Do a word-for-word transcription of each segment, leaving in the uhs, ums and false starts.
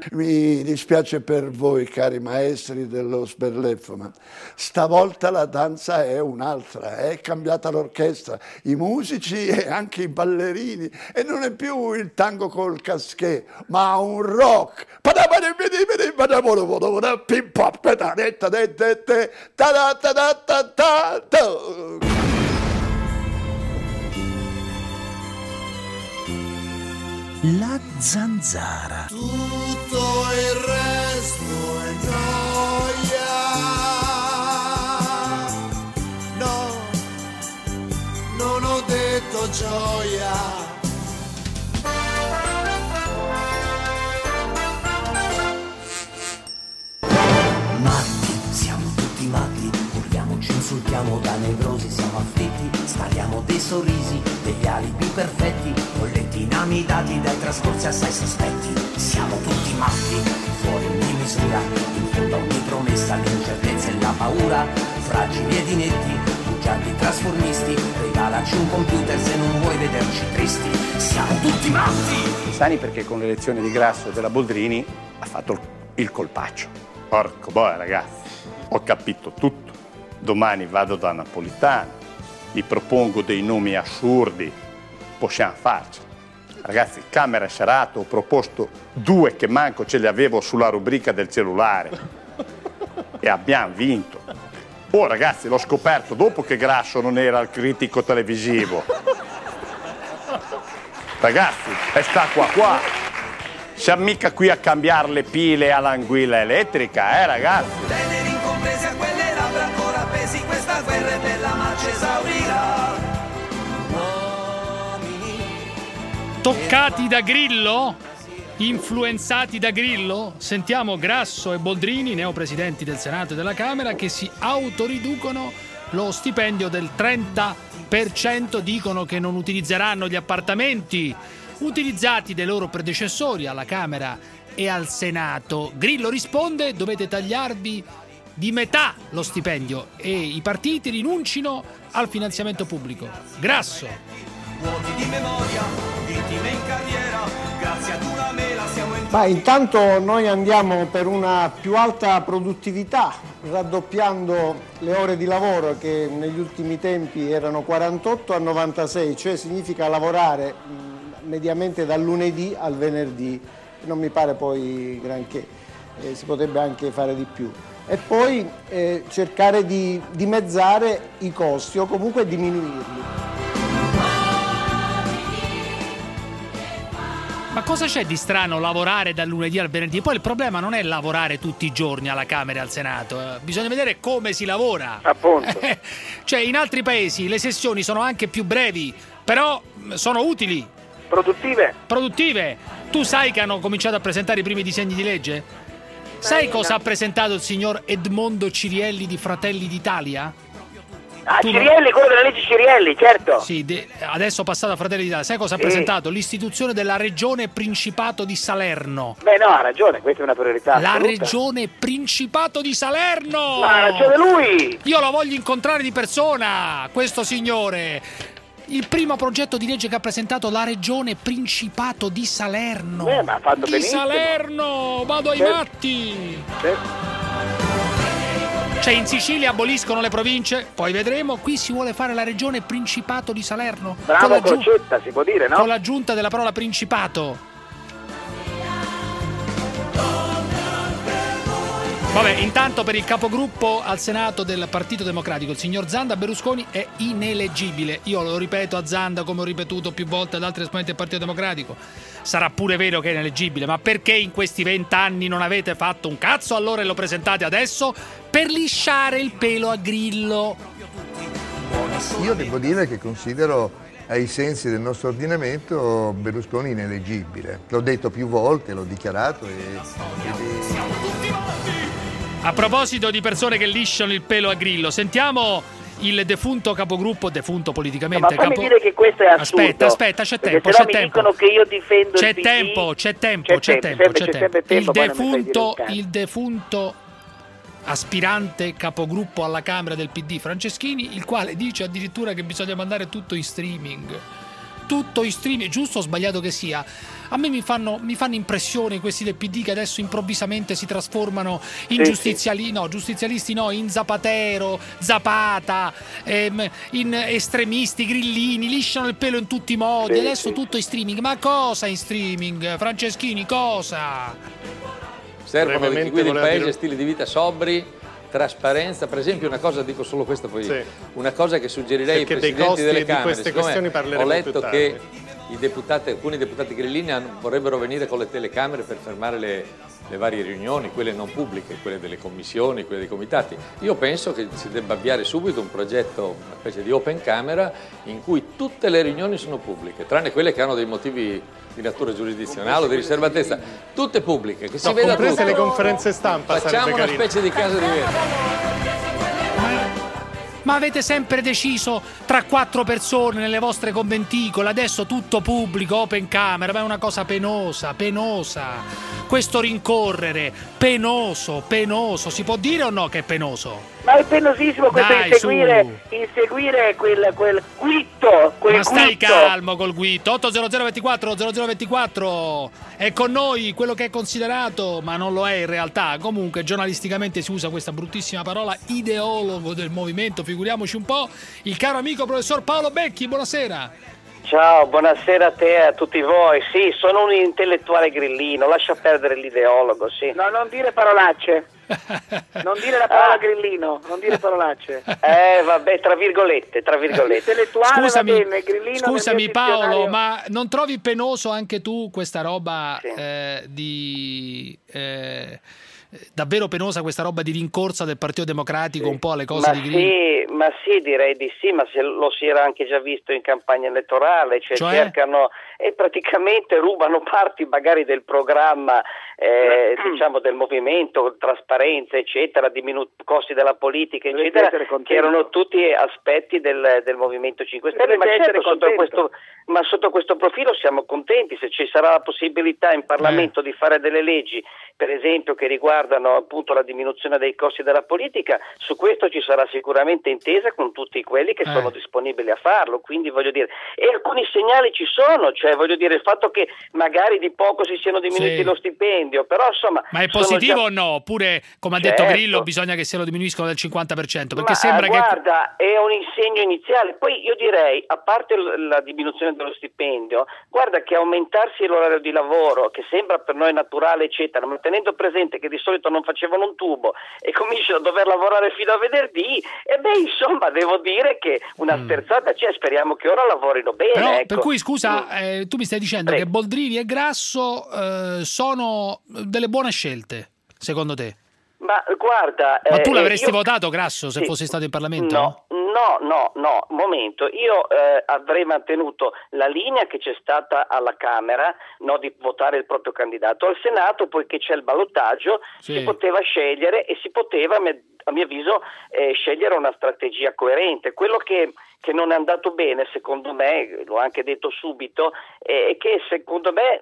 Mi dispiace per voi, cari maestri dello sberleffo, ma stavolta la danza è un'altra, è cambiata l'orchestra, i musici e anche i ballerini, e non è più il tango col casquet, ma un rock. La zanzara. Tutto il resto è gioia. No, non ho detto gioia. Matti, siamo tutti matti, urliamoci, insultiamo da nevrosi, siamo afflitti, spariamo dei sorrisi, degli alibi perfetti, bolletti inamidati dai trascorsi assai sospetti. Siamo tutti matti, fuori ogni misura, in fondo a ogni promessa, l'incertezza e la paura, fragili ed inetti, bugiardi trasformisti, regalaci un computer se non vuoi vederci tristi. Siamo tutti matti! Sani perché con l'elezione di Grasso e della Boldrini ha fatto il colpaccio. Porco boia, ragazzi, ho capito tutto. Domani vado da Napolitano, gli propongo dei nomi assurdi, possiamo farci. Ragazzi, Camera e Serato, ho proposto due che manco ce li avevo sulla rubrica del cellulare e abbiamo vinto. Oh ragazzi, l'ho scoperto dopo che Grasso non era il critico televisivo. Ragazzi, è sta qua qua. Siamo mica qui a cambiare le pile all'anguilla elettrica, eh ragazzi? Teneri incompresi a quelle labbra ancora appesi, questa guerra è bella ma ci esaurirà. Toccati da Grillo? Influenzati da Grillo? Sentiamo Grasso e Boldrini, neopresidenti del Senato e della Camera, che si autoriducono lo stipendio del trenta per cento, dicono che non utilizzeranno gli appartamenti utilizzati dai loro predecessori alla Camera e al Senato. Grillo risponde: dovete tagliarvi di metà lo stipendio e i partiti rinuncino al finanziamento pubblico. Grasso: Vuoti di memoria, vittime in carriera, grazie ad una mela siamo in... Ma intanto noi andiamo per una più alta produttività, raddoppiando le ore di lavoro che negli ultimi tempi erano quarantotto a novantasei, cioè significa lavorare mediamente dal lunedì al venerdì, non mi pare poi granché, eh, si potrebbe anche fare di più. E poi eh, cercare di dimezzare i costi o comunque diminuirli. ma cosa c'è di strano lavorare dal lunedì al venerdì? Poi il problema non è lavorare tutti i giorni alla Camera e al Senato, eh. bisogna vedere come si lavora. Appunto. Cioè in altri paesi le sessioni sono anche più brevi, però sono utili. Produttive. Produttive. Tu sai che hanno cominciato a presentare i primi disegni di legge? Sai Beh, cosa no. ha presentato il signor Edmondo Cirielli di Fratelli d'Italia? Ah, Tu Cirielli, non... quello della legge Cirielli, certo. Sì, de... adesso passato a Fratelli d'Italia. Sai cosa ha Sì. presentato? L'istituzione della Regione Principato di Salerno. Beh, no, ha ragione, questa è una priorità La assoluta. Regione Principato di Salerno! Ma ha ragione lui! Io lo voglio incontrare di persona, questo signore. Il primo progetto di legge che ha presentato la Regione Principato di Salerno. Beh, ma ha fatto di benissimo. Salerno! Vado ai Certo. matti! Certo. Cioè in Sicilia aboliscono le province, poi vedremo, qui si vuole fare la Regione Principato di Salerno. Bravo con l'aggiun- Crocetta, si può dire, no? Con l'aggiunta della parola Principato. Vabbè, intanto per il capogruppo al Senato del Partito Democratico, il signor Zanda, Berlusconi è ineleggibile. Io lo ripeto a Zanda, come ho ripetuto più volte ad altri esponenti del Partito Democratico. Sarà pure vero che è ineleggibile, ma perché in questi vent'anni non avete fatto un cazzo allora e lo presentate adesso? Per lisciare il pelo a Grillo. Io devo dire che considero, ai sensi del nostro ordinamento, Berlusconi ineleggibile. L'ho detto più volte, l'ho dichiarato e... e... A proposito di persone che lisciano il pelo a Grillo, sentiamo il defunto capogruppo, defunto politicamente. Ma fammi capo... dire che questo è assurdo. Aspetta, aspetta, c'è perché tempo, sennò c'è mi tempo. dicono che io difendo C'è il P D. tempo, c'è tempo, c'è, C'è tempo, sempre, c'è c'è tempo. sempre tempo, Il poi non mi fai dire defunto, un cazzo. il defunto aspirante capogruppo alla Camera del P D, Franceschini, il quale dice addirittura che bisogna mandare tutto in streaming. tutto in streaming, giusto o sbagliato che sia. A me mi fanno, mi fanno impressione questi del P D che adesso improvvisamente si trasformano in Sì, giustizialisti, no, giustizialisti no, in Zapatero, Zapata, ehm, in estremisti, grillini, lisciano il pelo in tutti i modi. Sì, Adesso sì. tutto in streaming. Ma cosa in streaming? Franceschini, cosa? Servono di Brevemente chi guida il voleva paese, dire- stili di vita sobri, trasparenza. Per esempio, una cosa, dico solo questa, poi Sì. una cosa che suggerirei ai Perché dei presidenti costi delle di Camere. queste siccome questioni parleremo ho letto più tardi. che i deputati, alcuni deputati grillini hanno- vorrebbero venire con le telecamere per fermare le, le varie riunioni, quelle non pubbliche, quelle delle commissioni, quelle dei comitati. Io penso che si debba avviare subito un progetto, una specie di open camera, in cui tutte le riunioni sono pubbliche, tranne quelle che hanno dei motivi di natura giurisdizionale o di riservatezza, tutte pubbliche, che si No, veda comprese tutto. le conferenze stampa Facciamo sarebbe una carino. specie di casa di vetro. Ma avete sempre deciso tra quattro persone nelle vostre conventicole, adesso tutto pubblico, open camera, ma è una cosa penosa, penosa. Questo rincorrere, penoso, penoso, si può dire o no che è penoso? Ma è penosissimo questo Dai, inseguire, inseguire quel, quel guitto, quel Ma stai guitto. calmo col guitto. otto zero zero ventiquattro zero zero ventiquattro è con noi quello che è considerato, ma non lo è in realtà. Comunque giornalisticamente si usa questa bruttissima parola, ideologo del movimento, figuriamoci un po', il caro amico professor Paolo Becchi. Buonasera. Ciao, buonasera a te e a tutti voi. Sì, sono un intellettuale grillino, lascia perdere l'ideologo, sì. No, non dire parolacce. Non dire la parola grillino, non dire parolacce. Eh, vabbè, tra virgolette, tra virgolette. Intellettuale Scusami, va bene, grillino. scusami nel mio Paolo, dizionario- ma non trovi penoso anche tu questa roba Sì. eh, di... eh, davvero penosa questa roba di rincorsa del Partito Democratico un po' alle cose ma di Grillo? sì, ma sì, direi di sì, ma se lo si era anche già visto in campagna elettorale, cioè, Cioè? cercano e praticamente rubano parti magari del programma, eh, diciamo del movimento, trasparenza, eccetera, diminu- costi della politica, eccetera, che erano tutti aspetti del, del Movimento cinque Stelle, ma, certo, sotto questo, ma sotto questo profilo siamo contenti se ci sarà la possibilità in Parlamento Eh. di fare delle leggi, per esempio, che riguardano appunto la diminuzione dei costi della politica. Su questo ci sarà sicuramente intesa con tutti quelli che Eh. sono disponibili a farlo, quindi voglio dire, e alcuni segnali ci sono, cioè voglio dire il fatto che magari di poco si siano diminuiti Sì. lo stipendio, però insomma... Ma è sono positivo già- o no? Oppure, come ha Certo. detto Grillo, bisogna che se lo diminuiscono del cinquanta per cento? Perché Ma, sembra eh, che... guarda, è un insegno iniziale. Poi io direi, a parte l- la diminuzione dello stipendio, guarda che aumentarsi l'orario di lavoro, che sembra per noi naturale, eccetera, ma tenendo presente che di solito non facevano un tubo e cominciano a dover lavorare fino a venerdì, e beh, insomma, devo dire che una Mm. sterzata c'è, speriamo che ora lavorino bene. Però, ecco. per cui, scusa, eh, tu mi stai dicendo Prego. che Boldrini e Grasso eh, sono delle buone scelte, secondo te? Ma guarda... Ma eh, tu l'avresti io- votato Grasso se Sì. fossi stato in Parlamento? No, no, no, no, momento, io eh, avrei mantenuto la linea che c'è stata alla Camera, no, di votare il proprio candidato. Al Senato, poiché c'è il ballottaggio, Sì. si poteva scegliere e si poteva, a mio- a mio avviso, eh, scegliere una strategia coerente. Quello che, che non è andato bene, secondo me, l'ho anche detto subito, è che secondo me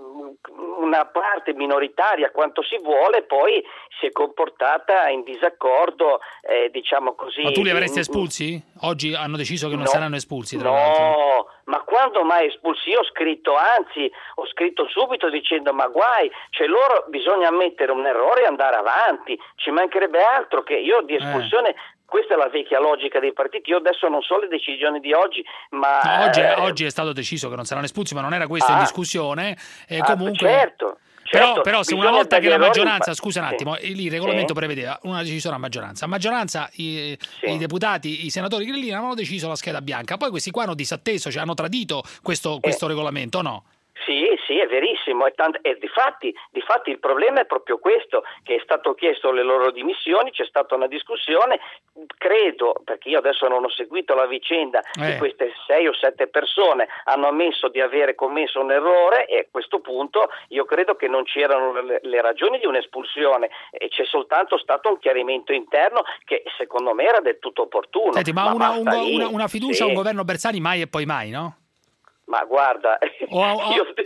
mh, una parte minoritaria, quanto si vuole, poi si è comportata in disaccordo, eh, diciamo così. Ma tu li avresti in- espulsi? Oggi hanno deciso che non No, saranno espulsi, tra l'altro. No, ma quando mai espulsi? Io ho scritto, anzi, ho scritto subito dicendo ma guai, cioè loro bisogna ammettere un errore e andare avanti, ci mancherebbe altro che io di espulsione... Questa è la vecchia logica dei partiti. Io adesso non so le decisioni di oggi, ma... No, oggi, eh, oggi è stato deciso che non saranno espulsi, ma non era questo in Ah. discussione. E ah, comunque... certo, Però, certo, però se una bisogna volta che la dagli errori maggioranza, impa- scusa un sì. attimo, il regolamento Sì. prevedeva una decisione a maggioranza. A maggioranza i, Sì. i deputati, i senatori grillini avevano deciso la scheda bianca. Poi questi qua hanno disatteso, cioè hanno tradito questo, questo regolamento, o no? Sì, sì, è verissimo, e, tant- e difatti, difatti il problema è proprio questo, che è stato chiesto le loro dimissioni, c'è stata una discussione, credo, perché io adesso non ho seguito la vicenda, Eh. che queste sei o sette persone hanno ammesso di avere commesso un errore e a questo punto io credo che non c'erano le, le ragioni di un'espulsione e c'è soltanto stato un chiarimento interno che secondo me era del tutto opportuno. Senti, ma, una, un basta go- lì. una, una fiducia Sì. a un governo Bersani mai e poi mai, no? Ma guarda, O- o- io ho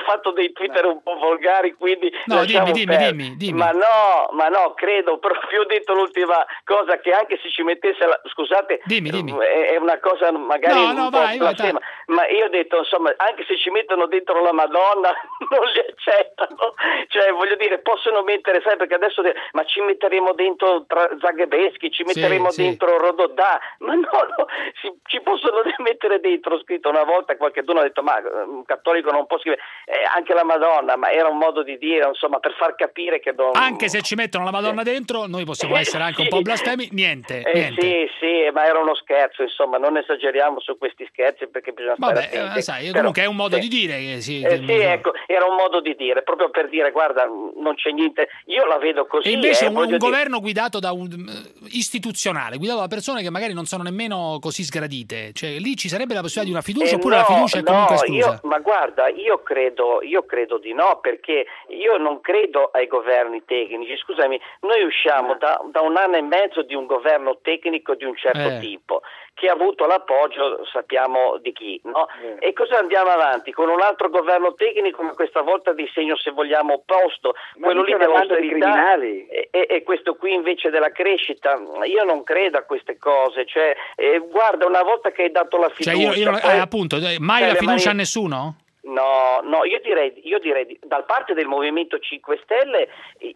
fatto dei Twitter un po' volgari, quindi no, dimmi, dimmi, dimmi, dimmi. Ma no, ma no, credo, proprio ho detto l'ultima cosa, che anche se ci mettesse la, scusate, dimmi, dimmi. È, è una cosa magari no, un no, po' vai, vai, blasfema, ma io ho detto, insomma, anche se ci mettono dentro la Madonna non li accettano, cioè voglio dire, possono mettere, sai, perché adesso ma ci metteremo dentro Zagrebelsky, ci metteremo sì, dentro sì. Rodotà, ma no, no si, ci possono mettere dentro, scritto una volta, qualcuno ha detto ma un cattolico non può scrivere eh, anche la Madonna, ma era un modo di dire, insomma, per far capire che non... anche se ci mettono la Madonna eh. dentro, noi possiamo essere anche sì. un po' blasfemi, niente, eh, niente. Sì, sì, ma era uno scherzo, insomma, non esageriamo su questi scherzi perché bisogna stare Vabbè, attenti. Eh, sai, Però, comunque è un modo sì. di dire che sì, eh, sì, ecco, era un modo di dire, proprio per dire, guarda, non c'è niente, io la vedo così. E invece eh, un, un dire... governo guidato da un istituzionale, guidato da persone che magari non sono nemmeno così sgradite, cioè lì ci sarebbe la possibilità di una fiducia eh, oppure no, la fiducia è no, comunque esclusa? Io, ma guarda, io credo, io credo di no, perché io non credo ai governi tecnici. Scusami, noi usciamo da, da un anno e mezzo di un governo tecnico di un certo eh. tipo, che ha avuto l'appoggio, sappiamo di chi, no? Eh. E cosa andiamo avanti? Con un altro governo tecnico, ma questa volta di segno, se vogliamo, opposto, ma quello lì dell'austerità e, e, e questo qui invece della crescita. Io non credo a queste cose, cioè, eh, guarda, una volta che hai dato la fiducia... Cioè io, io, poi, eh, appunto, mai la fiducia mani... a nessuno? No, no, io direi, io direi dal parte del Movimento cinque Stelle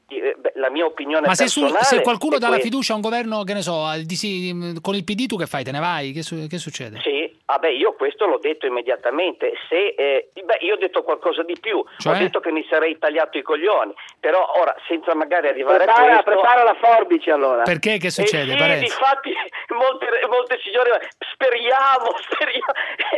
la mia opinione ma se, personale. Ma se qualcuno dà questa. la fiducia a un governo, che ne so, con il P D, tu che fai? Te ne vai? Che, su, che succede? Sì, ah beh, io questo l'ho detto immediatamente. Se eh, beh, io ho detto qualcosa di più, cioè? Ho detto che mi sarei tagliato i coglioni, però ora senza magari arrivare prepara, a questo. Prepara la forbice allora. Perché? Che succede? Eh sì, difatti molte, molte signore speriamo, speriamo,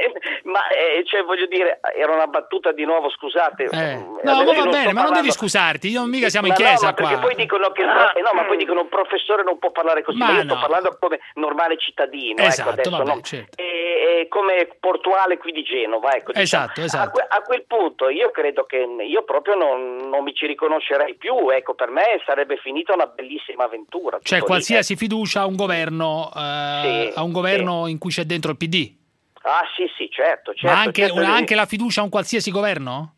ma eh, cioè voglio dire, era una battuta di nuovo, scusate. Eh. No, ma va bene, ma parlando... non devi scusarti, io mica siamo in ma chiesa no, ma qua. Perché poi dicono che ah, eh, no, ma poi dicono un professore non può parlare così, ma, ma io no. sto parlando come normale cittadino, esatto, ecco, adesso, vabbè, no? certo. e, e come portuale qui di Genova, ecco. Esatto, diciamo. esatto. A, que- a quel punto io credo che io proprio non, non mi ci riconoscerei più, ecco, per me sarebbe finita una bellissima avventura. Cioè qualsiasi lì, fiducia a un governo, eh, sì, a un governo sì. in cui c'è dentro il P D? Ah sì, sì, certo. certo Ma anche, certo, una, anche la fiducia a un qualsiasi governo?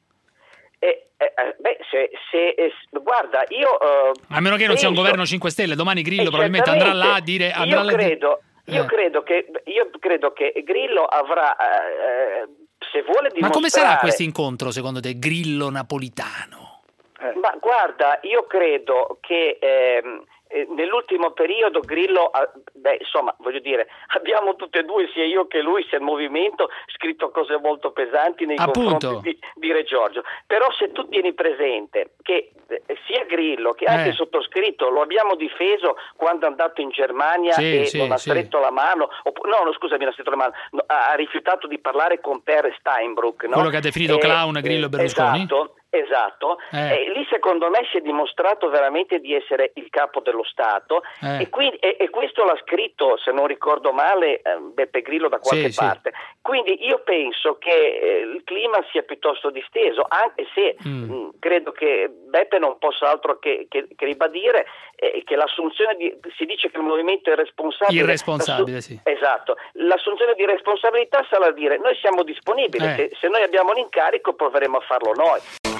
Eh, eh, beh, se, se eh, guarda, io uh, a meno che non penso, sia un governo cinque Stelle, domani Grillo eh, probabilmente andrà là a dire. Andrà io credo, là... io eh. credo che io credo che Grillo avrà, eh, se vuole dimostrare. Ma come sarà questo incontro secondo te, Grillo Napolitano? Eh. Ma guarda, io credo che ehm, nell'ultimo periodo Grillo, beh, insomma, voglio dire, abbiamo tutte e due, sia io che lui, sia il movimento, scritto cose molto pesanti nei Appunto. confronti di, di Re Giorgio. Però se tu tieni presente che sia Grillo che anche eh. il sottoscritto lo abbiamo difeso quando è andato in Germania sì, e sì, non ha sì. stretto la mano, opp- no, no, scusami, non ha stretto la mano, no, ha rifiutato di parlare con Per Steinbrück, no? Quello che ha definito eh, clown Grillo e Berlusconi? Esatto. Esatto, eh. e lì secondo me si è dimostrato veramente di essere il capo dello Stato eh. e, quindi, e, e questo l'ha scritto, se non ricordo male, eh, Beppe Grillo da qualche sì, parte. Sì. Quindi io penso che eh, il clima sia piuttosto disteso, anche se mm. mh, credo che Beppe non possa altro che, che, che ribadire eh, che l'assunzione di, si dice che il movimento è responsabile. Irresponsabile, sì. Esatto, l'assunzione di responsabilità sarà dire noi siamo disponibili, eh. se, se noi abbiamo l'incarico proveremo a farlo noi.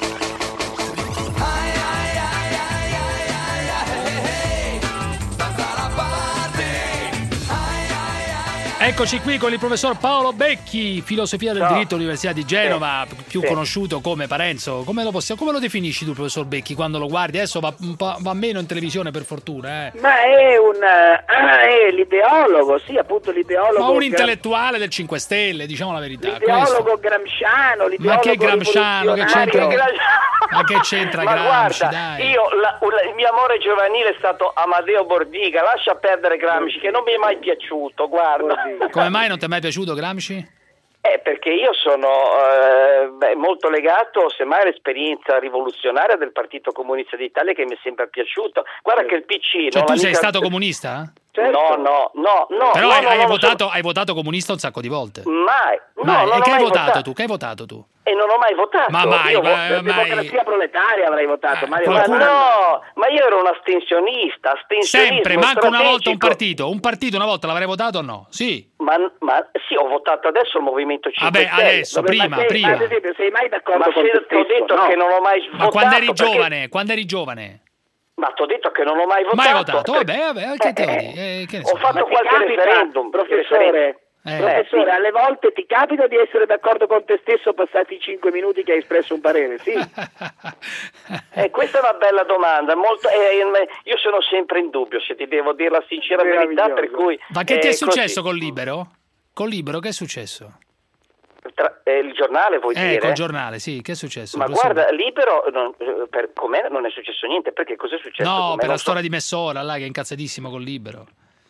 Eccoci qui con il professor Paolo Becchi, filosofia del Ciao. diritto all'Università di Genova, sì. più sì. conosciuto come Parenzo. Come lo, possiamo, come lo definisci tu, professor Becchi, quando lo guardi? Adesso va, va meno in televisione, per fortuna. Eh. Ma è un ah, è l'ideologo, sì, appunto l'ideologo. Ma un gra- intellettuale del cinque Stelle, diciamo la verità. L'ideologo questo. gramsciano, l'ideologo Ma che gramsciano, che c'entra? Ma che c'entra Ma Gramsci, guarda, dai. io la, la, il mio amore giovanile è stato Amadeo Bordiga, lascia perdere Gramsci che non mi è mai piaciuto, guarda. Come mai non ti è mai piaciuto Gramsci? Eh, perché io sono eh, beh, molto legato, semmai, all'esperienza rivoluzionaria del Partito Comunista d'Italia, che mi è sempre piaciuto. Guarda che il P C... Cioè non tu l'ha sei mica... stato comunista? Certo. No, no, no, no. Però no, hai, no, hai, no, votato, so... hai votato comunista un sacco di volte. Mai. No, mai. non E ho che mai hai votato, votato tu? Che hai votato tu? E non ho mai votato. Ma mai, io ma, vo- mai... Democrazia proletaria avrei votato. Eh, Mario Ma qualcuno- no, ma io ero un astensionista, astensionismo Sempre, manco una volta un strategico. partito. Un partito una volta l'avrei votato o no? Sì. Ma, ma sì, ho votato adesso il Movimento cinque Vabbè, Stelle. adesso, Vabbè, prima, ma sei, prima. ma ad esempio, sei mai d'accordo Ma con se te ti ho stesso? detto No. che non ho mai Ma votato. quando eri perché- giovane? Quando eri giovane? Ma ti ho detto che non ho mai votato. Mai votato? Vabbè, vabbè, che Eh, te lo eh, dico? Eh, che ne Ho so. fatto Ma ti qualche capita, referendum. professore, Eh. professore, Eh, sì. alle volte ti capita di essere d'accordo con te stesso passati i cinque minuti che hai espresso un parere, sì? Eh, questa è una bella domanda. Molto, eh, io sono sempre in dubbio, se ti devo dire la sincera verità, per cui... Ma che ti eh, è successo così. col Libero? Col Libero che è successo? Tra- eh, il giornale vuoi Eh, dire? col giornale, sì, che è successo? Ma Prosegui. guarda, Libero non, per, con me non è successo niente, perché cos'è successo? con No, me? per la Non so. storia di Messora, là, che è incazzatissimo col Libero.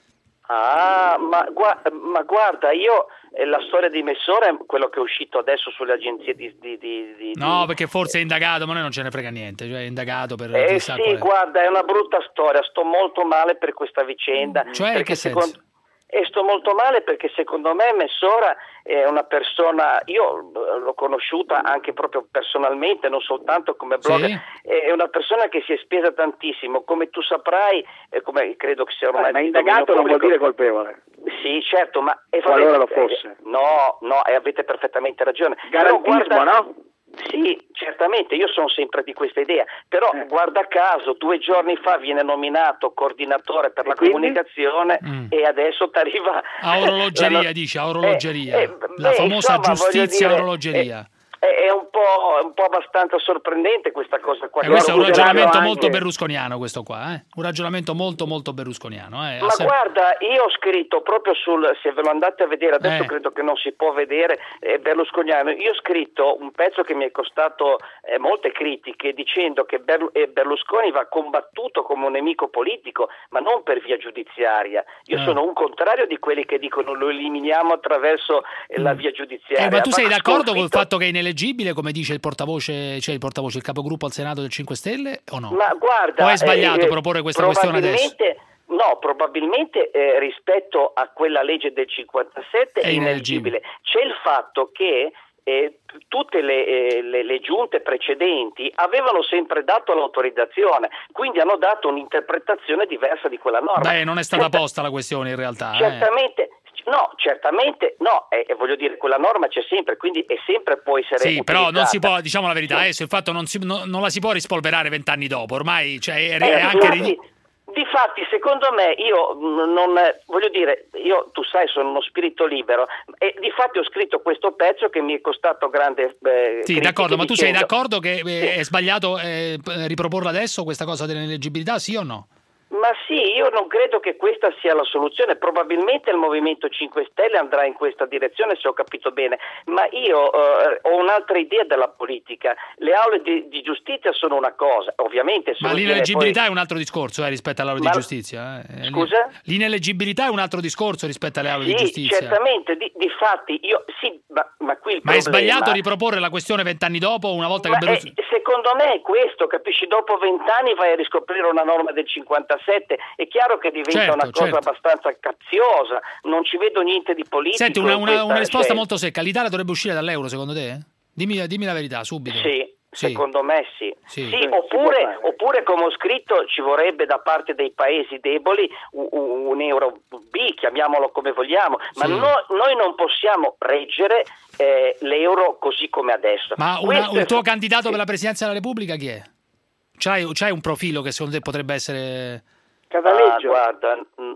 Ah, ma, gua- ma guarda, io eh, la storia di Messora è quello che è uscito adesso sulle agenzie di... di, di, di No, di- perché forse è indagato, ma noi non ce ne frega niente. Cioè, è indagato per... Eh chissà sì, quale- guarda, è una brutta storia, sto molto male per questa vicenda. Cioè, in perché che senso? secondo- E sto molto male perché secondo me Messora è una persona, io l'ho conosciuta anche proprio personalmente, non soltanto come blogger, Sì. è una persona che si è spesa tantissimo, come tu saprai, e come credo che sia ormai... Ma di indagato non dominio vuol dire pubblico. colpevole. Sì, certo, ma... E Qualora lo fosse. eh, No, no, e avete perfettamente ragione. Però Garantismo, guarda- no? Sì, certamente, io sono sempre di questa idea, però Eh. guarda caso, due giorni fa viene nominato coordinatore per E la quindi? comunicazione Mm. e adesso ti arriva... A orologeria, la- dice, a orologeria. Eh, eh, La beh, famosa insomma, voglio giustizia dire, orologeria. È, è un po', è un po' abbastanza sorprendente questa cosa qua. E questo è un Lo accuseranno ragionamento anche- molto berlusconiano, questo qua, eh? Un ragionamento molto, molto berlusconiano, eh? Ha Ma sem- guarda, io ho scritto proprio sul, se ve lo andate a vedere, adesso Eh. credo che non si può vedere, eh, berlusconiano, io ho scritto un pezzo che mi è costato eh, molte critiche dicendo che Berlu- eh, Berlusconi va combattuto come un nemico politico, ma non per via giudiziaria. Io Eh. sono un contrario di quelli che dicono lo eliminiamo attraverso eh, la via giudiziaria. Eh, ma tu sei Va d'accordo col sconfitto- fatto che è ineleggibile, come dice il portavoce, cioè il portavoce, il capogruppo al Senato del cinque Stelle, o no? Ma guarda, O è sbagliato eh, proporre questa questione adesso? probabilmente- No, probabilmente eh, rispetto a quella legge del cinquantasette È è ineleggibile. ineleggibile. C'è il fatto che eh, tutte le, eh, le, le giunte precedenti avevano sempre dato l'autorizzazione, quindi hanno dato un'interpretazione diversa di quella norma. Beh, non è stata Certa- posta la questione in realtà. eh. Certamente, no, certamente no, e e voglio dire, quella norma c'è sempre, quindi è sempre può essere Sì, però non si utilizzata. può, diciamo la verità, Sì. adesso il fatto non, si, no- non la si può rispolverare vent'anni dopo, ormai cioè, è, Eh, è anche... difatti- rid- Difatti, secondo me, io mh, non voglio dire, io tu sai, sono uno spirito libero, e difatti ho scritto questo pezzo che mi è costato grande. Eh, Sì, critiche d'accordo, ma tu sei dicendo- d'accordo che eh, Sì. è sbagliato eh, p- riproporla adesso questa cosa dell'ineleggibilità, sì o no? Ma sì, io non credo che questa sia la soluzione, probabilmente il Movimento cinque Stelle andrà in questa direzione, se ho capito bene, ma io eh, ho un'altra idea della politica. Le aule di, di giustizia sono una cosa, ovviamente... se Ma vuol dire l'ineleggibilità poi- è un altro discorso eh, rispetto alle aule Ma- di giustizia. eh. Scusa? L'ineleggibilità è un altro discorso rispetto alle aule di Sì, giustizia. certamente, di, difatti io sì, ma, ma qui il Ma è problema... sbagliato riproporre la questione vent'anni dopo, una volta Ma che Berlusconi... è- secondo me è questo, capisci? Dopo vent'anni vai a riscoprire una norma del cinquantasette, è chiaro che diventa Certo, una cosa certo. abbastanza caziosa, non ci vedo niente di politico. Senti, una, in una- questa una risposta scelta. molto secca. L'Italia dovrebbe uscire dall'euro, secondo te? Dimmi, dimmi la verità, subito. Sì, Sì. secondo me sì. Sì. Sì, Sì, si oppure, può fare. oppure, come ho scritto, ci vorrebbe da parte dei paesi deboli un, un euro B, chiamiamolo come vogliamo, ma Sì. no- noi non possiamo reggere eh, l'euro così come adesso. Ma una- Questo il è- tuo candidato sì. per la presidenza della Repubblica chi è? C'hai, c'hai un profilo che secondo te potrebbe essere... Casaleggio. Ah, guarda, mm,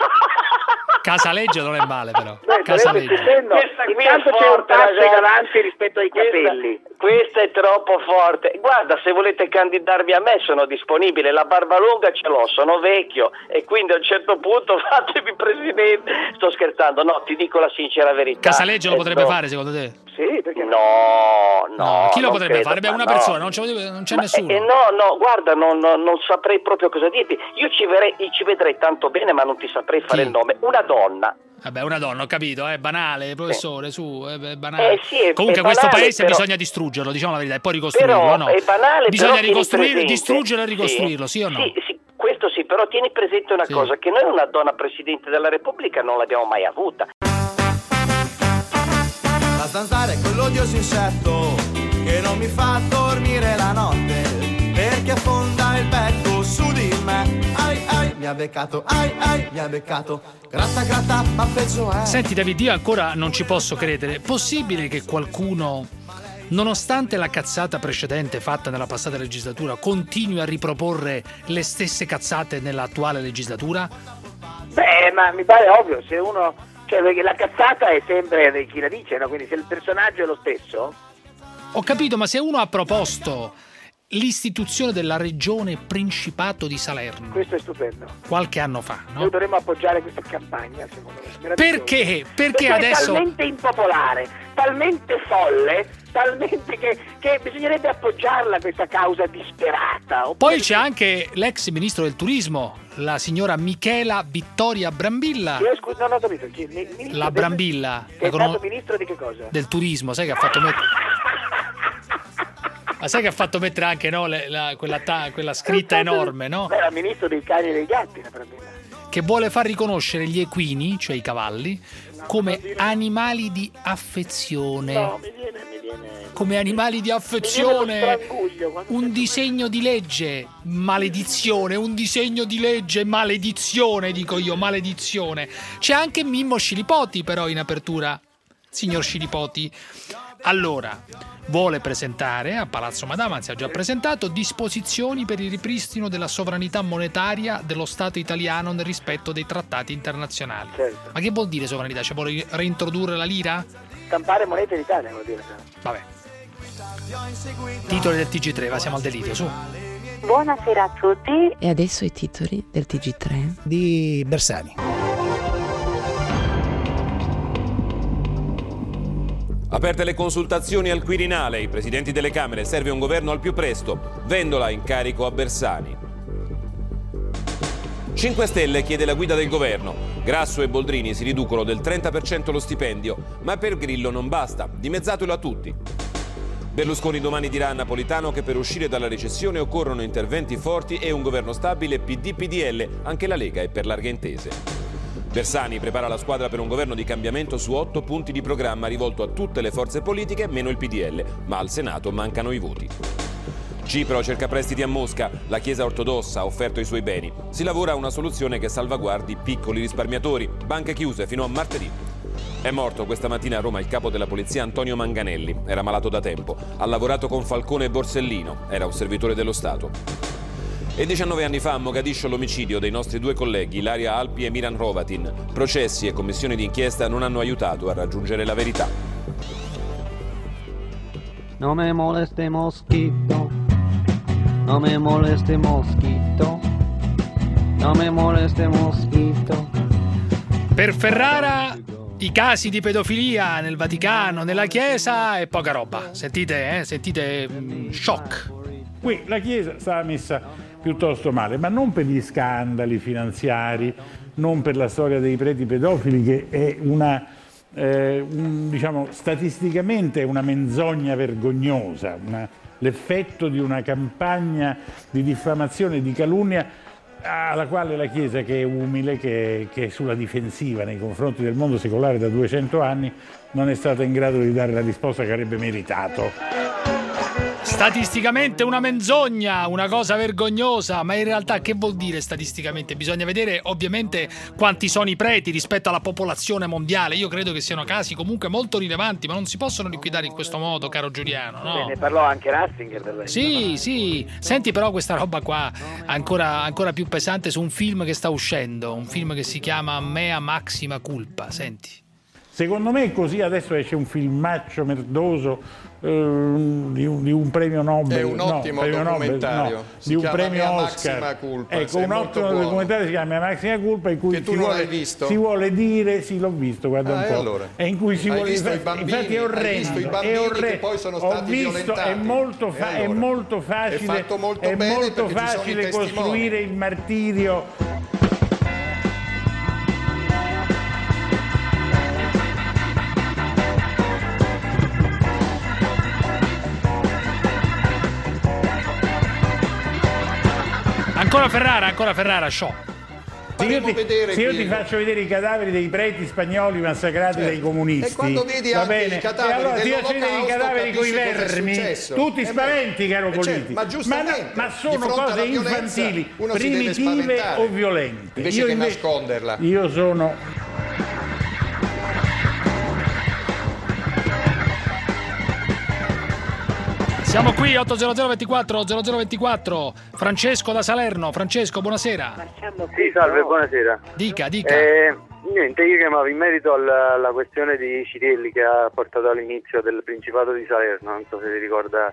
Casaleggio non è male però. Beh, sarebbe Casaleggio. stupendo. Questa qui Intanto è c'è un forte, tasso ragazzi. davanti rispetto ai capelli. Questa, questa è troppo forte. Guarda, se volete candidarmi a me sono disponibile, la barba lunga ce l'ho, sono vecchio e quindi a un certo punto fatemi presidente. Sto scherzando, no, ti dico la sincera verità. Casaleggio lo Eh, potrebbe no. fare secondo te? Sì, perché no? No, no. No, chi lo non potrebbe credo, fare? Beh, ma una no. persona, non c'è, non c'è Ma, nessuno. eh, no, no, guarda, non, non- non saprei proprio cosa dirti. Io ci, verrei- ci vedrei tanto bene, ma non ti saprei fare Chi? il nome. Una donna. Vabbè, una donna, ho capito, è banale, professore, su, è, è banale. Eh, sì, è- Comunque è questo banale, paese però- bisogna distruggerlo, diciamo la verità, e poi ricostruirlo, Però no? è banale, Bisogna però tieni ricostruire, presente. distruggerlo e ricostruirlo, sì, o no? Sì, sì, questo sì, Sì, però tieni presente una Sì. cosa, che noi una donna Presidente della Repubblica non l'abbiamo mai avuta. La zanzara è quell'odioso insetto che non mi fa dormire la notte, perché affonda il becco su di me. Ai ai, mi ha beccato, ai ai, mi ha beccato. Gratta gratta, ma peggio è. Senti David, io ancora non ci posso credere. Possibile che qualcuno, nonostante la cazzata precedente fatta nella passata legislatura, continui a riproporre le stesse cazzate nell'attuale legislatura? Beh, ma mi pare ovvio, se uno, cioè perché la cazzata è sempre di chi la dice, no? Quindi se il personaggio è lo stesso. Ho capito, ma se uno ha proposto l'istituzione della regione Principato di Salerno Questo è stupendo. qualche anno fa, no? Noi dovremmo appoggiare questa campagna, secondo me. Meraviglioso. Perché? Perché Perché adesso- è talmente impopolare, talmente folle, talmente che, che bisognerebbe appoggiarla questa causa disperata. Oppure- Poi c'è anche l'ex ministro del turismo, la signora Michela Vittoria Brambilla. Io, scusa, non ho capito. Chi, mi- ministro La del- Brambilla, Che la è cono- stato ministro di che cosa? del turismo, sai che ha fatto mettere... Ma sai che ha fatto mettere anche, no, le- la- quella, ta- quella scritta enorme, no? Beh, era ministro dei cani e dei gatti, la Brambilla. Che vuole far riconoscere gli equini, cioè i cavalli, come animali di affezione. No, mi viene, mi viene... Come animali di Mi affezione. viene lo stranguglio quando Un sento disegno di legge, maledizione, un disegno di legge, maledizione, dico io, maledizione. C'è anche Mimmo Scilipoti però in apertura, signor Scilipoti. Allora, vuole presentare a Palazzo Madama, anzi ha già presentato, disposizioni per il ripristino della sovranità monetaria dello Stato italiano nel rispetto dei trattati internazionali. Certo. Ma che vuol dire sovranità? Cioè vuole reintrodurre la lira? Stampare monete in Italia, vuol dire. Vabbè. Titoli del T G tre, va, siamo al delirio, su. Buonasera a tutti. E adesso i titoli del T G tre di Bersani. Aperte le consultazioni al Quirinale, i presidenti delle Camere, serve un governo al più presto. Vendola in carico a Bersani. cinque Stelle chiede la guida del governo. Grasso e Boldrini si riducono del trenta per cento lo stipendio, ma per Grillo non basta, dimezzatelo a tutti. Berlusconi domani dirà a Napolitano che per uscire dalla recessione occorrono interventi forti e un governo stabile P D P D L, anche la Lega è per larghe intese. Bersani prepara la squadra per un governo di cambiamento su otto punti di programma rivolto a tutte le forze politiche meno il P D L, ma al Senato mancano i voti. Cipro cerca prestiti a Mosca, la Chiesa ortodossa ha offerto i suoi beni. Si lavora a una soluzione che salvaguardi piccoli risparmiatori, banche chiuse fino a martedì. È morto questa mattina a Roma il capo della polizia Antonio Manganelli, era malato da tempo, ha lavorato con Falcone e Borsellino, era un servitore dello Stato. E diciannove anni fa a Mogadiscio l'omicidio dei nostri due colleghi Ilaria Alpi e Miran Hrovatin. Processi e commissioni d'inchiesta non hanno aiutato a raggiungere la verità. No me moleste mosquito, no me moleste mosquito, no me moleste mosquito. Per Ferrara i casi di pedofilia nel Vaticano, nella Chiesa e poca roba. Sentite, eh? Sentite, mm, shock. Qui la Chiesa stava messa piuttosto male, ma non per gli scandali finanziari, non per la storia dei preti pedofili, che è una, eh, un, diciamo, statisticamente è una menzogna vergognosa, una, l'effetto di una campagna di diffamazione e di calunnia alla quale la Chiesa, che è umile, che, che è sulla difensiva nei confronti del mondo secolare da duecento anni, non è stata in grado di dare la risposta che avrebbe meritato. Statisticamente una menzogna, una cosa vergognosa, ma in realtà che vuol dire statisticamente? Bisogna vedere ovviamente quanti sono i preti rispetto alla popolazione mondiale. Io credo che siano casi comunque molto rilevanti, ma non si possono liquidare in questo modo, caro Giuliano, no? Beh, ne parlò anche Ratzinger del resto. Sì, sì. Senti però questa roba qua ancora, ancora più pesante su un film che sta uscendo, un film che si chiama Mea Maxima Culpa, senti. Secondo me così adesso esce un filmaccio merdoso eh, di, un, di un premio Nobel. È un ottimo no, documentario. Nobel, no, si di un chiama premio Mea Oscar. Maxima Culpa. Ecco, un ottimo documentario si chiama Mea Maxima Culpa, in cui che tu si, non vuole, hai visto? si vuole dire, sì l'ho visto, guarda ah, un e po'. Allora? E in cui si hai vuole visto infatti, i bambini, infatti è orrendo, hai visto i bambini è orrendo. che poi sono Ho stati visto, violentati. è molto, fa- allora? è molto facile, è fatto molto è bene molto perché ci sono facile i testimoni. costruire il martirio. Ancora Ferrara, ancora Ferrara, show. Se io, ti, se io ti faccio vedere i cadaveri dei preti spagnoli massacrati certo. dai comunisti, e quando vedi va anche bene. i cadaveri e allora ti faccio vedere i cadaveri con i vermi, tu ti spaventi, caro Politi, ma, ma, ma sono cose infantili, primitive o violente. Invece io che invece, nasconderla. Io sono... Siamo qui, otto zero zero ventiquattro zero zero ventiquattro. Francesco da Salerno. Francesco, buonasera. Sì, salve, buonasera. Dica, dica. Eh, niente, io chiamavo in merito alla, alla questione di Cirielli che ha portato all'inizio del Principato di Salerno, non so se ti ricorda.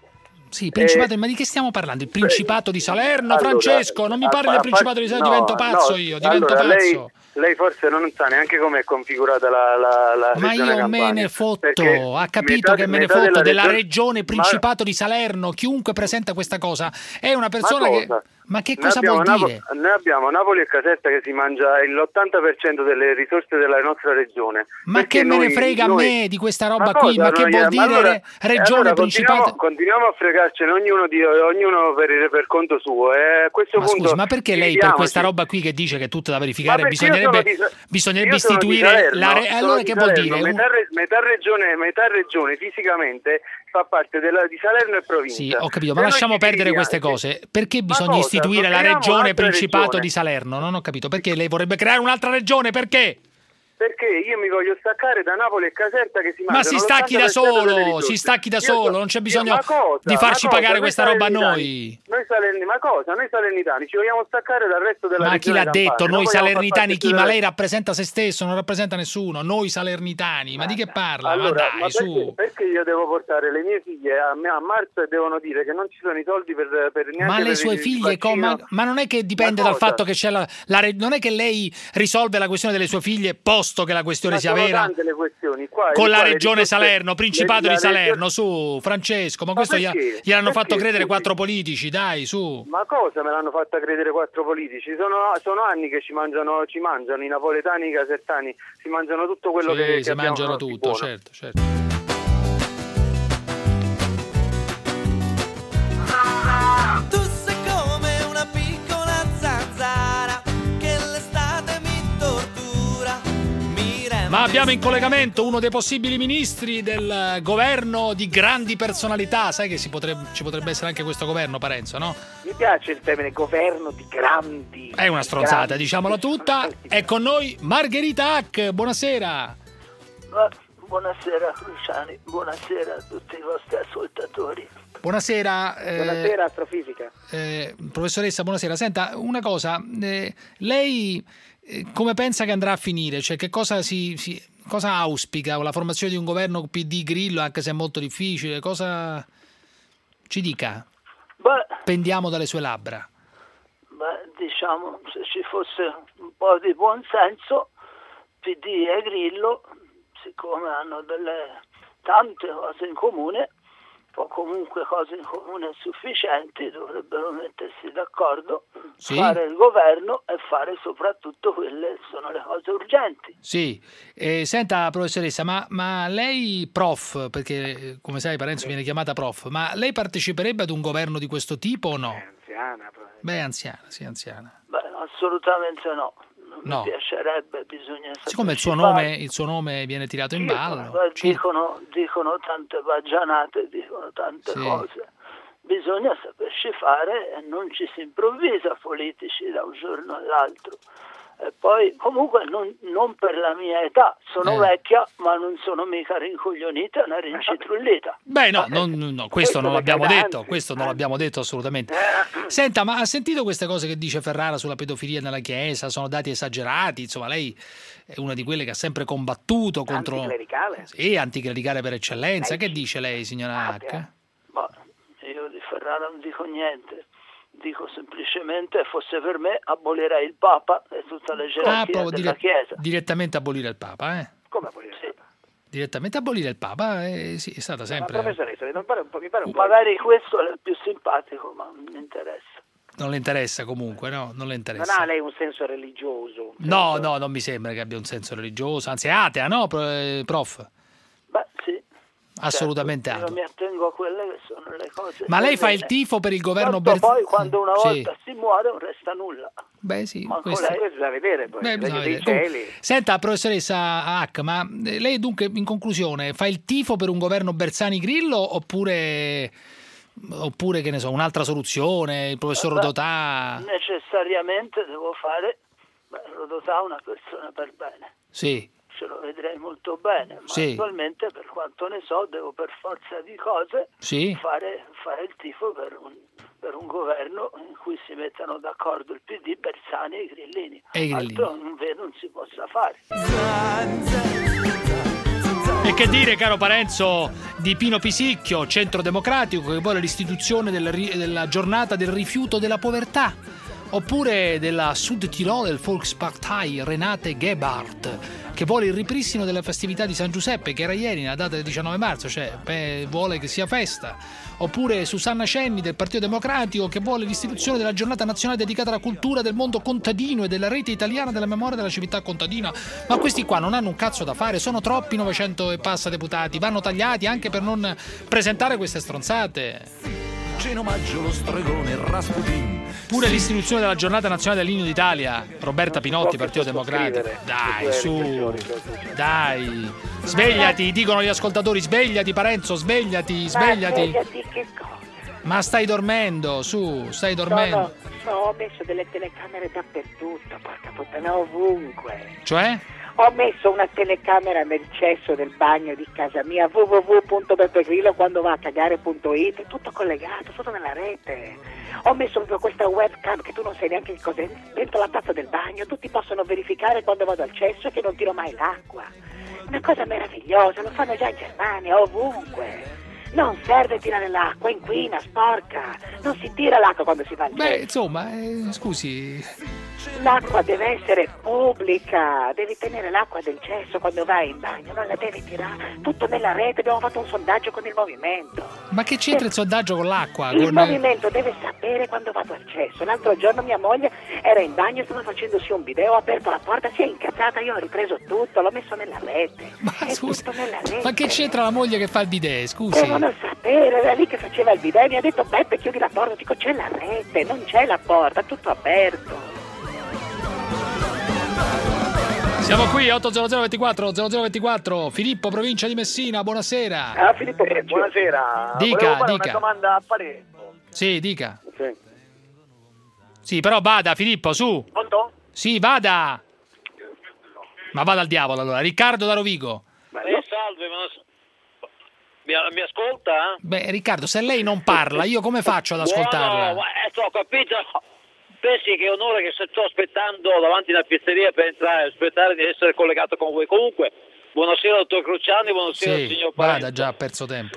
Sì, Principato, eh, ma di che stiamo parlando? Il Principato di Salerno, allora, Francesco? Non mi parli a, del Principato di Salerno, no, divento pazzo no, io, divento allora, pazzo. Lei... Lei forse non sa neanche come è configurata la, la, la ma regione io Campania, me ne fotto, ha capito che me ne fotto della, della regione Principato ma... di Salerno. Chiunque presenta questa cosa è una persona ma che... Ma che cosa vuol Napo- dire? Noi abbiamo Napoli e Caserta che si mangia l'ottanta per cento delle risorse della nostra regione. Ma che me noi, ne frega noi... a me di questa roba ma qui? cosa, Ma che vuol dire allora, regione allora Principato? Continuiamo, continuiamo a fregarcene ognuno, di, ognuno per, per conto suo. E a questo ma punto scusi, ma perché lei per questa roba qui che dice che è tutta da verificare bisognerebbe, di, bisognerebbe istituire Salerno, la re... allora che vuol dire? Metà, metà, regione, metà regione fisicamente fa parte della, di Salerno e provincia. Sì, ho capito, ma lasciamo perdere queste cose. Perché bisogna cosa? istituire la regione Principato regione. di Salerno? Non ho capito. Perché lei vorrebbe creare un'altra regione? Perché? Perché io mi voglio staccare da Napoli e Caserta che si mangiano. Ma si stacchi da solo, si stacchi da io solo, so, non c'è bisogno cosa, di farci cosa, pagare questa roba a noi. Noi salernitani, ma cosa? Noi salernitani ci vogliamo staccare dal resto della ma regione. Ma chi l'ha Campania. detto? Noi salernitani chi? Della... Ma lei rappresenta se stesso, non rappresenta nessuno. Noi salernitani, ma, ma di che parla? Allora, ma dai, ma perché, su. Perché io devo portare le mie figlie a, a marzo e devono dire che non ci sono i soldi per, per neanche Ma le per sue figlie, ma, ma non è che dipende dal fatto che c'è la, la non è che lei risolve la questione delle sue figlie posto che la questione sia vera le questioni qua, con qua, la regione risorse, Salerno, Principato le, di Salerno, regione... su Francesco, ma, ma questo perché? gliel'hanno fatto perché? credere Scusi. quattro politici, dai, su. Ma cosa me l'hanno fatta credere quattro politici? Sono, sono anni che ci mangiano, ci mangiano i napoletani, i casertani, si mangiano tutto quello sì, che, che si abbiamo mangiano tutto, certo, certo. Ma abbiamo in collegamento uno dei possibili ministri del governo di grandi personalità. Sai che si potrebbe, ci potrebbe essere anche questo governo, Parenzo, no? Mi piace il termine governo di grandi. È una stronzata, grandi. Diciamola tutta. È con noi Margherita Hack. Buonasera. Buonasera Cruciani, buonasera a tutti i vostri ascoltatori. Buonasera. Eh, buonasera astrofisica. Eh, professoressa, buonasera. Senta, una cosa, eh, lei... come pensa che andrà a finire? Cioè, che cosa si, si cosa auspica? La formazione di un governo P D Grillo, anche se è molto difficile, cosa ci dica? Beh, pendiamo dalle sue labbra. Beh, diciamo, se ci fosse un po' di buonsenso, P D e Grillo, siccome hanno delle tante cose in comune, o comunque cose in comune sufficienti, dovrebbero mettersi d'accordo, sì. fare il governo e fare soprattutto quelle che sono le cose urgenti. Sì, eh, senta professoressa, ma, ma lei prof, perché come sai Parenzo viene chiamata prof, ma lei parteciperebbe ad un governo di questo tipo o no? È anziana. Beh, è anziana, sì, anziana. Beh, assolutamente no. Non no. mi piacerebbe, bisogna siccome il suo, nome, il suo nome viene tirato in ballo. Dicono, dicono tante baggianate, dicono tante sì. cose. Bisogna saperci fare e non ci si improvvisa politici da un giorno all'altro. E poi comunque non, non per la mia età, sono eh. vecchia, ma non sono mica rincoglionita né rincitrullita. Beh no, non, no questo non l'abbiamo detto, questo non l'abbiamo detto assolutamente. Senta, ma ha sentito queste cose che dice Ferrara sulla pedofilia nella Chiesa? Sono dati esagerati, insomma lei è una di quelle che ha sempre combattuto contro... Anticlericale? Sì, anticlericale per eccellenza. Lei... Che dice lei, signora Hack? Ma io di Ferrara non dico niente. Dico semplicemente, fosse per me, abolirei il Papa e tutta la gerarchia ah, della dire- Chiesa. Direttamente abolire il Papa, eh? Come abolire sì. il Papa? Direttamente abolire il Papa, eh, sì, è stata sempre... Ma professoressa, mi pare un po'... Mi pare un po'... Magari questo è il più simpatico, ma non mi interessa. Non le interessa comunque, no? Non le interessa. Non ha lei un senso religioso? Un no, senso... no, non mi sembra che abbia un senso religioso, anzi è atea, no, prof? Beh, sì. Assolutamente certo, io mi attengo a quelle che sono le cose. Ma lei fa il tifo per il governo Berlusconi? Poi quando una volta sì. si muore non resta nulla. Beh sì, ma questo... lei bisogna vedere poi. Beh, bisogna dei vedere. Comunque, cieli. senta, professoressa Hack, ma lei dunque in conclusione fa il tifo per un governo Bersani-Grillo oppure, oppure che ne so, un'altra soluzione, il professor Rodotà? Necessariamente devo fare, beh, Rodotà è una persona per bene. Sì. Ce lo vedrei molto bene, ma Sì. attualmente per quanto ne so devo per forza di cose Sì. fare, fare il tifo per un, per un governo in cui si mettano d'accordo il P D, Bersani e i Grillini. E i Grillini. Altro non vedo non si possa fare. E che dire, caro Parenzo, di Pino Pisicchio, Centro Democratico, che vuole l'istituzione del ri- della giornata del rifiuto della povertà, oppure della Südtirol del Volkspartei Renate Gebhardt, che vuole il ripristino delle festività di San Giuseppe, che era ieri, nella data del diciannove marzo, cioè beh, vuole che sia festa, oppure Susanna Cenni del Partito Democratico, che vuole l'istituzione della giornata nazionale dedicata alla cultura del mondo contadino e della rete italiana della memoria della civiltà contadina. Ma questi qua non hanno un cazzo da fare, sono troppi novecento e passa deputati, vanno tagliati anche per non presentare queste stronzate. Geno Maggio, lo stregone, Rasputin. Pure l'istituzione della giornata nazionale dell'inno d'Italia, Roberta Pinotti, Partito Democratico. Dai, su, dai, svegliati, dicono gli ascoltatori, svegliati Parenzo, svegliati, svegliati. Svegliati che cosa? Ma stai dormendo, su, stai dormendo. No, no, ho messo delle telecamere dappertutto, porca puttana, ovunque. Cioè? Ho messo una telecamera nel cesso del bagno di casa mia, w w w punto beppe grillo quando va a cagare punto it, tutto collegato, tutto nella rete. Ho messo proprio questa webcam che tu non sai neanche che cos'è, dentro la tazza del bagno, tutti possono verificare quando vado al cesso che non tiro mai l'acqua. Una cosa meravigliosa, lo fanno già in Germania, ovunque. Non serve tirare l'acqua, inquina, sporca. Non si tira l'acqua quando si va al cesso. Beh, insomma, eh, scusi. L'acqua deve essere pubblica, devi tenere l'acqua del cesso quando vai in bagno, non la devi tirare. Tutto nella rete, abbiamo fatto un sondaggio con il movimento. Ma che c'entra il sondaggio con l'acqua? Il Con... movimento deve sapere quando vado al cesso. L'altro giorno mia moglie era in bagno, stava facendosi un video, ho aperto la porta, si è incazzata, io ho ripreso tutto, l'ho messo nella rete. Ma è scusa, tutto nella rete. ma che c'entra la moglie che fa il bidet, scusi? Devono sapere, era lì che faceva il bidet, mi ha detto Beppe chiudi la porta, dico c'è la rete, non c'è la porta, tutto aperto. Siamo qui, otto zero zero ventiquattro zero zero ventiquattro, Filippo, provincia di Messina, buonasera. Ah, Filippo, eh, buonasera. Dica, Volevo fare dica. una domanda a Parenzo. Sì, dica. Sì. Sì, però vada, Filippo, su. Pronto? Sì, vada. Ma vada al diavolo allora. Riccardo da Rovigo. Eh, salve, ma non... mi, mi ascolta? Beh, Riccardo, se lei non parla, io come faccio ad ascoltarla? No, no, eh, ho capito. Pensi che onore che sto aspettando davanti alla pizzeria per entrare, aspettare di essere collegato con voi. Comunque, buonasera dottor Cruciani, buonasera Sì, signor Parenzo. vada, già ha perso tempo.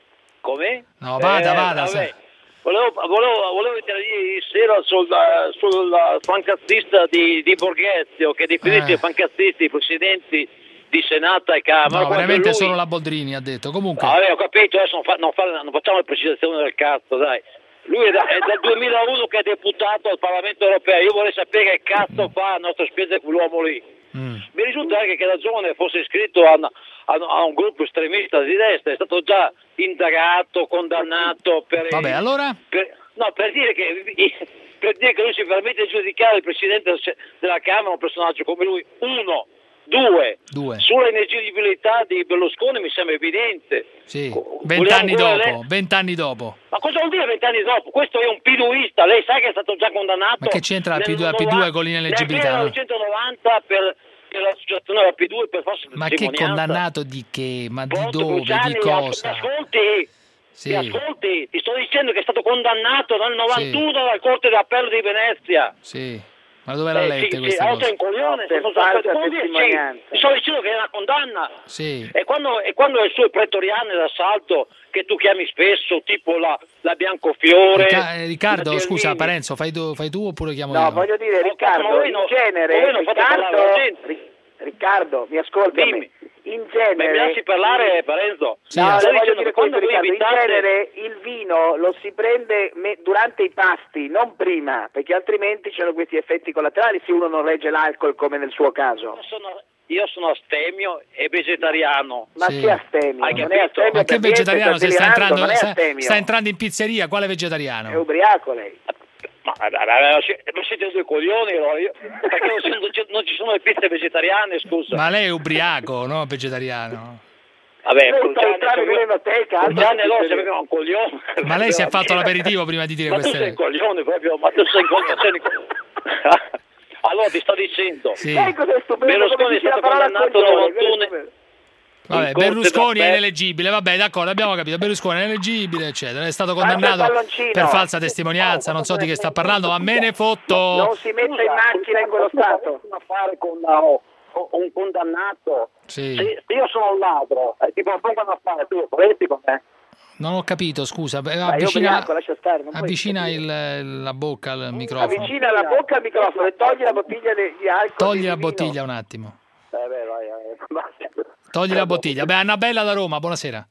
Come? No, vada, Eh, vada. vabbè. se- Volevo, volevo, volevo intervenire ieri sera sul, sul fancazzista di, di Borghezio, che definisce Eh. fancazzisti i presidenti di Senato e Camera. No, quando veramente lui... solo la Boldrini ha detto. Comunque, Vabbè, ho capito, adesso non, fa, non, fa, non facciamo le precisazioni del cazzo, dai. Lui è, da, è dal duemilauno che è deputato al Parlamento Europeo. Io vorrei sapere che cazzo fa a nostre spese quell'uomo lì. Mm. Mi risulta anche che da giovane fosse iscritto a, a, a un gruppo estremista di destra, è stato già indagato, condannato per... vabbè, allora? per- no, per dire che per dire che lui si permette di giudicare il Presidente della Camera, un personaggio come lui. Uno. Due. Due. Sulla ineleggibilità di Berlusconi mi sembra evidente. Sì, Vogliamo vent'anni ancora dopo, lei- vent'anni dopo. Ma cosa vuol dire vent'anni dopo? Questo è un piduista, lei sa che è stato già condannato. Ma che c'entra la nel P due, la P due novanta con l'ineleggibilità? Nel millenovecentonovanta per, per l'associazione della P due per falsa Ma che testimonianza. condannato di che? Ma di Pronto, dove? Cruciani, Di cosa? Mi ascolti? Sì. Mi ascolti? Ti sto dicendo che è stato condannato nel novantuno dalla Corte d'Appello di Venezia. Sì. Ma dove l'ha Eh, lette sì, queste sì, allora cose? sei un coglione, Per sei falsa come dire, testimonianza. sì, ti sto dicendo che è una condanna. Sì. E quando, e quando le sue pretoriane d'assalto che tu chiami spesso, tipo la, la Biancofiore... Ricca- eh, Riccardo, la scusa, Giannini. Parenzo, fai tu, fai tu oppure chiamo No, io? voglio dire, Ma Riccardo, voi in non- genere, voi non fate parlare la Riccardo, gente. Ri- Riccardo, mi ascolta. Dimmi. In Beh, genere... mi lasci parlare, Parenzo? Sì, No, Sto le voglio dicendo dire che quando questo, voi Riccardo, in invitate... genere il vino lo si prende me- durante i pasti, non prima, perché altrimenti c'erano questi effetti collaterali se uno non regge l'alcol come nel suo caso. Io sono, io sono astemio e vegetariano. Ma Sì. che astemio? Hai Non capito? è astemio Ma che per niente, vegetariano? Se sta delirando, entrando, non è sta, astemio. sta entrando in pizzeria, quale È vegetariano? ubriaco lei. Ma, ma, ma siete due coglioni, no? Io, perché non, ci, non ci sono le piste vegetariane, scusa. Ma lei è ubriaco, no? Vegetariano. Vabbè, Lei con sta Gianni, entrando in enoteca, con Gianni altri- allora aveva un coglione. Ma lei si è fatto l'aperitivo prima di dire Ma tu queste sei un coglione proprio, ma tu sei un coglione. Allora ti sto dicendo, Sì. Lei cos'è stupendo? Berlusconi come è dice la stato parola condannato a coglione, novantuno. vero? Vabbè, in corte Berlusconi è d'appello. ineleggibile, vabbè, d'accordo, abbiamo capito. Berlusconi è ineleggibile, eccetera. È stato Alza il condannato palloncino. per falsa testimonianza, non so di che sta parlando, ma me ne fotto. Non si mette in macchina in quello stato. a fare con uh, un condannato. Sì. Se, se io sono un ladro, eh, ti propongono a fare, tu lo faresti con me? Non ho capito, scusa. eh, io Avvicina, ubriaco, lascia stare, non puoi avvicina capire. il- la bocca al microfono. Avvicina la bocca al microfono e togli la bottiglia di di alcol. Togli di la vino. bottiglia un attimo. Eh, beh, vai, vai. Togli la bottiglia. Beh, Annabella da Roma, buonasera.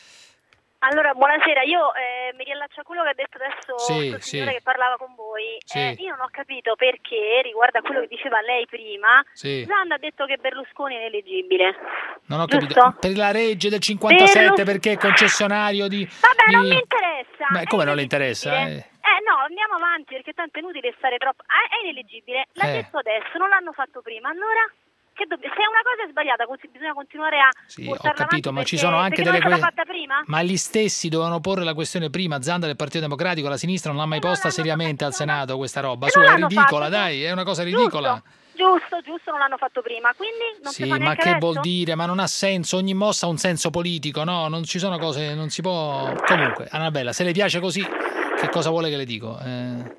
Allora, buonasera, io eh, mi riallaccio a quello che ha detto adesso Sì, il signore sì. che parlava con voi. Sì. Eh, io non ho capito perché, riguardo a quello che diceva lei prima, Sì. Zanda ha detto che Berlusconi è ineleggibile. Non ho Giusto? capito. Per la legge del cinquantasette, Berlus- perché è concessionario di... Vabbè, di- non mi interessa. Beh, come è non le interessa? ineleggibile. Eh, Eh no, andiamo avanti perché tanto è inutile stare troppo. Ah, è ineleggibile. L'ha Eh. detto adesso, non l'hanno fatto prima. Allora, che dobb- se una cosa è sbagliata, così bisogna continuare a Sì, ho portarla capito, avanti ma ci perché- sono anche perché delle non è stata que- fatta prima? Ma gli stessi dovevano porre la questione prima. Zanda del Partito Democratico, la sinistra non l'ha mai posta seriamente al Senato questa roba. E Su, non è l'hanno ridicola, fatto. dai, è una cosa ridicola. Giusto, giusto, non l'hanno fatto prima, quindi non Sì, si fa ma neanche che adesso? vuol dire? Ma non ha senso, ogni mossa ha un senso politico, no? Non ci sono cose, non si può... Comunque, Annabella, se le piace così, che cosa vuole che le dico? Eh...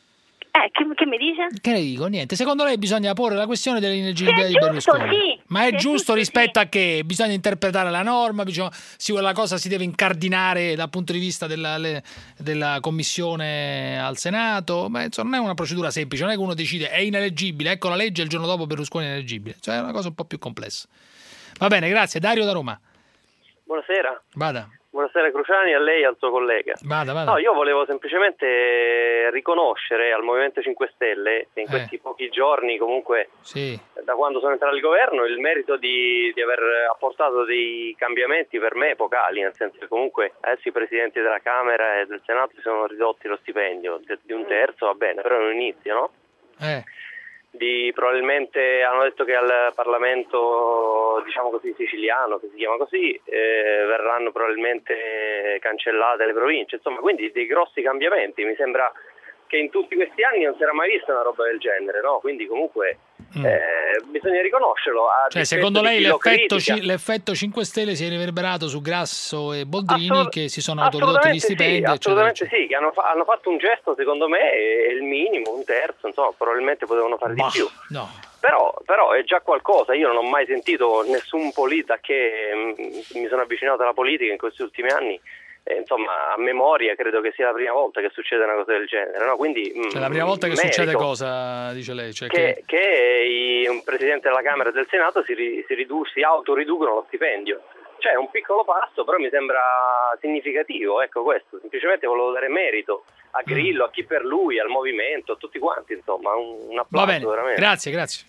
Eh, che, che mi dice? Che le dico? Niente, secondo lei bisogna porre la quessione dell'ineleggibilità Che è di giusto, Berlusconi. sì. Ma è Che è giusto giusto, rispetto a che? Bisogna interpretare la norma, bisogna, si, la cosa si deve incardinare dal punto di vista della, le- della commissione al Senato, ma insomma non è una procedura semplice, non è che uno decide è ineleggibile, ecco la legge e il giorno dopo Berlusconi è ineleggibile, cioè è una cosa un po' più complessa. Va bene, grazie. Dario da Roma. Buonasera. Vada. Buonasera Cruciani, a lei e al suo collega. Vada, vada. No, io volevo semplicemente riconoscere al Movimento cinque Stelle, che in Eh. questi pochi giorni, comunque Sì. da quando sono entrato al governo, il merito di, di aver apportato dei cambiamenti per me epocali, nel senso che comunque adesso i presidenti della Camera e del Senato si sono ridotti lo stipendio de- di un terzo, va bene, però è un inizio, no? Eh. Di, probabilmente hanno detto che al Parlamento, diciamo così, siciliano, che si chiama così, eh, verranno probabilmente cancellate le province, insomma, quindi dei grossi cambiamenti. Mi sembra che in tutti questi anni non si era mai vista una roba del genere, no? Quindi comunque eh, bisogna riconoscerlo. a Cioè, dispetto secondo di lei chi lo l'effetto, critica. ci- l'effetto cinque Stelle si è riverberato su Grasso e Boldrini, Assolut- che si sono autoridotti gli Assolutamente sì, stipendi, eccetera, assolutamente sì, che hanno, fa- hanno fatto un gesto, secondo me, è il minimo, un terzo, insomma, probabilmente potevano fare Bah, di più. no. Però, però è già qualcosa, io non ho mai sentito nessun politico che mm, mi sono avvicinato alla politica in questi ultimi anni, eh, insomma, a memoria credo che sia la prima volta che succede una cosa del genere, no? Quindi, mm, Cioè, la prima volta che merito succede cosa, dice lei? Cioè che, che... che i- un presidente della Camera e del Senato si, ri- si, ridu- si autoriducono lo stipendio. Cioè è un piccolo passo, però mi sembra significativo, ecco questo, semplicemente volevo dare merito a Grillo, a chi per lui, al movimento, a tutti quanti, insomma, un, un applauso Va bene, veramente. grazie, grazie.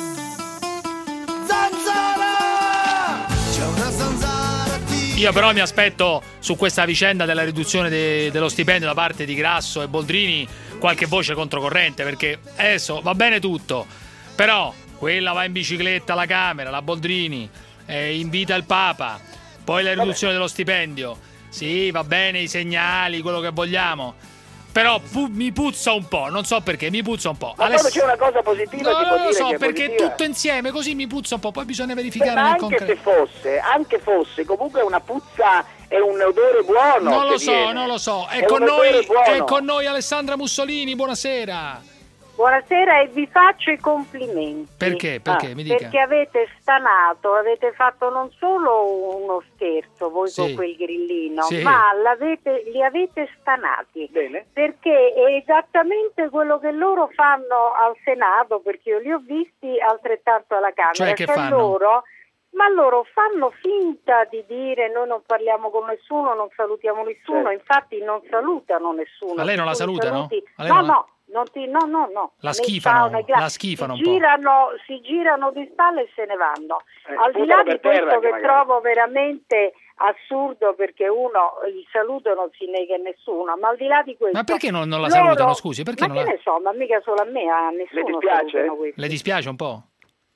C'è una zanzara ti- Io però mi aspetto su questa vicenda della riduzione de- dello stipendio da parte di Grasso e Boldrini qualche voce controcorrente, perché adesso va bene tutto, però quella va in bicicletta alla Camera, la Boldrini eh, invita il Papa, poi la riduzione dello stipendio, sì, va bene i segnali, quello che vogliamo, però pu- mi puzza un po', non so perché, mi puzza un po'. Ma Aless- quando c'è una cosa positiva No, si no, può non lo dire so, che è perché positiva. tutto insieme così mi puzza un po', poi bisogna Beh, verificare ma nel anche concreto. se fosse, anche fosse, comunque è una puzza, è un odore buono. Non lo che so, viene. non lo so. È, È con un odore noi, buono. è con noi Alessandra Mussolini, buonasera. Buonasera e vi faccio i complimenti. Perché? Perché? Ah, Mi dica. Perché avete stanato, avete fatto non solo uno scherzo voi Sì. con quel grillino, Sì. ma l'avete, li avete stanati. Bene. Perché è esattamente quello che loro fanno al Senato, perché io li ho visti altrettanto alla Camera. Cioè, che fanno? loro, ma loro fanno finta di dire noi non parliamo con nessuno, non salutiamo nessuno, Certo. infatti non salutano nessuno. Ma lei non la Tu li saluta, no? saluti- Ma lei No, non la- no. Non ti, no, no, no. La Né schifano, sauna, né gra- la schifano si un po'. girano, si girano di spalle e se ne vanno. Eh, Al di sputano là per di questo terra, che magari. trovo veramente assurdo perché uno il saluto non si nega a nessuno, ma al di là di questo... Ma perché non, non la loro... salutano, scusi? Perché ma non che la... ne so, ma mica solo a me, a nessuno. Le dispiace? salutano questo. Le dispiace un po'?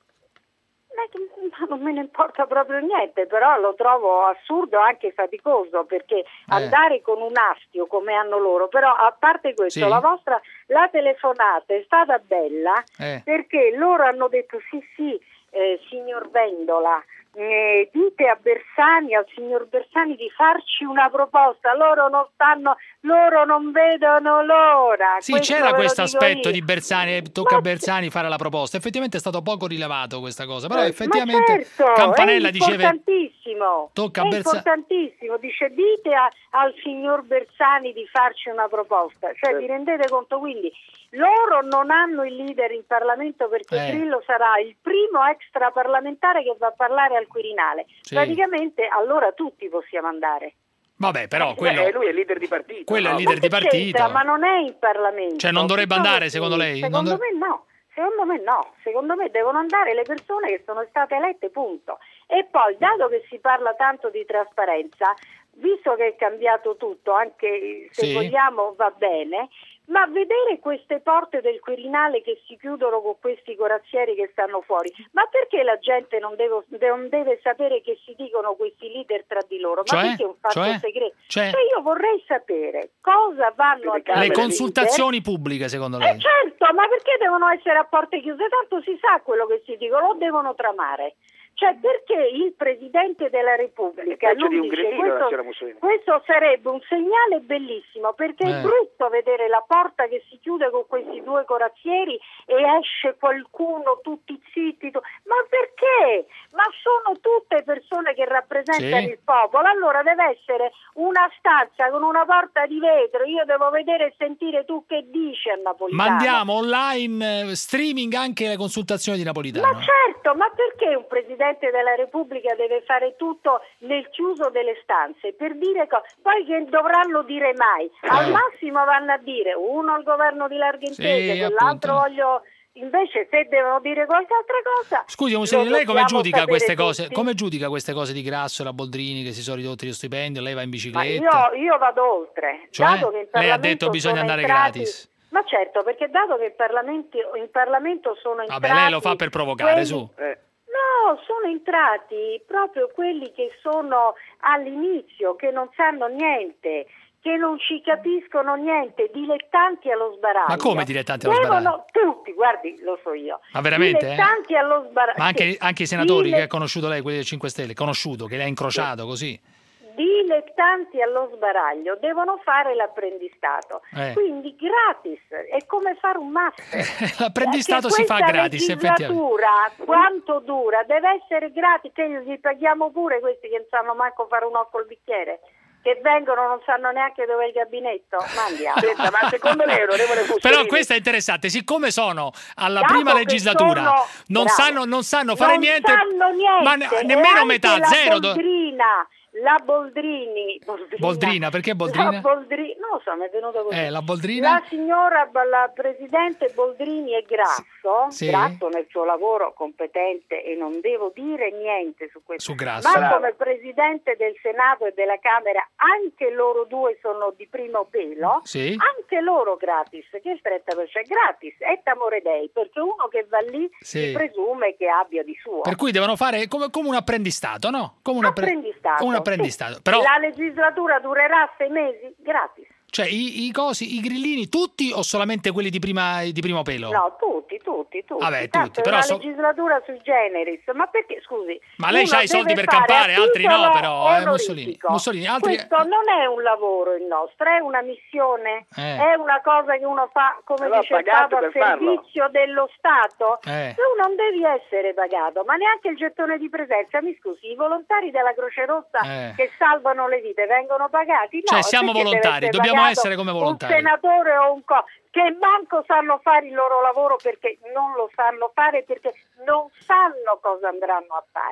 Non me ne importa proprio niente, però lo trovo assurdo, anche faticoso, perché eh. andare con un astio come hanno loro, però a parte questo, sì. la vostra la telefonata è stata bella eh. perché loro hanno detto sì sì, eh, signor Vendola, eh, dite a Bersani, al signor Bersani di farci una proposta, loro non stanno, loro non vedono l'ora. Sì, questo c'era questo aspetto io. di Bersani, tocca ma a Bersani fare la proposta, effettivamente è stato poco rilevato questa cosa, però effettivamente certo, Campanella è diceva importantissimo, tocca è a Bersani. importantissimo, dice dite a, al signor Bersani di farci una proposta, cioè vi rendete conto, quindi loro non hanno il leader in Parlamento perché eh. Grillo sarà il primo extraparlamentare che va a parlare al Quirinale. Sì. Praticamente allora tutti possiamo andare. Vabbè, però quello eh, lui è leader di partito. Quello no? è il leader di partito. Ma non è in Parlamento. Cioè non dovrebbe andare secondo lei? Secondo non me no. Secondo me no, secondo me devono andare le persone che sono state elette, punto. E poi, dato che si parla tanto di trasparenza, visto che è cambiato tutto, anche se sì. vogliamo va bene, ma vedere queste porte del Quirinale che si chiudono con questi corazzieri che stanno fuori, ma perché la gente non deve, non deve sapere che si dicono questi leader tra di loro? Cioè? Ma perché è un fatto Cioè? segreto? Cioè? Cioè io vorrei sapere cosa vanno a dire. Le consultazioni pubbliche, secondo lei? Eh certo, ma perché devono essere a porte chiuse? Tanto si sa quello che si dicono, lo devono tramare. Cioè perché il Presidente della Repubblica non di un dice grillino, questo, questo sarebbe un segnale bellissimo, perché eh. è brutto vedere la porta che si chiude con questi due corazzieri e esce qualcuno tutti zitti, tu... ma perché? Ma sono tutte persone che rappresentano sì. il popolo, allora deve essere una stanza con una porta di vetro, io devo vedere e sentire tu che dici a Napolitano. Mandiamo online streaming anche le consultazioni di Napolitano. Ma certo, ma perché un Presidente della Repubblica deve fare tutto nel chiuso delle stanze per dire cose, poi che dovranno dire mai, al eh. massimo vanno a dire uno al governo di larghe intese, sì, quell'altro appunto. voglio, invece se devono dire qualche altra cosa. Scusi, Mussolini, lei come giudica queste tutti. cose? Come giudica queste cose di Grasso e la Boldrini che si sono ridotti lo stipendio? Lei va in bicicletta? Ma io, io vado oltre. Cioè, dato che in lei ha detto bisogna andare entrati... gratis. Ma certo, perché dato che in Parlamento, in Parlamento sono entrati... Vabbè, lei lo fa per provocare, quelli... su. Eh. No, sono entrati proprio quelli che sono all'inizio, che non sanno niente, che non ci capiscono niente, dilettanti allo sbaraglio. Ma come dilettanti allo Devono, sbaraglio? tutti, guardi, lo so io. Ma veramente? Dilettanti eh? allo sbaraglio. Ma anche, sì. anche i senatori Dile... che ha conosciuto lei, quelli del cinque Stelle, conosciuto, che lei ha incrociato sì. così. Dilettanti allo sbaraglio devono fare l'apprendistato, eh. quindi gratis, è come fare un master. L'apprendistato si fa gratis, effettivamente. Quanto dura? Deve essere gratis, che gli paghiamo pure questi che non sanno manco fare un occhio al bicchiere, che vengono non sanno neanche dove è il gabinetto. Ma andiamo. Senta, ma secondo lei, onorevole Mussolini... Però questo è interessante, siccome sono alla Dato prima legislatura, sono... non, sanno, non sanno fare non niente, sanno niente, ma ne- nemmeno metà, la zero. Boldrina, la Boldrini, Boldrina, Boldrina, perché Boldrina? La Boldri... Non lo so, mi è venuto così. Eh, la Boldrina? La signora, la Presidente Boldrini è Grasso, sì. Grasso nel suo lavoro competente e non devo dire niente su questo. Su Grasso. Ma come Presidente del Senato e della Camera, anche loro due sono di primo pelo, sì. anche loro gratis, che il trenta per cento gratis, è Tamore Dei, perché uno che va lì sì. si presume che abbia di suo. Per cui devono fare come, come un apprendistato, no? Come un apprendistato. Un apprendistato. Sì. Però... La legislatura durerà sei mesi gratis. Cioè i, i cosi, i grillini tutti o solamente quelli di prima di primo pelo? No, tutti, tutti, tutti. Vabbè, Tanto tutti, è però una so... legislatura sui generis, ma perché, scusi? Ma lei ha i soldi per campare, altri no però, eh, Mussolini. Mussolini altri... Questo non è un lavoro il nostro, è una missione, eh. è una cosa che uno fa, come allora, dice il Papa, a servizio farlo. dello Stato. Eh. Tu non devi essere pagato, ma neanche il gettone di presenza. Mi scusi, i volontari della Croce Rossa eh. che salvano le vite vengono pagati? No, cioè siamo volontari, dobbiamo essere come volontari. Un senatore o un co che manco sanno fare il loro lavoro perché non lo sanno fare, perché non sanno cosa andranno a fare.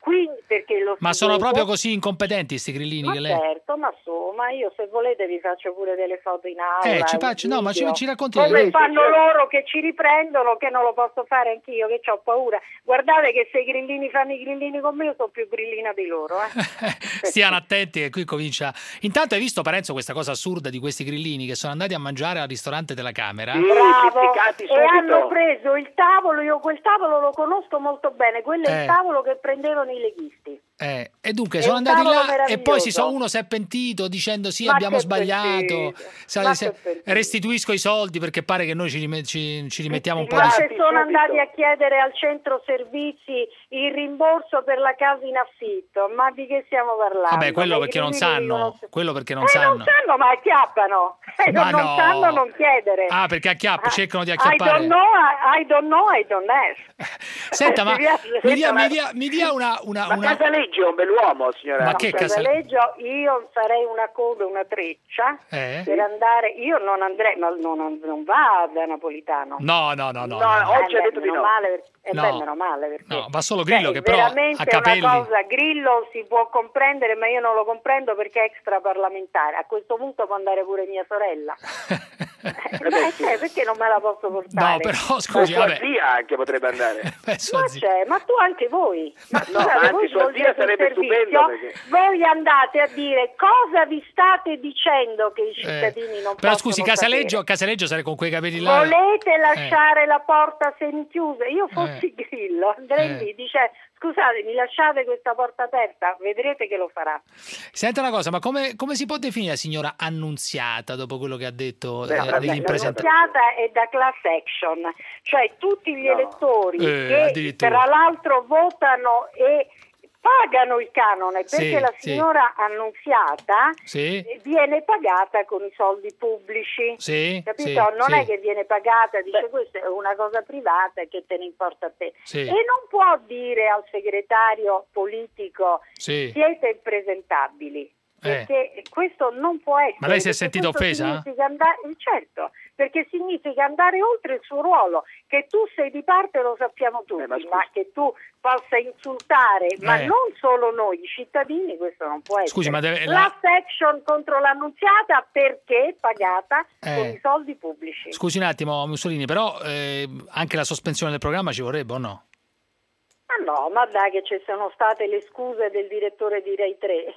quindi, perché lo Ma sono spiego. proprio così incompetenti sti grillini Ma che lei... certo, ma insomma, io se volete vi faccio pure delle foto in aula. Eh, ci un faccio, no, ma ci, video. ci racconti... Come lei- fanno loro che ci riprendono, che non lo posso fare anch'io, che ho paura. Guardate che se i grillini fanno i grillini con me, io sono più grillina di loro. Eh. Stiano attenti che qui comincia... Intanto hai visto, Parenzo, questa cosa assurda di questi grillini che sono andati a mangiare al ristorante della Camera? Bravo, pizzicati e subito. hanno preso il tavolo, io quel tavolo lo conosco molto bene, quello è Eh. il tavolo che prendevano i leghisti. Eh, e dunque È sono un andati tavolo là e poi si meraviglioso. sono, uno si è pentito dicendo sì, Ma abbiamo che sbagliato, pentito, sa- ma se- che pentito. restituisco i soldi perché pare che noi ci, rime- ci- ci rimettiamo un po' Ma di... se sono andati a chiedere al centro servizi il rimborso per la casa in affitto, ma di che stiamo parlando? Vabbè, quello Dei perché non grillini sanno, vivono- quello perché non eh, sanno. non sanno, ma acchiappano. Eh, Ma non no. sanno, non chiedere. Ah, perché acchiappa, cercano di I acchiappare. don't know, I, I don't know, I don't ask. Senta, ma Mi piace- mi dia, ma- mi dia- mi dia una... una, Ma una... Casaleggio è un bell'uomo, signora. Ma No, che Casaleggio, io farei una coda, una treccia Eh? per andare. Io non andrei, ma non, non va da Napolitano. No, no, no, no. No, no. oggi ha detto di no. Male, per- eh, No. beh, meno male perché No, va solo Grillo Beh, che però veramente ha capelli. una cosa, Grillo si può comprendere, ma io non lo comprendo perché è extraparlamentare. A questo punto può andare pure mia sorella. Eh, beh, cioè, perché non me la posso portare? No, però scusi, Ma sua vabbè. zia anche potrebbe andare. Beh, sua Ma zia. c'è, ma tu anche voi. Ma No, scusate, ma anzi, voi sua svolgete zia un sarebbe servizio, stupendo perché- voi andate a dire cosa vi state dicendo che i cittadini Eh, non però possono scusi, Casaleggio, sapere. Casaleggio sarà con quei capelli là. Volete lasciare la porta semichiusa? Io fossi Grillo, andrei Eh. lì, dice scusate, mi lasciate questa porta aperta? Vedrete che lo farà. Senta una cosa, ma come, come si può definire la signora Annunziata dopo quello che ha detto Beh, eh, vabbè, dell'impresentazione? l'annunziata è da class action, cioè tutti gli elettori Eh, che addirittura. tra l'altro votano e pagano il canone perché Sì, la sì. signora Annunziata Sì. eh, viene pagata con i soldi pubblici, Sì, capito? sì, non sì. è che viene pagata, dice questa è una cosa privata e che te ne importa a te. Sì. E non può dire al segretario politico Sì. siete impresentabili. Perché questo non può essere. Ma lei si è perché sentita questo offesa? significa andare- certo, perché significa andare oltre il suo ruolo. Che tu sei di parte lo sappiamo tutti, ma, che tu possa insultare, ma Eh. non solo noi, i cittadini, questo non può essere. Scusi, ma deve- la- Class action contro l'annunziata perché pagata Eh. con i soldi pubblici. Scusi un attimo, Mussolini, però eh, anche la sospensione del programma ci vorrebbe o no? Ma no, ma dai che ci sono state le scuse del direttore di Rai tre.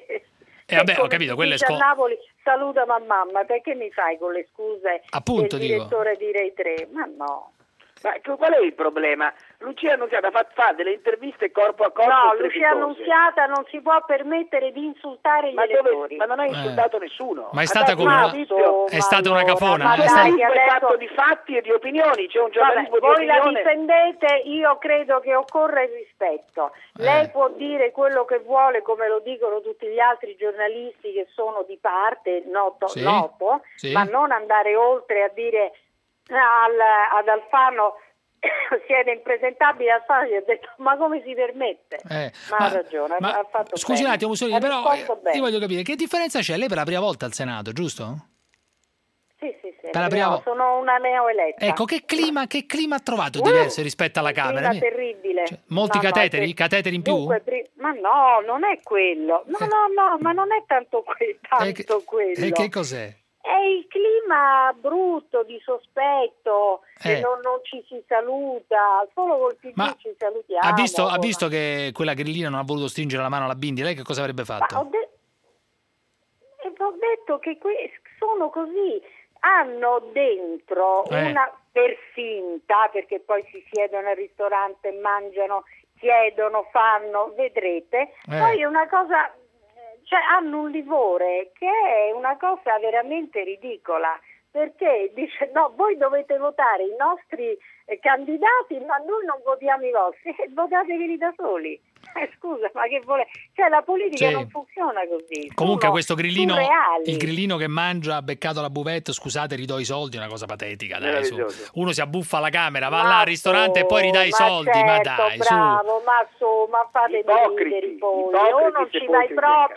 Eh, vabbè, Che ho come capito, si quelle dice sco- a Napoli saluta ma mamma, perché mi fai con le scuse Appunto, del dico. direttore di Rai tre? Ma no. Ma che- qual è il problema? Lucia Annunziata fa, fa delle interviste corpo a corpo. No, Lucia strepitose. Annunziata non si può permettere di insultare gli Ma, dove, elettori. ma non ha insultato nessuno. Ma è Ha stata dato come un una- giudizio. è stata una cafona, ma è dai, stata- che Comunque è adesso- fatto di fatti e di opinioni, c'è un Vabbè, giornalismo voi di la opinione. difendete, io credo che occorra il rispetto. Lei Eh. può dire quello che vuole, come lo dicono tutti gli altri giornalisti che sono di parte, noto, Sì, noto sì. ma non andare oltre a dire al- ad Alfano siete impresentabili. Alfano gli ha detto ma come si permette? Eh, ma, ha ragione, ma ha fatto scusi bene. un attimo, Mussolini, Ha però risposto eh, bene. io voglio capire che differenza c'è? Lei per la prima volta al Senato, giusto? Sì, sì, sì, Per la prima no, volta. sono una neoeletta. Ecco, che clima, che clima ha trovato Uh, diverso rispetto alla Camera? Clima Mi- terribile. molti No, no, cateteri? che- Cateteri in più? Dunque, pri- ma no, non è quello. No, no, no, ma non è tanto, que- tanto E che- quello. E che cos'è? È il clima brutto di sospetto, che Eh. non, non ci si saluta, solo col P D Ma ci salutiamo. Ha visto, ha come- visto che quella grillina non ha voluto stringere la mano alla Bindi? Lei che cosa avrebbe Ma ho, fatto? de- e ho detto che que- sono così, hanno dentro Eh. una per finta, perché poi si siedono al ristorante, mangiano, chiedono, fanno, vedrete, Eh. poi è una cosa, cioè hanno un livore che è una cosa veramente ridicola, perché dice no, voi dovete votare i nostri eh, candidati, ma noi non votiamo i vostri, e votateveli da soli. Eh, scusa, ma che vuole? Cioè la politica Sì. non funziona così. Comunque Sono questo grillino, surreali. il grillino che mangia ha beccato la buvette, scusate, ridò i soldi, è una cosa patetica, dai, su. Meraviglioso. Uno si abbuffa alla Camera, va Ma là al ristorante e poi ridà i ma soldi, ma certo, dai, su. bravo, ma insomma fate Ipocriti, ridere i polli, ipocriti o non ci sepolti vai in proprio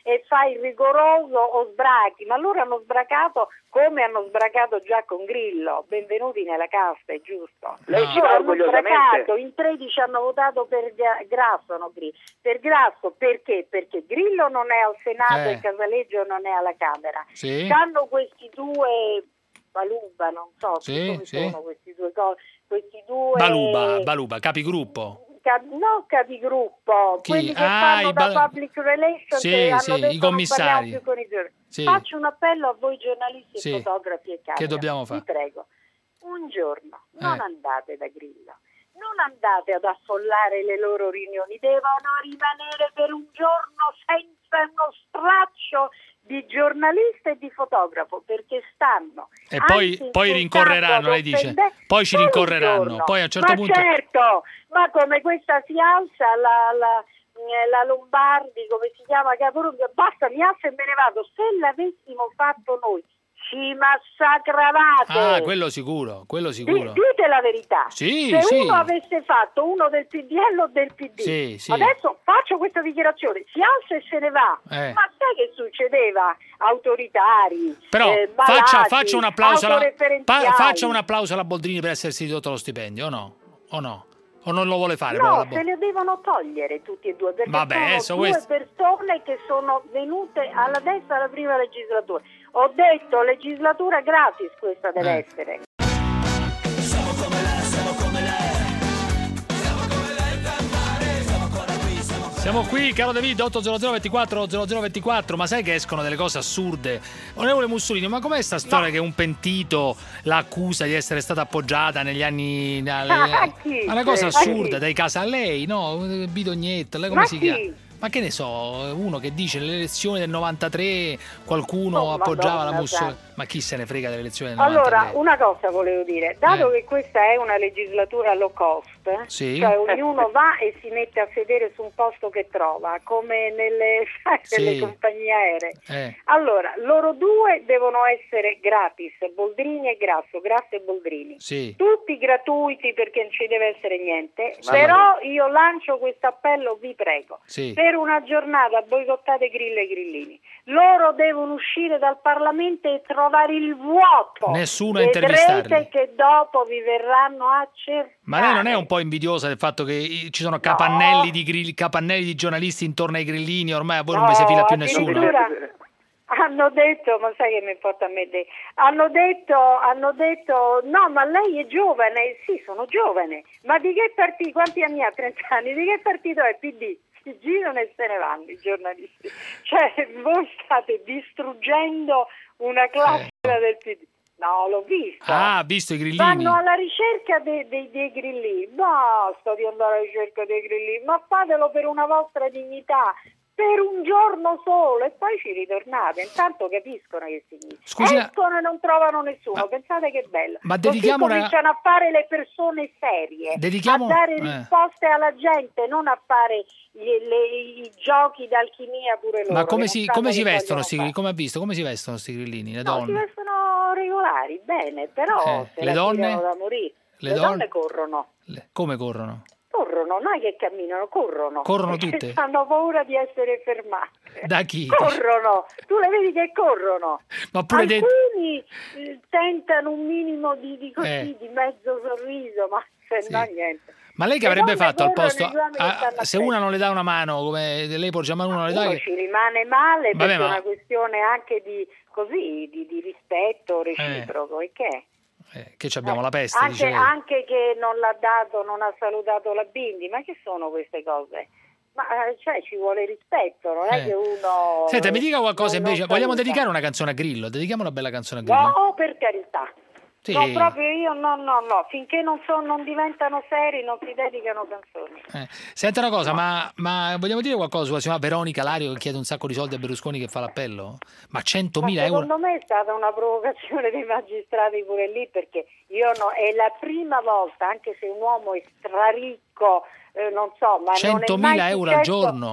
e fai il rigoroso o sbrachi, ma loro hanno sbracato come hanno sbracato già con Grillo. Benvenuti nella casta, è giusto. Lei No. ci va Hanno orgogliosamente. sbracato, in tredici hanno votato per Grasso, no, Grillo. Per Grasso perché? Perché Grillo non è al Senato Eh. e Casaleggio non è alla Camera. Sì. Hanno questi due Baluba, non so Sì, come sì. sono questi due cose, questi due Baluba, Baluba, capigruppo. Cap- no capigruppo, Chi? quelli che Ah, fanno i da ba- public relations Sì, che hanno sì, detto i non commissari. parliamo più con i giornalisti. Sì. Faccio un appello a voi giornalisti Sì. e fotografi e camera. Che dobbiamo fare? Vi prego, un giorno non Eh. andate da Grillo, non andate ad affollare le loro riunioni, devono rimanere per un giorno senza uno straccio di giornalista e di fotografo, perché stanno E poi, anzi poi insultando rincorreranno, lei ad dice. offendere- Poi ci solo un rincorreranno. giorno. Poi a un certo ma punto. certo, ma come questa si alza la, la, eh, la Lombardi, come si chiama Capurunga, basta, mi alzo e me ne vado. Se l'avessimo fatto noi, ci massacravate. Ah, quello sicuro, quello Di- sicuro. Dite la verità. Sì, Se sì. uno avesse fatto uno del P D L o del P D, Sì, sì. adesso faccio questa dichiarazione, si alza e se ne va. Eh. Ma sai che succedeva? Autoritari, Però eh, faccia, malati, faccia un applauso alla, autoreferenziali. pa- faccia un applauso alla Boldrini per essersi ridotto lo stipendio, o no? O no? O non lo vuole fare? No, proprio la se li devono togliere tutti e due, perché Vabbè, sono adesso due questo- persone che sono venute alla destra alla prima legislatura. Ho detto legislatura gratis questa deve Eh. essere. Siamo qui, caro David, otto zero zero ventiquattro zero zero ventiquattro, ma sai che escono delle cose assurde? Onorevole Mussolini, ma com'è sta storia che un pentito la accusa di essere stata appoggiata negli anni... alle- A chi? Ma una cosa A assurda, chi? dai casi a lei, no? Bidognetta, lei come Ma si chi? chiama? Ma che ne so, uno che dice nelle elezioni del novantatré qualcuno Oh, appoggiava Madonna la Mussolini. santa. Ma chi se ne frega delle elezioni del Allora, novantatré? una cosa volevo dire, dato Eh. che questa è una legislatura low cost, Sì. cioè ognuno va e si mette a sedere su un posto che trova, come nelle, sai, Sì. nelle compagnie aeree. Eh. Allora, loro due devono essere gratis, Boldrini e Grasso, Grasso e Boldrini. Sì. Tutti gratuiti perché non ci deve essere niente, Sì. però io lancio questo appello, vi prego, Sì. per una giornata boicottate Grillo e Grillini. Loro devono uscire dal Parlamento e trovare il vuoto. Nessuno a Vedrete intervistarli. che dopo vi verranno a cercare. Ma lei non è un po' invidiosa del fatto che i- ci sono capannelli di, grill- capannelli di giornalisti intorno ai grillini, ormai a voi non vi si fila più nessuno? addirittura hanno detto, ma sai che mi importa a me? de- Hanno detto, hanno detto, no, ma lei è giovane. Sì, sono giovane. Ma di che partito? Quanti anni ha? trenta anni? Di che partito è? P D? Si girano e se ne vanno i giornalisti. Cioè, voi state distruggendo una classe del P D. No, l'ho visto. Ah, ha visto i grillini? Vanno alla ricerca dei, dei, dei grillini. Basta di andare alla ricerca dei grillini, ma fatelo per una vostra dignità, per un giorno solo, e poi ci ritornate. Intanto capiscono che significa. Scusi, Escono e non trovano nessuno. Pensate che bello. ma Così dedichiamo una- cominciano a fare le persone serie, Dedichiamo- a dare eh. risposte alla gente, non a fare gli- le- i giochi d'alchimia pure loro. Ma come che si, non sanno come si che vestono vogliono sti fare. grillini? Come ha visto? Come si vestono sti grillini, le No, si donne? vestono regolari, bene, però Eh, se le la donne? tirano da morire. Le Le, donne? donne corrono. Le- Come corrono? Corrono, non è che camminano, corrono. Corrono Perché tutte? hanno paura di essere fermate. Da chi? Corrono, tu le vedi che corrono. Ma pure de- Alcuni eh, tentano un minimo di, di così, Eh. di mezzo sorriso, ma se Sì. no niente. Ma lei che Le avrebbe donne fatto al corrono posto? e gli uomini ah, stanno se a una non le dà una mano, come lei porge la mano, uno non le dà. Uno che- ci rimane male Vabbè, perché ma- è una questione anche di così, di, di rispetto reciproco. E che? eh, che ci abbiamo la peste, Anche, dice lei. anche che non l'ha dato, non ha salutato la Bindi, ma che sono queste cose? Ma eh, cioè ci vuole rispetto, non è Eh. che uno. Senta, mi dica qualcosa non- invece. non Vogliamo saluta. dedicare una canzone a Grillo? Dedichiamo una bella canzone a Grillo. No, per carità. Sì. No, proprio io no, no, no. Finché non, so, non diventano seri, non si dedicano canzoni. Eh, Senta una cosa, ma, ma vogliamo dire qualcosa sulla signora Veronica Lario che chiede un sacco di soldi a Berlusconi che fa l'appello? Ma centomila Ma euro? secondo me è stata una provocazione dei magistrati pure lì, perché io no, è la prima volta, anche se un uomo è straricco, eh, non so, ma non è centomila mai euro al successo- giorno?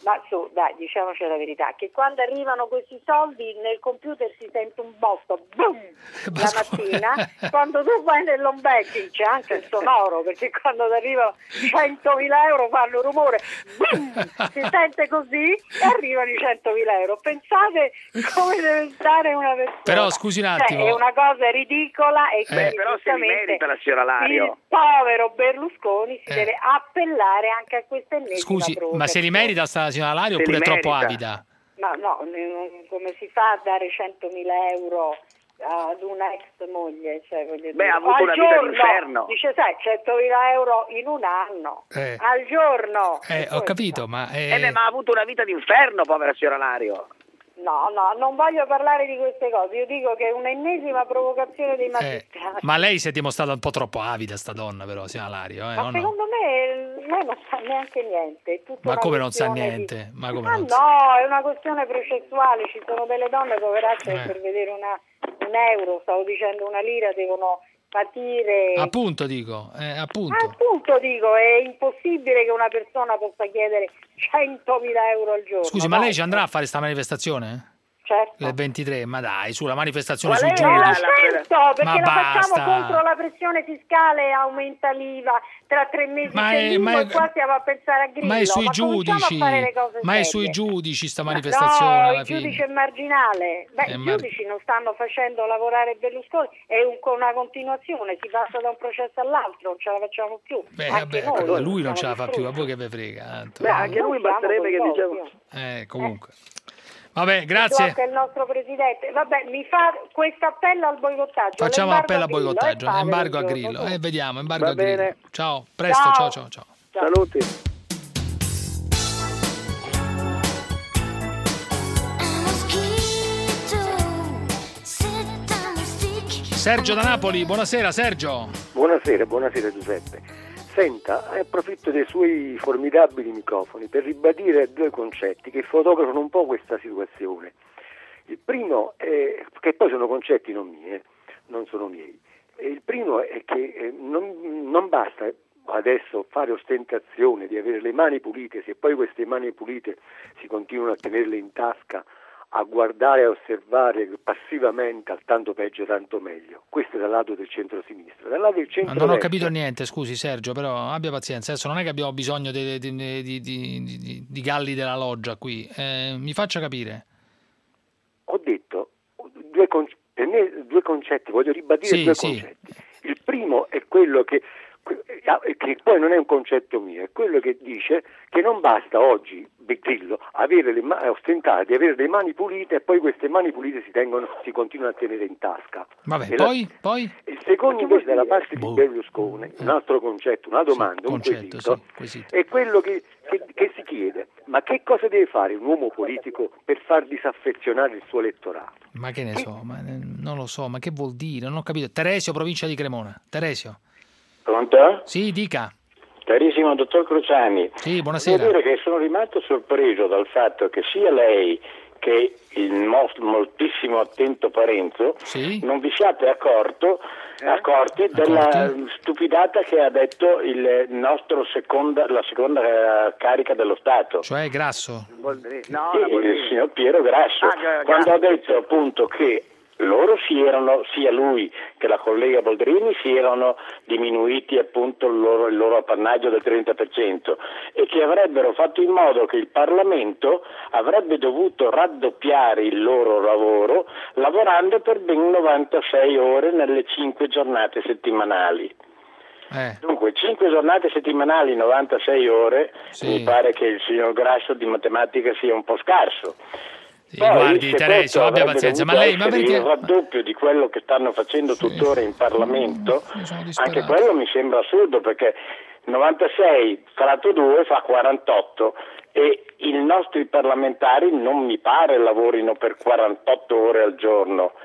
Ma su, dai, diciamoci la verità, che quando arrivano questi soldi nel computer si sente un botto, boom, la mattina, quando tu vai nell'home banking c'è anche il sonoro, perché quando ti arrivano centomila euro fanno rumore, boom, si sente così e arrivano i centomila euro. Pensate come deve stare una persona. Però scusi un attimo. Cioè, è una cosa ridicola e Eh. Però se li merita la signora Lario. il povero Berlusconi si Eh. deve appellare anche a questa ennesima Scusi, provocazione. ma se li merita sta la signora Lario Se oppure è li troppo merita. avida? Ma no, n- come si fa a dare centomila euro ad una ex moglie? Cioè, voglio Beh, dire, ha avuto al una vita giorno, d'inferno. dice, sai, centomila euro in un anno, Eh. al giorno. Eh, ho capito, ma... eh, Eh beh, ma ha avuto una vita d'inferno, povera signora Lario. No, no, non voglio parlare di queste cose, io dico che è un'ennesima provocazione dei eh, magistrati. ma lei si è dimostrata un po' troppo avida, sta donna, però, signora Lario, eh, Ma o no? secondo me lei non sa neanche niente. È tutta Ma una come non sa questione niente? di- Ma come Ma non no, sa- è una questione processuale. Ci sono delle donne poveracce che Eh. per vedere una, un euro, stavo dicendo una lira, devono patire. Appunto, dico, eh, appunto. Appunto dico, è impossibile che una persona possa chiedere centomila euro al giorno. Scusi, ma no? lei ci andrà a fare sta manifestazione? Certo. Il ventitré, ma dai, sulla manifestazione Qual sui è la giudici. certo, perché Ma la basta. facciamo contro la pressione fiscale, aumenta l'I V A, tra tre mesi Ma c'è è- l'I M U ma è- e qua stiamo a pensare a Grillo. Ma è sui cominciamo giudici, a fare le cose ma è serie. sui giudici sta manifestazione No, alla il fine. giudice è marginale. Beh, È i mar- giudici non stanno facendo lavorare Berlusconi, è un- una continuazione, si passa da un processo all'altro, non ce la facciamo più. Beh, Anche vabbè, noi lui non ce la siamo fa più, a distrutti. voi che ve frega. tanto. Beh, anche lui basterebbe che diceva... Eh, comunque. Vabbè, Si grazie. blocca il nostro presidente. Vabbè, mi fa questo appello al boicottaggio. Facciamo l'embargo appello a Grillo, boicottaggio, e fate embargo a un Grillo. giorno, Eh, su. vediamo, embargo Va a Grillo. bene. Ciao, presto, ciao, ciao, ciao. Saluti. Sergio da Napoli, buonasera Sergio. Buonasera, buonasera Giuseppe. Senta, approfitto dei suoi formidabili microfoni per ribadire due concetti che fotografano un po' questa situazione. Il primo è, che poi sono concetti non miei, non sono miei. Il primo è che eh, non, non basta adesso fare ostentazione di avere le mani pulite, se poi queste mani pulite si continuano a tenerle in tasca, a guardare e a osservare passivamente al tanto peggio tanto meglio. Questo è dal lato del centro-sinistra. Dal lato del Ma centro non ho capito niente, scusi Sergio, però abbia pazienza. Adesso non è che abbiamo bisogno di, di- di- di- di- di- di galli della loggia qui. Eh, mi faccia capire. Ho detto due, con- per me, due concetti, voglio ribadire Sì, due sì. concetti. Il primo è quello che, che poi non è un concetto mio, è quello che dice che non basta oggi, Grillo, avere le ma- ostentare di avere le mani pulite e poi queste mani pulite si, tengono, si continuano a tenere in tasca. Vabbè, E la- poi, poi? Il secondo invece dalla parte di Boh. Berlusconi, un altro concetto, una domanda, un concetto, quesito, sì, quesito. è quello che, che- che si chiede, ma che cosa deve fare un uomo politico per far disaffezionare il suo elettorato? Ma che ne so, ma, eh, non lo so, ma che vuol dire? Non ho capito. Teresio, provincia di Cremona. Teresio. Pronto? Sì, dica. Carissimo dottor Cruciani. Sì, buonasera. Devo dire che sono rimasto sorpreso dal fatto che sia lei che il mos- moltissimo attento Parenzo non vi siate accorto, accorti della stupidata che ha detto il nostro seconda, la seconda eh, carica dello Stato. Cioè Grasso. No, il signor Piero Grasso, Ah, quando ha detto appunto che loro si erano, sia lui che la collega Boldrini, si erano diminuiti appunto il loro, il loro appannaggio del trenta per cento e che avrebbero fatto in modo che il Parlamento avrebbe dovuto raddoppiare il loro lavoro lavorando per ben novantasei ore nelle cinque giornate settimanali. Eh. Dunque, cinque giornate settimanali, novantasei ore, Sì. mi pare che il signor Grasso di matematica sia un po' scarso. Sì, Poi, guardi, il Teresio, secondo abbia avrebbe pazienza, ma dovuto lei, ma essere perché... il raddoppio di quello che stanno facendo tuttora in Parlamento, anche quello mi sembra assurdo perché novantasei fratto due fa quarantotto e i nostri parlamentari non mi pare lavorino per quarantotto ore al giorno.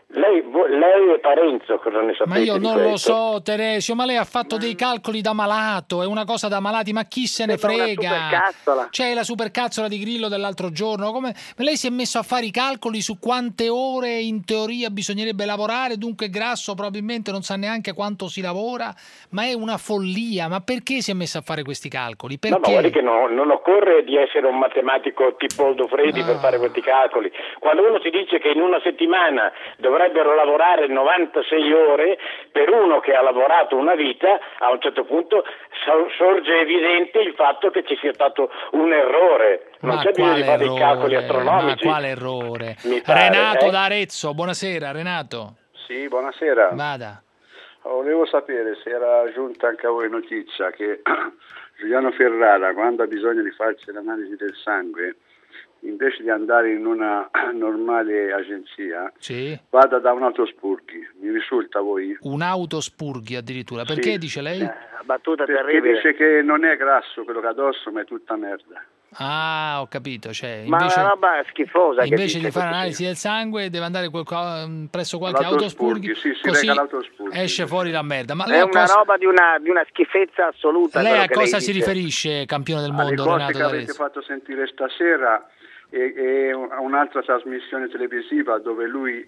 Lei, lei è Parenzo, cosa ne sapete? Ma io non questo? lo so, Teresio, ma lei ha fatto dei calcoli da malato, è una cosa da malati, ma chi se ne frega? C'è la supercazzola di Grillo dell'altro giorno, come... lei si è messo a fare i calcoli su quante ore in teoria bisognerebbe lavorare, dunque Grasso probabilmente non sa neanche quanto si lavora, ma è una follia, ma perché si è messo a fare questi calcoli? Perché? No, ma guardi che no, non occorre di essere un matematico tipo Aldo Fredi ah. per fare questi calcoli. Quando uno si dice che in una settimana dovrebbero lavorare novantasei ore, per uno che ha lavorato una vita, a un certo punto sorge evidente il fatto che ci sia stato un errore. Non ma c'è bisogno di fare dei calcoli astronomici. Ma quale errore? Pare, Renato eh? da Arezzo, buonasera Renato. Sì, buonasera. Vada. Volevo sapere se era giunta anche a voi notizia che Giuliano Ferrara, quando ha bisogno di farsi l'analisi del sangue, invece di andare in una normale agenzia, sì. vada da un autospurghi. Mi risulta a voi? Un autospurghi addirittura. Perché sì. dice lei? Eh, battuta Perché terribile. Dice che non è grasso quello che ha addosso, ma è tutta merda. Ah, ho capito. Cioè, ma invece, è una roba schifosa. Invece che di fare analisi del sangue deve andare quel, presso qualche autospurghi, sì, sì, così l'autоспurghi. esce fuori la merda. Ma è lei una cosa... roba di una, di una schifezza assoluta. Lei a cosa lei si dice. riferisce, campione del mondo, Alle cose Renato che avete fatto sentire stasera e, e un'altra trasmissione televisiva dove lui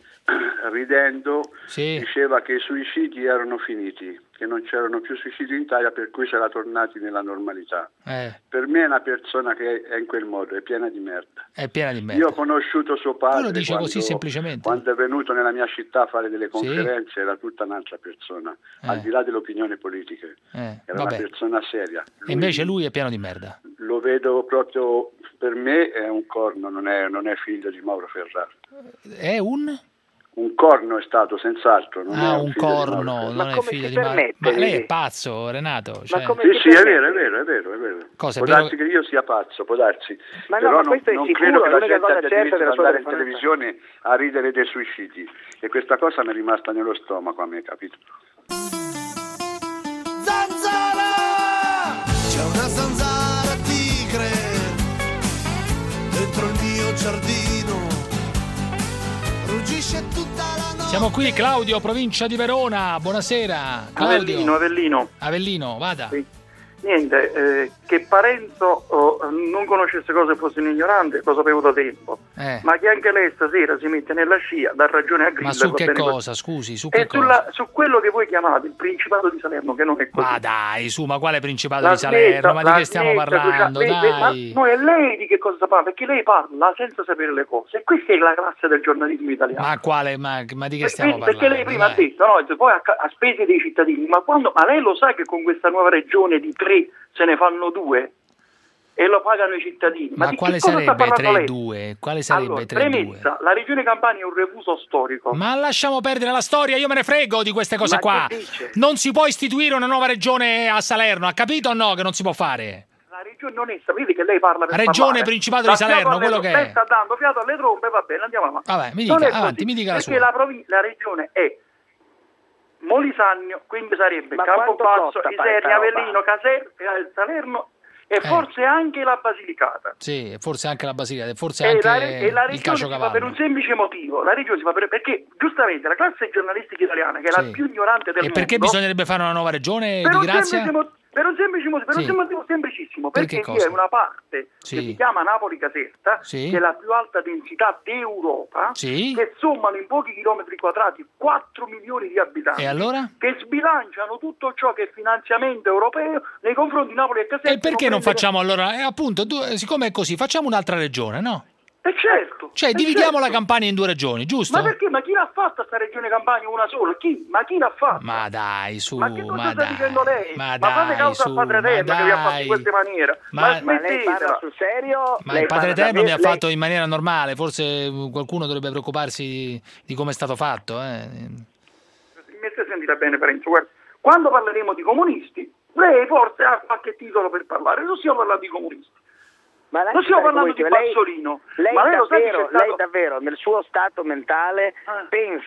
ridendo sì. diceva che i suicidi erano finiti, che non c'erano più suicidi in Italia, per cui si era tornati nella normalità. Eh. Per me è una persona che è in quel modo, è piena di merda. È piena di merda. Io ho conosciuto suo padre. Lui lo dice quando, così semplicemente. Quando è venuto nella mia città a fare delle conferenze, sì. era tutta un'altra persona, eh. al di là delle opinioni politiche. Eh. Era Vabbè. una persona seria. Lui, e invece lui è pieno di merda. Lo vedo proprio, per me è un corno, non è, non è figlio di Mauro Ferrara. È un? Un corno è stato, senz'altro. Non ah, è un, un corno, non ma è figlio di Mauro. Ma lei è pazzo, Renato? Cioè... Ma sì, sì, è vero, è vero, è vero, è vero. Cosa, può è vero... darsi che io sia pazzo, può darsi. Ma Però no, ma non, questo è non sicuro, credo che la l'unica gente cosa abbia certa diritto di della sua andare in telefonata. televisione a ridere dei suicidi. E questa cosa mi è rimasta nello stomaco a me, capito? Zanzara! C'è una zanzara tigre dentro il mio giardino, ruggisce tutta la notte. Siamo qui, Claudio, provincia di Verona. Buonasera. Claudio. Avellino, Avellino. Avellino, vada. Sì. Niente, eh, che Parenzo oh, non conoscesse cose fosse un ignorante, lo sapevo da tempo. Eh. Ma che anche lei stasera si mette nella scia, dà ragione a Grillo. Ma su che bene cosa, così. scusi, su e che sulla, cosa? Su quello che voi chiamate il Principato di Salerno, che non è così. Ma dai, su, ma quale Principato La di Salerno? smetta, Ma di che stiamo smetta, parlando, cioè, dai? Ma no, è lei di che cosa parla, perché lei parla senza sapere le cose. E questa è la classe del giornalismo italiano. Ma quale, ma, ma di che perché, stiamo parlando? Perché lei prima dai. ha detto, no, poi a, a spese dei cittadini, ma, quando, ma lei lo sa che con questa nuova regione di tre se ne fanno due? E lo pagano i cittadini. Ma, ma quale sarebbe tre due? Quale sarebbe allora, tre due? Premessa, la regione Campania è un refuso storico. Ma lasciamo perdere la storia, io me ne frego di queste cose ma qua. Dice? Non si può istituire una nuova regione a Salerno, ha capito o no che non si può fare? La regione non è, sapete che lei parla per Regione parlare. Principato di Salerno, quello che è. Sta dando fiato alle trombe, va bene, andiamo avanti. Vabbè, mi non dica, è così, avanti, mi dica la perché sua. la, provi- la regione è Molisagno, quindi sarebbe ma Campobasso, costa, Isernia, Avellino, Caser, eh, Salerno e Eh. forse anche la Basilicata. Sì, forse anche la Basilicata, forse E anche la, e la il regione si Caciocavallo. fa per un semplice motivo, la regione si fa per, perché giustamente la classe giornalistica italiana, che è Sì. la più ignorante del E perché mondo, bisognerebbe fare una nuova regione per di un grazia? semplice mo- per un semplice motivo, per Sì. un motivo semplicissimo, Per perché che vi cosa? è una parte Sì. che si chiama Napoli Caserta, Sì. che è la più alta densità d'Europa, Sì. che sommano in pochi chilometri quadrati quattro milioni di abitanti, E allora? che sbilanciano tutto ciò che è finanziamento europeo nei confronti di Napoli e Caserta. E perché non prende- facciamo allora? Eh, appunto, tu- siccome è così, facciamo un'altra regione, no? E certo. Cioè, e dividiamo certo. la Campania in due regioni, giusto? Ma perché? Ma chi l'ha fatta sta regione Campania una sola? Chi? Ma chi l'ha fatta? Ma dai, su, Ma che cosa ma sta dai, dicendo lei? ma Ma dai, fate causa su, al Padre ma Eterno che vi ha fatto dai. in questa maniera. Ma- Ma, Ma lei parla smettetela. sul serio? Ma Lei il Padre parla- Eterno mi ha lei- fatto in maniera normale, forse mm, qualcuno dovrebbe preoccuparsi di, di come è stato fatto. Eh. Mi stai sentita bene, Parenzo? Guarda, quando parleremo di comunisti, lei forse ha qualche titolo per parlare. Non stiamo parlando di comunisti. Ma Non stiamo parlando di lei, Bassolino. lei, ma lei lo sa che davvero, c'è stato... lei davvero nel suo stato mentale Ah. pensa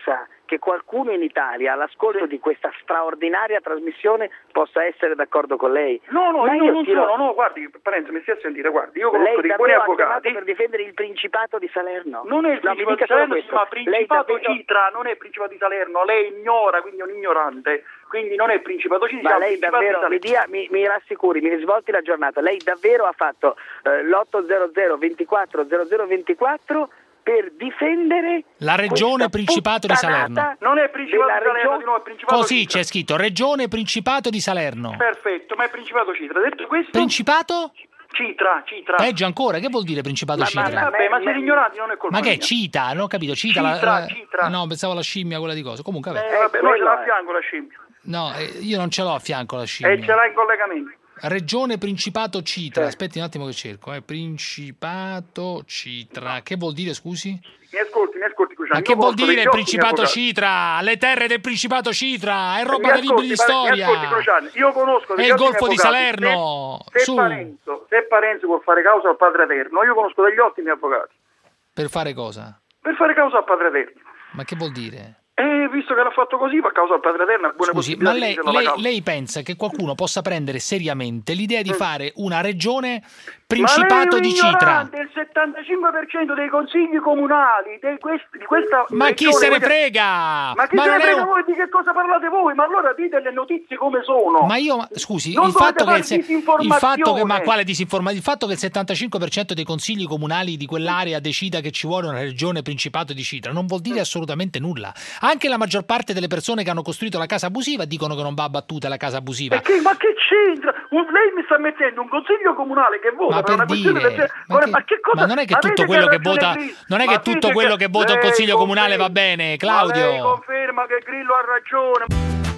che qualcuno in Italia all'ascolto di questa straordinaria trasmissione possa essere d'accordo con lei. No, no, Ma io non tiro... sono, no, guardi, Parenzo, mi stia a sentire, guardi, io conosco lei dei buoni davvero avvocati. Ha per difendere il Principato di Salerno? Non è il No, mi Principato dica di Salerno, solo si chiama questo. Principato Lei davvero... Citra, non è il Principato di Salerno, lei ignora, quindi è un ignorante, quindi non è il Principato Citra. Ma lei davvero, mi, dia, mi, mi rassicuri, mi risvolti la giornata, lei davvero ha fatto eh, l'ottocento ventiquattro zero zero ventiquattro per difendere la regione Principato di Salerno. Non è Principato di Salerno, regione... di nuovo, è Principato Così Citra. c'è scritto regione Principato di Salerno. Perfetto, ma è Principato Citra. Detto questo, Principato? Citra, Citra. Peggio ancora, che vuol dire Principato ma, Citra? Ma, vabbè, ma siete ignoranti, non è colpa Ma che mia. è Cita? Non ho capito, Cita. Citra, la, la... Citra. No, pensavo la scimmia, quella di cosa. Comunque, vabbè. Eh, vabbè, noi ce l'ha a fianco la scimmia. No, eh, io non ce l'ho a fianco la scimmia. E ce l'ha in collegamento. Regione Principato Citra. Sì. Aspetti un attimo che cerco. Eh. Principato Citra. Che vuol dire, scusi? Mi ascolti, mi ascolti. Ma che vuol dire il Principato Citra? Le terre del Principato Citra? È roba da libri di storia. Mi ascolti, Cruciani. Io conosco è il Golfo di Salerno. Se, se, Su. Parenzo, se Parenzo può fare causa al Padre Eterno, io conosco degli ottimi avvocati. Per fare cosa? Per fare causa al Padre Eterno. Ma che vuol dire? E visto che l'ha fatto così, va a causa al Padre Eterno, buone Scusi, ma lei, lei, lei pensa che qualcuno possa prendere seriamente l'idea di fare una regione Principato di Citra? Il settantacinque per cento dei consigli comunali di, questi, di questa Ma chi se ne frega? Ma chi ma se ne frega un... voi di che cosa parlate voi? Ma allora dite le notizie come sono. Ma io, ma, scusi, non il fatto, che se, il fatto che ma quale disinformazione? Il fatto che il settantacinque per cento dei consigli comunali di quell'area decida che ci vuole una regione Principato di Citra non vuol dire assolutamente nulla. Anche la maggior parte delle persone che hanno costruito la casa abusiva dicono che non va abbattuta la casa abusiva. Che, ma che c'entra? Lei mi sta mettendo un consiglio comunale che vota ma per, per dire, del... ma, che, ma che cosa? Ma non è che tutto quello che vota non è che tutto quello che vota un consiglio comunale va bene, Claudio. Ma lei conferma che Grillo ha ragione.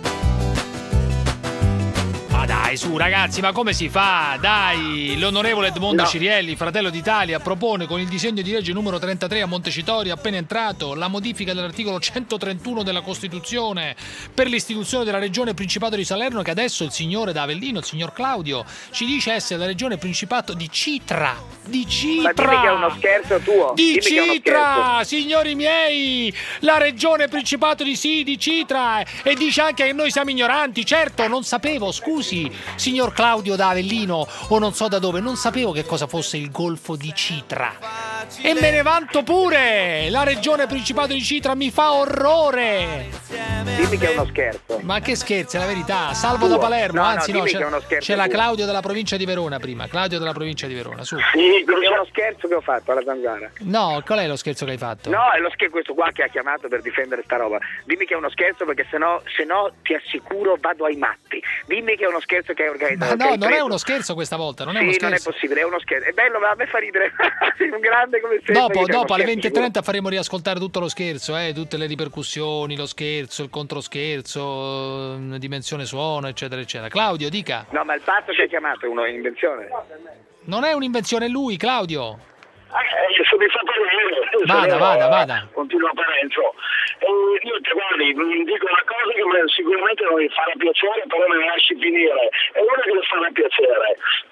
Ma dai, su ragazzi, ma come si fa? Dai, l'onorevole Edmondo no. Cirielli, Fratello d'Italia, propone con il disegno di legge numero trentatré a Montecitorio, appena entrato, la modifica dell'articolo centotrentuno della Costituzione per l'istituzione della regione Principato di Salerno, che adesso il signore da Avellino, il signor Claudio, ci dice essere la regione Principato di Citra. Di Citra! Ma dimmi che è uno scherzo tuo. Di dimmi Citra, signori miei! La regione Principato di sì, di Citra! E dice anche che noi siamo ignoranti. Certo, non sapevo, scusi. Signor Claudio da Avellino o non so da dove, non sapevo che cosa fosse il Golfo di Citra e me ne vanto pure. La regione Principato di Citra mi fa orrore. Dimmi che è uno scherzo. Ma che scherzi, è la verità. Salvo da Palermo, no, anzi no, no, c'è, uno c'è la Claudio della provincia di Verona prima. Claudio della provincia di Verona, su. Sì, è uno scherzo che ho fatto alla zanzara. No, qual è lo scherzo che hai fatto? No, è lo scherzo questo qua che ha chiamato per difendere sta roba. Dimmi che è uno scherzo perché sennò, sennò ti assicuro vado ai matti. Dimmi che è uno scherzo che hai organizzato. Ma no, non è uno scherzo questa volta, non sì, è uno scherzo. non è possibile, è uno scherzo. È bello, ma a me fa ridere. Sei un grande come sempre. Dopo, dopo alle venti e trenta faremo riascoltare tutto lo scherzo, eh, tutte le ripercussioni, lo scherzo, il controscherzo, dimensione suono, eccetera, eccetera. Claudio, dica. No, ma il pazzo che hai chiamato è un'invenzione. Non è un'invenzione, è lui, Claudio. Eh, sono mi fa parlare. Vada, vada, vada. Continua Parenzo. Eh, io ti guardi, dico una cosa che sicuramente non mi farà piacere, però me la lasci finire. È una che le farà piacere.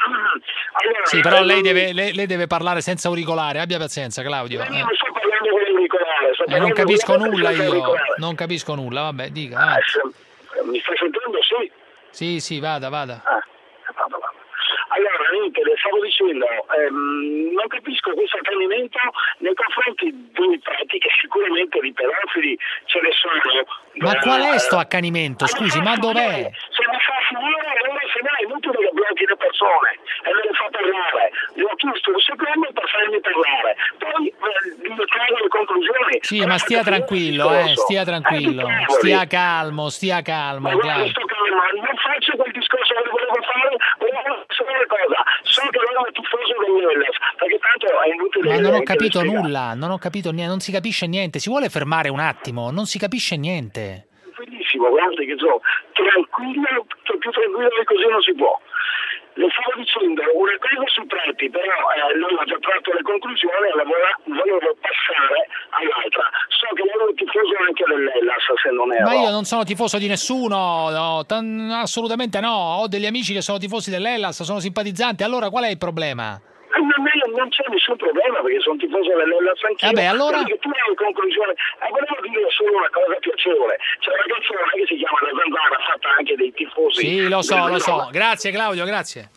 Allora, sì, però lei deve, lei, lei deve parlare senza auricolare, abbia pazienza, Claudio. Eh. Io non sto parlando con l'auricolare. Eh, non capisco nulla io. Non capisco nulla, vabbè, dica. Eh, mi stai sentendo? Sì. Sì, sì, vada, vada. Ah, vada, vada. Allora, niente, le stavo dicendo, ehm, non capisco questo accanimento nei confronti dei preti che sicuramente di pedofili ce ne sono. Ma qual è sto accanimento? Scusi, ma dov'è? Se mi fa finire, allora se no è inutile che blocchi le persone e me le fa parlare. Gli ho chiesto un secondo per farmi parlare, poi eh, traggo le conclusioni. Sì, ma stia tranquillo, eh, stia tranquillo, stia calmo, stia calmo. Ma guarda, sto calmo, non faccio quel discorso che volevo fare, volevo solo una cosa, so che non è tifoso dell'Hellas, perché tanto è inutile. Ma non ho capito nulla, non ho capito niente, non si capisce niente, si vuole fermare un attimo, non si capisce niente. Benissimo, guardi che so, tranquillo, più tranquillo di così non si può. Le stavo dicendo una cosa su preti, però eh, lui ha già tratto le conclusioni e volevo passare all'altra. So che lei è tifoso anche dell'Hellas, se non è. Ma io non sono tifoso di nessuno, no, tan- assolutamente no. Ho degli amici che sono tifosi dell'Hellas, sono simpatizzanti. Allora qual è il problema? Non è, non c'è nessun problema perché sono tifoso della Sanchino. Vabbè, allora... Perché tu hai in conclusione, eh, volevo dire solo una cosa piacevole, c'è una canzone che si chiama La Zanzara, fatta anche dei tifosi. Sì, lo so, lo so. Grazie Claudio, grazie.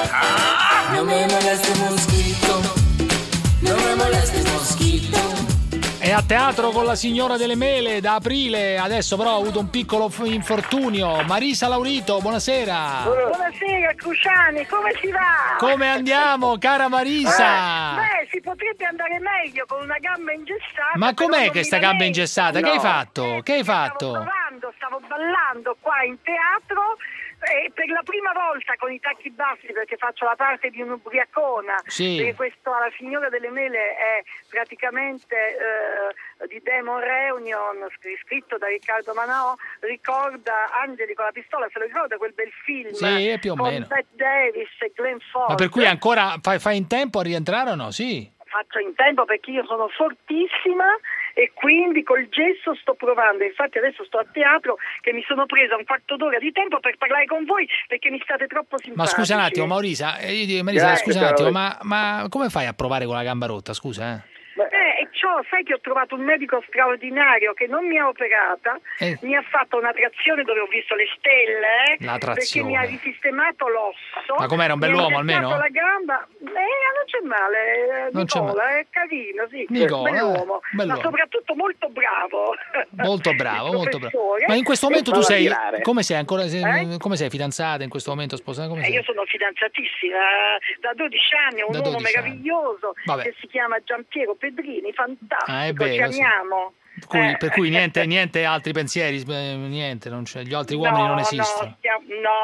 No me moleste mosquito, no me moleste mosquito. È a teatro con La Signora delle Mele da aprile, adesso però ha avuto un piccolo infortunio. Marisa Laurito, buonasera. Buonasera Cruciani, come si va? Come andiamo, cara Marisa? Eh, beh, si potrebbe andare meglio con una gamba ingessata. Ma com'è questa gamba lamento. ingessata? No. Che hai fatto? Che hai fatto? Stavo provando, stavo ballando qua in teatro. E per la prima volta con i tacchi bassi, perché faccio la parte di un'ubriacona, sì. Perché questo La Signora delle Mele è praticamente eh, di Demon Reunion, scritto da Riccardo Manao, ricorda Angeli con la pistola, se lo ricorda quel bel film sì, più o con meno. Bette Davis e Glenn Ford. Ma per cui ancora fai, fai in tempo a rientrare o no? Sì. Faccio in tempo perché io sono fortissima e quindi col gesso sto provando, infatti adesso sto a teatro che mi sono presa un quarto d'ora di tempo per parlare con voi perché mi state troppo simpatici. Ma scusa un attimo Maurisa, eh, Marisa, scusa un attimo, ma, ma come fai a provare con la gamba rotta, scusa eh? Eh, e ciò, sai che ho trovato un medico straordinario che non mi ha operata, eh. mi ha fatto una trazione dove ho visto le stelle, la perché mi ha risistemato l'osso. Ma com'era, un bell'uomo almeno? La gamba, eh, non c'è male, non Nicola, c'è male. è carino, sì, Nicola, bell'uomo, eh, bell'uomo. ma soprattutto molto bravo. Molto bravo, molto bravo. Ma in questo momento tu sei, come sei ancora, sei, eh? come sei fidanzata in questo momento, sposata? Come sei? Eh, io sono fidanzatissima da dodici anni, un da uomo meraviglioso Vabbè. che si chiama Giampiero Pedrini, fantastico. Ah, è Ci vero, sì. amiamo. Per cui, Eh. per cui niente, niente altri pensieri, niente, non c'è, gli altri uomini no, non esistono. No, stiamo,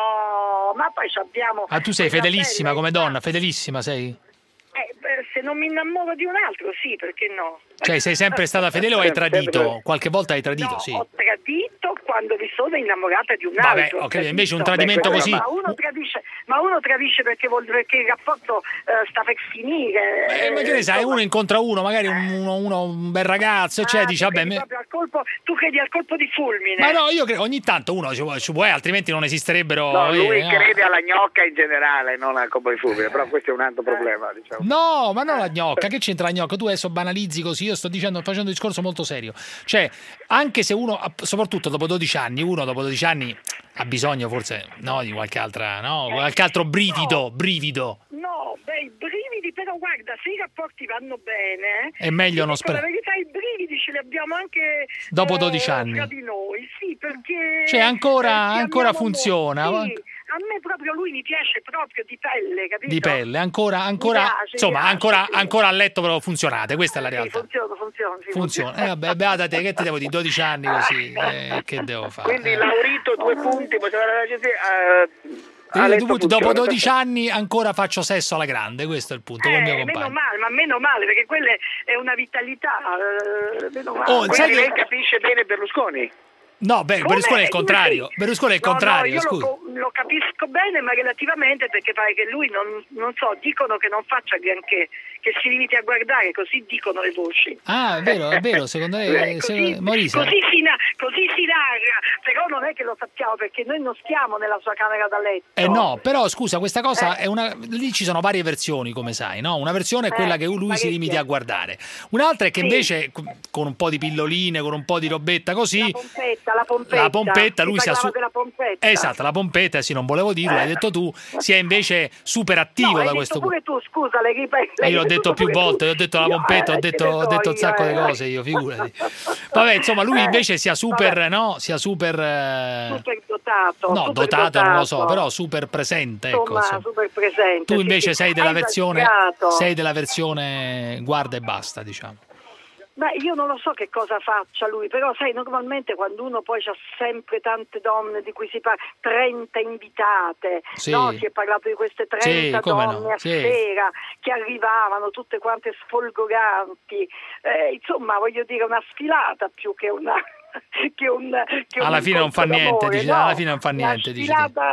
no, ma poi ci abbiamo... Ah, tu sei quella fedelissima bella come età. donna, fedelissima sei? Eh, beh, se non mi innamoro di un altro, sì, perché no? Cioè sei sempre stata fedele o hai tradito? Qualche volta hai tradito, No, sì. ho tradito quando mi sono innamorata di un Vabbè, altro. ok, invece un tradimento Beh, così... Ma uno tradisce, ma uno tradisce perché, vuol, perché il rapporto eh, sta per finire. Eh, ma che ne sai, uno incontra uno, magari un, uno, uno, un bel ragazzo, e cioè Ah, dice, tu vabbè... credi Me... proprio al colpo, tu credi al colpo di fulmine? Ma no, io credo, ogni tanto uno ci vuole, ci vuole, altrimenti non esisterebbero... No, lui eh, no. crede alla gnocca in generale, non al colpo di fulmine, però questo è un altro problema, diciamo. No, ma non la gnocca, che c'entra la gnocca? Tu adesso banalizzi così, io sto dicendo, facendo un discorso molto serio. Cioè, anche se uno, soprattutto dopo dodici anni, uno dopo dodici anni ha bisogno forse, no, di qualche altra, no, qualche altro brivido, no. brivido. No, beh, i brividi, però guarda, se i rapporti vanno bene... È meglio non sprecare. sprecare. La verità, i brividi ce li abbiamo anche... Dopo eh, dodici anni. Tra di noi, sì, perché... Cioè, ancora, eh, ci ancora amiamo funziona. molto. Sì. A me proprio lui mi piace proprio di pelle, capito? Di pelle, ancora, ancora, Mi piace, insomma, mi piace, ancora, sì. ancora a letto però funzionate, questa è la Sì, realtà. funziona, funziona, sì, Funziona. Eh, vabbè, beata te, che ti devo dire, dodici anni così, eh, che devo fare? Quindi Eh. Laurito, due punti, possiamo andare così, eh, a Io, letto dopo, funziona. dopo dodici anni ancora faccio sesso alla grande, questo è il punto, col mio Eh, meno compagno. male, ma meno male, perché quella è una vitalità. eh, meno male. Oh, sai Quindi che- lei capisce bene Berlusconi? No, beh, Come? Berlusconi è il Come contrario. sì? Berlusconi è il No, contrario, no, io scusa. lo, lo capisco bene, ma relativamente, perché pare che lui non, non so, dicono che non faccia granché, che si limiti a guardare, così dicono le voci. Ah, è vero, è vero, secondo me, Eh, se- così, Morisa. così, si na- così si narra, però non è che lo sappiamo perché noi non stiamo nella sua camera da letto. Eh no, però scusa, questa cosa è una. Lì ci sono varie versioni, come sai, no? Una versione è quella Eh, che lui si parecchie. limiti a guardare. Un'altra è che Sì. invece, con un po' di pilloline, con un po' di robetta così. La pompetta, la pompetta. La pompetta, lui si sia su. parlava della pompetta. Esatto, la pompetta, sì, non volevo dirlo, l'hai detto tu, sia invece super attivo No, hai da detto questo pure tu, scusa, le ripeti. Eh, io l'ho detto più volte, ho detto la pompetta, ho detto, ho detto un sacco di cose, io figurati. Vabbè, insomma, lui invece sia super, no? Sia super. eh, Super dotato. No, super dotato non lo so, dotato. però super presente, ecco. Insomma, insomma. super presente. Tu sì, invece sì. sei della Hai versione esagerato. sei della versione guarda e basta, diciamo. Beh, io non lo so che cosa faccia lui, però sai, normalmente quando uno poi c'ha sempre tante donne di cui si parla, trenta invitate, Sì. no? Si è parlato di queste trenta Sì, come donne no, a sì. sera che arrivavano tutte quante sfolgoranti, eh, insomma, voglio dire, una sfilata più che una... Che un, che un Alla fine non fa incontro niente, d'amore, dici, no? alla fine non fa niente, Una dici tu. sfilata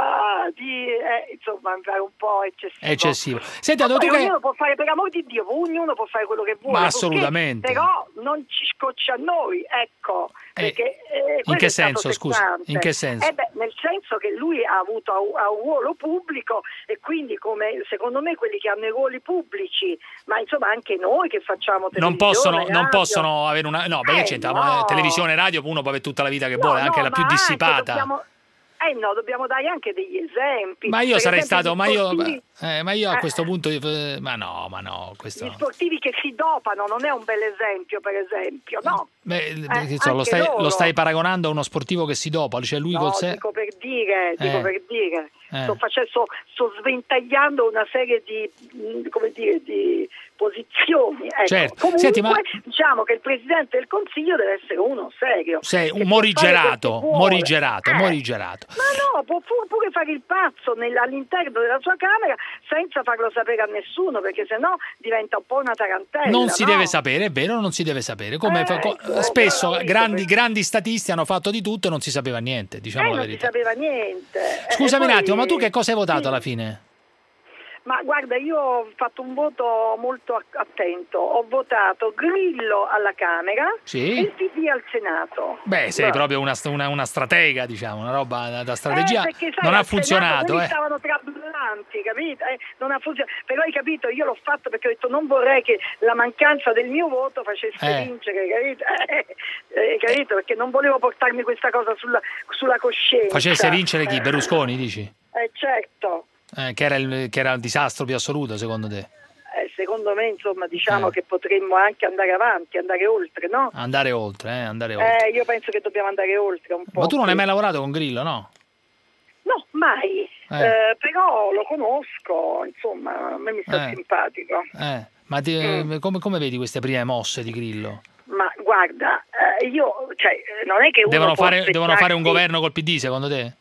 di eh, insomma andare un po' eccessivo. Eccessivo. Senti, Ma poi tu che... ognuno può fare, per amor di Dio, ognuno può fare quello che vuole. Ma assolutamente. Però non ci scoccia a noi, ecco. Perché, eh, in che senso, scusa? In che senso? Eh beh, nel senso che lui ha avuto ha un ruolo pubblico e quindi come secondo me quelli che hanno i ruoli pubblici, ma insomma anche noi che facciamo televisione, non possono, radio, non possono avere una no, perché eh, c'entra no. televisione, radio, uno può avere tutta la vita che no, vuole, anche no, la più ma dissipata. Anche dobbiamo, eh no, dobbiamo dare anche degli esempi. Ma io per sarei esempio, stato, ma io, sportivi, eh, ma io a eh, questo punto, eh, ma no, ma no, questo. Gli sportivi che si dopano non è un bel esempio, per esempio, no? Beh, Eh, che so, lo, anche stai, loro. lo stai paragonando a uno sportivo che si dopa, cioè lui No, col se... dico per dire, dico Eh. per dire. Eh. Sto, facendo, sto, sto sventagliando una serie di, mh, come dire, di posizioni. Ecco. Certo. Comunque, Senti, ma- diciamo che il Presidente del Consiglio deve essere uno serio. Sei che un può fare quel morigerato, che vuole. morigerato, Eh. morigerato. Ma no, può fu- pure fare il pazzo nel- all'interno della sua Camera senza farlo sapere a nessuno, perché sennò diventa un po' una tarantella. Non si no? deve sapere, è vero, non si deve sapere. Come Eh, fa- co- ecco, spesso però, grandi, per- grandi statisti hanno fatto di tutto e non si sapeva niente, diciamo Eh, la non si verità. sapeva niente. Eh, Scusami e un poi- attimo, ma tu che cosa hai votato Sì. alla fine? Ma guarda, io ho fatto un voto molto a- attento. Ho votato Grillo alla Camera Sì? e il P D al Senato. Beh, sei Beh. proprio una, una, una stratega, diciamo, una roba da, da strategia. Eh, perché, sai, non ha al Senato funzionato, quelli eh. stavano traballanti, capito? Eh, non ha funzionato. Però hai capito, io l'ho fatto perché ho detto non vorrei che la mancanza del mio voto facesse Eh. vincere, capito? Eh, eh, capito? Perché non volevo portarmi questa cosa sulla, sulla coscienza. Facesse vincere chi? Berlusconi, dici? Eh, certo. Eh, che, era il, che era il disastro più assoluto, secondo te? Eh, secondo me, insomma, diciamo Eh. che potremmo anche andare avanti, andare oltre, no? Andare oltre, eh, andare oltre. Eh, io penso che dobbiamo andare oltre un po'. Ma tu non hai sì. mai lavorato con Grillo, no? No, mai. Eh. Eh, però lo conosco, insomma, a me mi sta Eh. simpatico. Eh, ma ti- Mm. come, come vedi queste prime mosse di Grillo? Ma guarda, eh, io, cioè, eh, non è che uno Devono può fare, devono fare un aspettarsi- governo col P D, secondo te?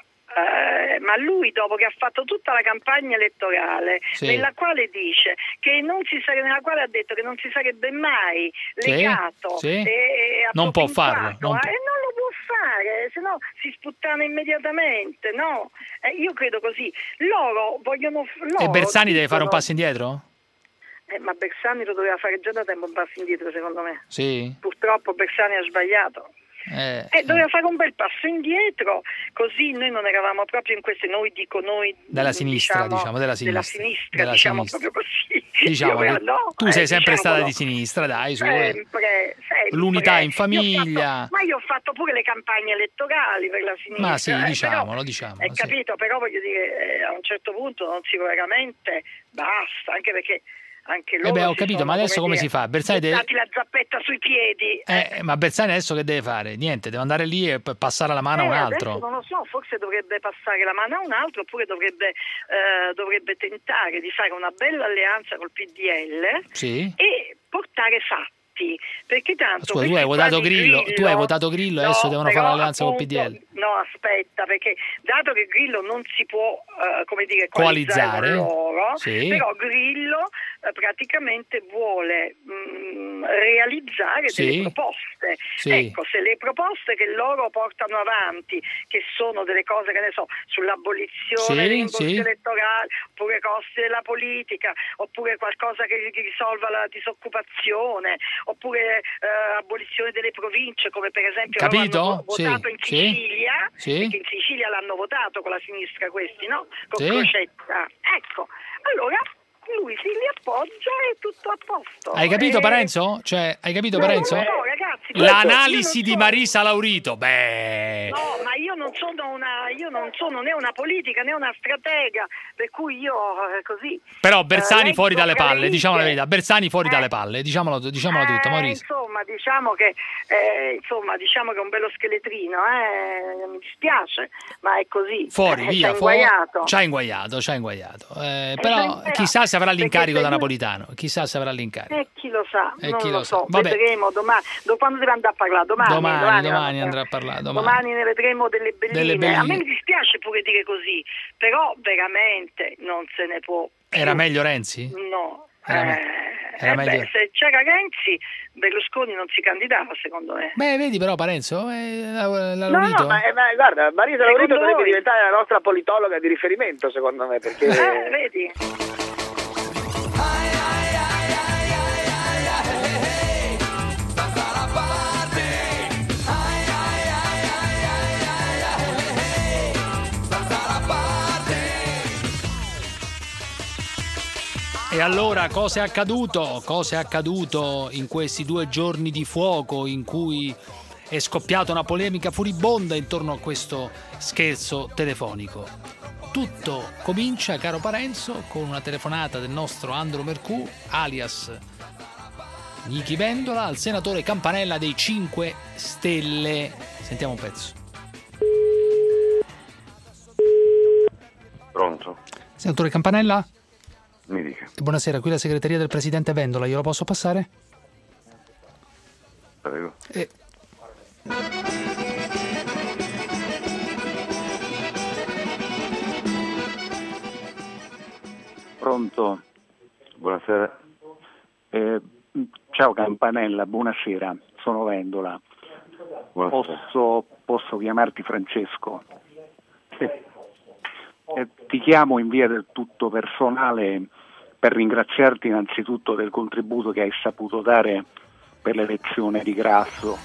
Eh, ma lui dopo che ha fatto tutta la campagna elettorale Sì. nella quale dice che non si sare- nella quale ha detto che non si sarebbe mai Sì, legato sì. e, e Non può appropinquato, farlo, non eh, può. e non lo può fare, se no si sputtana immediatamente, no? Eh, io credo così. Loro vogliono loro E Bersani deve fare un dicono- passo indietro? Eh, ma Bersani lo doveva fare già da tempo un passo indietro, secondo me. Sì. Purtroppo Bersani ha sbagliato. Eh, Eh, doveva fare un bel passo indietro, così noi non eravamo proprio in queste, noi dico noi Della sinistra, diciamo, della sinistra. sinistra, Della diciamo sinistra. proprio così. Diciamo, Io, che no, tu eh, sei sempre stata diciamolo. di sinistra, dai, su. eh. Sempre, sempre. L'unità in Io ho fatto- famiglia. ma io ho fatto pure le campagne elettorali per la sinistra. Ma sì, eh, diciamolo, però, diciamolo, Hai sì. capito, però voglio dire, eh, a un certo punto non si veramente basta, anche perché anche loro Eh beh, ho si capito, sono, ma adesso come dire, si fa? Bersani deve... buttati la zappetta sui piedi. Eh, ma Bersani adesso che deve fare? Niente, deve andare lì e p- passare la mano a un Eh, altro. adesso non lo so, forse dovrebbe passare la mano a un altro oppure dovrebbe, eh, dovrebbe tentare di fare una bella alleanza col P D L Sì? e portare fatti. Perché tanto Scusa, tu questi hai votato qua di Grillo, tu hai votato Grillo e adesso no, devono però, fare l'alleanza col P D L. appunto, No, aspetta, perché dato che Grillo non si può, eh, come dire, coalizzare Coalizzare, con loro, sì. però Grillo eh, praticamente vuole mh, realizzare Sì. delle proposte. Sì. Ecco, se le proposte che loro portano avanti, che sono delle cose, che ne so, sull'abolizione Sì, dei rimborsi sì. elettorali, oppure costi della politica, oppure qualcosa che che risolva la disoccupazione, oppure eh, abolizione delle province, come per esempio loro Capito? hanno vo- votato Sì, in sì, Sicilia, sì. perché in Sicilia l'hanno votato con la sinistra questi, no? Con Sì. Crocetta. Ecco, allora lui si li appoggia e tutto a posto. Hai capito E- Parenzo? Cioè, hai capito No, Parenzo? no, no, ragazzi, L'analisi io di non Marisa Laurito, beh... No, ma io non sono una, io non sono né una politica né una stratega, per cui io eh, così. Però Bersani eh, fuori leggo dalle tra le palle, diciamo la righe. verità. Bersani fuori dalle palle, diciamolo, diciamolo tutto, Eh, Maurizio. insomma, diciamo che eh, insomma, diciamo che è un bello scheletrino, eh, mi dispiace, ma è così. Fuori, eh, via, c'ha fuori. inguaiato. Ci ha inguaiato, ci ha inguaiato. Eh, Eh, però però, chissà se avrà perché l'incarico se da lui- Napolitano, chissà se avrà l'incarico. Eh, chi lo sa, Eh, non chi lo, lo sa. so, Vabbè. vedremo domani. Do- quando deve andare a parlare? Domani, Domani, domani, domani no, andrà a parlare, domani. Domani ne vedremo delle belline. Delle belline. A me mi dispiace pure dire così, però veramente non se ne può. più. Era meglio Renzi? No, Era eh, me- Era eh meglio... beh, se c'era Renzi, Berlusconi non si candidava, secondo me. Beh, vedi però Parenzo, eh, l'ha, l'ha No, unito. no, ma, ma guarda, Marisa Laurito Secondo dovrebbe voi? diventare la nostra politologa di riferimento, secondo me, perché... Eh, vedi? E allora cosa è accaduto? Cosa è accaduto in questi due giorni di fuoco in cui è scoppiata una polemica furibonda intorno a questo scherzo telefonico? Tutto comincia, caro Parenzo, con una telefonata del nostro Andro Mercù, alias Nichi Vendola, al senatore Campanella dei cinque Stelle. Sentiamo un pezzo. Pronto? Senatore Campanella? Mi dica. Buonasera, qui la segreteria del presidente Vendola, glielo posso passare? Prego. Eh. Pronto? Buonasera. Eh, ciao Campanella, buonasera, sono Vendola. Buonasera. Posso, posso chiamarti Francesco? Sì. Eh, ti chiamo in via del tutto personale per ringraziarti innanzitutto del contributo che hai saputo dare per l'elezione di Grasso.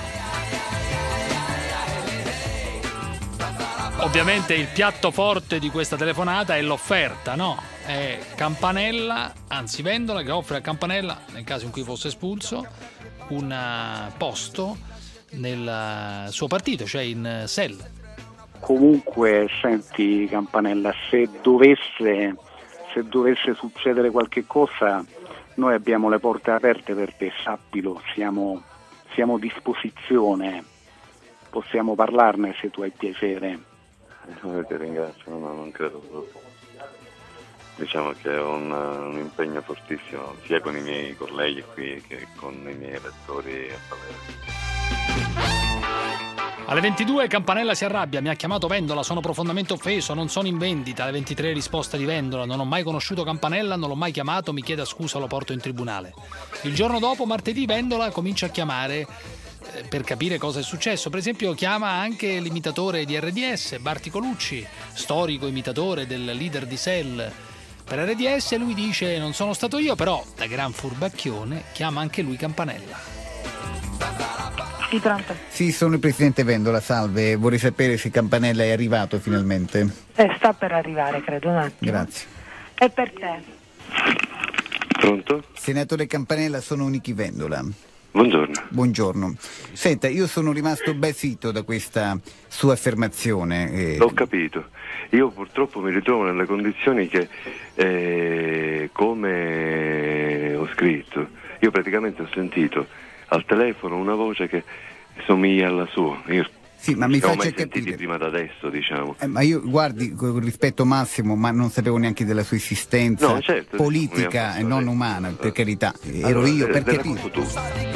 Ovviamente il piatto forte di questa telefonata è l'offerta, no? È Campanella, anzi Vendola, che offre a Campanella, nel caso in cui fosse espulso, un posto nel suo partito, cioè in S E L. Comunque, senti Campanella, se dovesse, se dovesse succedere qualche cosa, noi abbiamo le porte aperte per te, sappilo, siamo, siamo a disposizione, possiamo parlarne se tu hai piacere. Eh, ti ringrazio, no, non credo proprio. Diciamo che ho un, un impegno fortissimo sia con i miei colleghi qui che con i miei elettori a Palermo. Alle ventidue Campanella si arrabbia, mi ha chiamato Vendola, sono profondamente offeso, non sono in vendita. Alle ventitré risposta di Vendola, non ho mai conosciuto Campanella, non l'ho mai chiamato, mi chieda scusa, lo porto in tribunale. Il giorno dopo, martedì, Vendola comincia a chiamare eh, per capire cosa è successo. Per esempio chiama anche l'imitatore di R D S, Barti Colucci, storico imitatore del leader di S E L per R D S, e lui dice non sono stato io, però da gran furbacchione chiama anche lui Campanella. Sì, pronto. Sì, sono il presidente Vendola, salve. Vorrei sapere se Campanella è arrivato finalmente. Eh, sta per arrivare, credo, un attimo. Grazie. E per te? Pronto? Senatore Campanella, sono Nichi Vendola. Buongiorno. Buongiorno. Senta, io sono rimasto basito da questa sua affermazione. Eh... L'ho capito. Io purtroppo mi ritrovo nelle condizioni che, eh, come ho scritto, io praticamente ho sentito al telefono una voce che somiglia alla sua. Io sì, ma mi non faccia mai sentiti capire. Prima da adesso, diciamo. Eh, ma io, guardi, con rispetto massimo, ma non sapevo neanche della sua esistenza no, certo, politica e non umana, per carità. Ero allora, io per della capire. tu.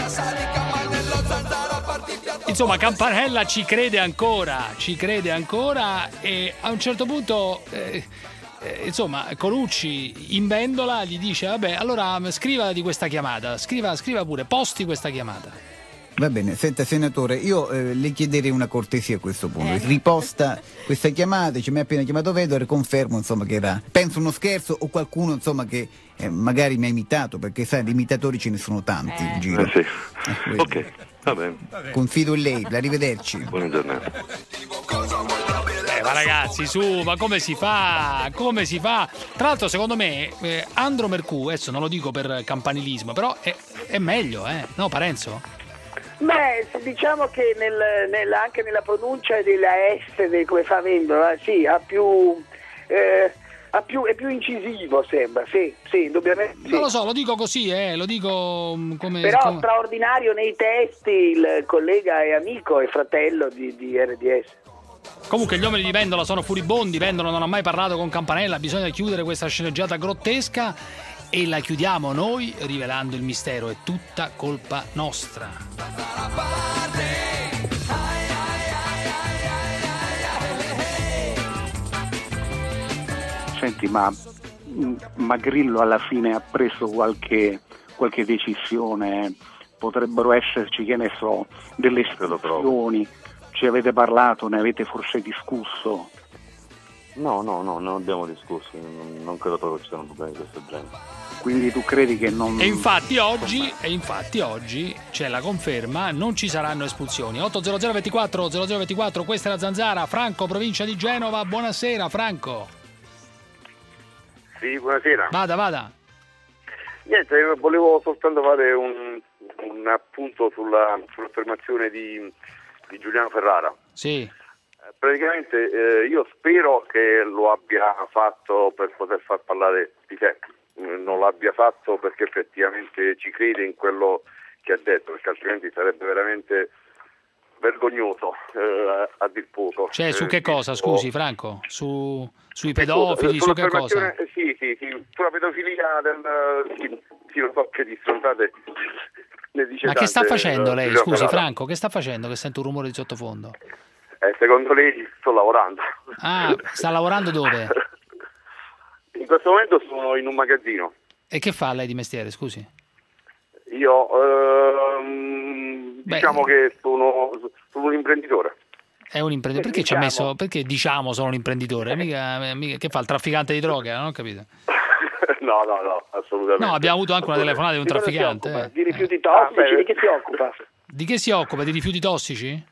Insomma, Campanella ci crede ancora, ci crede ancora e a un certo punto... Eh, Eh, insomma, Colucci in Vendola gli dice vabbè, allora scriva di questa chiamata, scriva, scriva pure, posti questa chiamata. Va bene, senta senatore, io eh, le chiederei una cortesia a questo punto. Eh. Riposta questa chiamata, ci mi ha appena chiamato Vendola e confermo insomma che era, penso uno scherzo o qualcuno insomma che eh, magari mi ha imitato, perché sai, di imitatori ce ne sono tanti eh. in giro. Eh sì. Eh, ok, va bene. Confido in lei, arrivederci. Buona giornata. Eh, ma ragazzi, su, ma come si fa? Come si fa? Tra l'altro, secondo me, eh, Andro Mercù, adesso non lo dico per campanilismo, però è, è meglio, eh? No, Parenzo? Beh, diciamo che nel, nel, anche nella pronuncia della S, del, come fa Vendola, sì, ha più, eh, ha più, è più incisivo, sembra, sì, sì, indubbiamente. Sì. Non lo so, lo dico così, eh, lo dico um, come... Però come... straordinario nei testi il collega e amico e fratello di, di R D S. Comunque gli uomini di Vendola sono furibondi, Vendola non ha mai parlato con Campanella, bisogna chiudere questa sceneggiata grottesca e la chiudiamo noi rivelando il mistero, è tutta colpa nostra. Senti, ma, ma Grillo alla fine ha preso qualche, qualche decisione, potrebbero esserci, che ne so, delle istituzioni, ci avete parlato, ne avete forse discusso? No, no, no, non abbiamo discusso, non, non credo proprio ci siano problemi di questo genere. Quindi tu credi che non... E infatti oggi, e infatti oggi c'è la conferma, non ci saranno espulsioni. otto zero zero ventiquattro zero zero ventiquattro, questa è la Zanzara. Franco, provincia di Genova, buonasera Franco. Sì, buonasera. Vada, vada. Niente, volevo soltanto fare un, un appunto sulla, sull'affermazione di, di Giuliano Ferrara. Sì. Praticamente eh, io spero che lo abbia fatto per poter far parlare di sé, non l'abbia fatto perché effettivamente ci crede in quello che ha detto, perché altrimenti sarebbe veramente vergognoso eh, a dir poco. Cioè su che cosa, scusi Franco? Su, sui Scusa, pedofili, su che cosa? Sì, sì, sì, sulla pedofilia del... Sì, sì, lo so che di stronzate ne dice Ma che sta tante, facendo eh, lei, Giuliano scusi Ferrara. Franco, che sta facendo che sento un rumore di sottofondo? Eh, secondo lei sto lavorando. Ah, sta lavorando dove? In questo momento sono in un magazzino. E che fa lei di mestiere, scusi? Io ehm, diciamo che sono, sono un imprenditore. È un imprenditore. Perché ci ha messo? Perché diciamo sono un imprenditore? Mica, mica, che fa il trafficante di droga? Non ho capito. No, no, no, assolutamente. No, abbiamo avuto anche una telefonata di un trafficante. eh. Di rifiuti tossici, Ah, beh. di che si occupa? Di che si occupa? Di rifiuti tossici?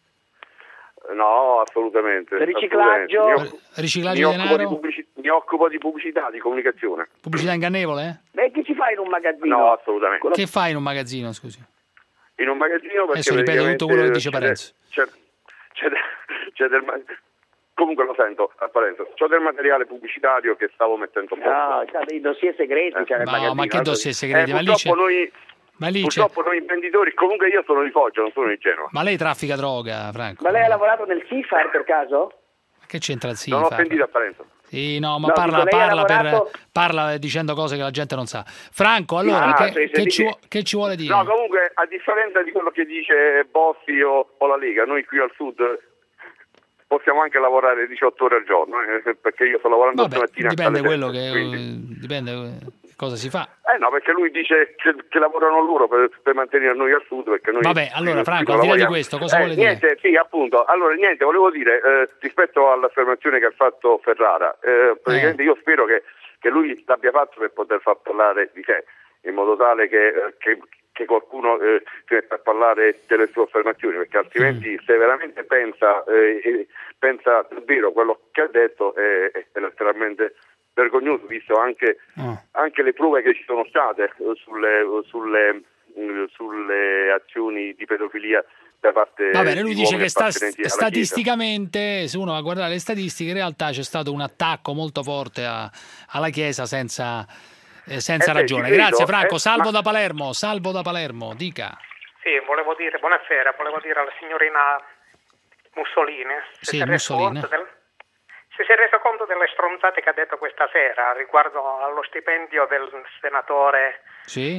No, assolutamente. Riciclaggio? assolutamente. Mi, Riciclaggio mi di occupo denaro? di pubblici- mi occupo di pubblicità, di comunicazione. Pubblicità ingannevole? Beh, che ci fai in un magazzino? No, assolutamente. Che fai in un magazzino, scusi? In un magazzino perché Adesso ripeto tutto quello che dice c'è- Parenzo. C'è, c'è, c'è del ma- comunque lo sento a Parenzo. C'ho del materiale pubblicitario che stavo mettendo a posto. No, c'ha dei dossier segreti, c'è nel No, magazzino. ma che dossier segreti? Eh, Ma lì purtroppo c'è- noi, Ma lì c'è- purtroppo noi imprenditori, comunque io sono di Foggia, non sono di Genova. Ma lei traffica droga, Franco? Ma lei ha lavorato nel C I F A R per caso? Ma che c'entra il Non ho SIFA? sentito a Parenzo. Sì, no, ma No, parla, dico, lei ha parla, lavorato- per, parla dicendo cose che la gente non sa. Franco, allora, Ah, che, sì, sì, che sì, ci, sì. vuo- che ci vuole dire? No, comunque, a differenza di quello che dice Bossi o, o la Lega, noi qui al sud possiamo anche lavorare diciotto ore al giorno, eh, perché io sto lavorando Vabbè, stamattina dipende alle quello sette, che quindi- dipende che cosa si fa. Eh no, perché lui dice che, che lavorano loro per, per mantenere noi al sud, perché noi... Vabbè, allora, qui- Franco, qui al di là di lavoriamo. questo, cosa Eh, vuole dire? Niente, sì, appunto. Allora, niente, volevo dire, eh, rispetto all'affermazione che ha fatto Ferrara, eh, praticamente io spero che, che lui l'abbia fatto per poter far parlare di sé, in modo tale che, eh, che, che qualcuno eh, si metta a parlare delle sue affermazioni, perché altrimenti Mm. se veramente pensa, eh, eh, pensa davvero quello che ha detto è, è letteralmente vergognoso, visto anche, Ah. anche le prove che ci sono state eh, sulle, sulle, eh, sulle azioni di pedofilia da parte Va bene, lui di dice uomini che sta- appartenenti alla statisticamente, se uno va a guardare le statistiche, in realtà c'è stato un attacco molto forte a- alla Chiesa senza, eh, senza Eh beh, ragione. ci credo, Grazie Franco, eh, salvo ma- da Palermo, salvo da Palermo, dica. Sì, volevo dire, buonasera, volevo dire alla signorina Mussolini, se Sì, si è reso Mussolini. conto del- se si è reso conto delle stronzate che ha detto questa sera riguardo allo stipendio del senatore, Sì?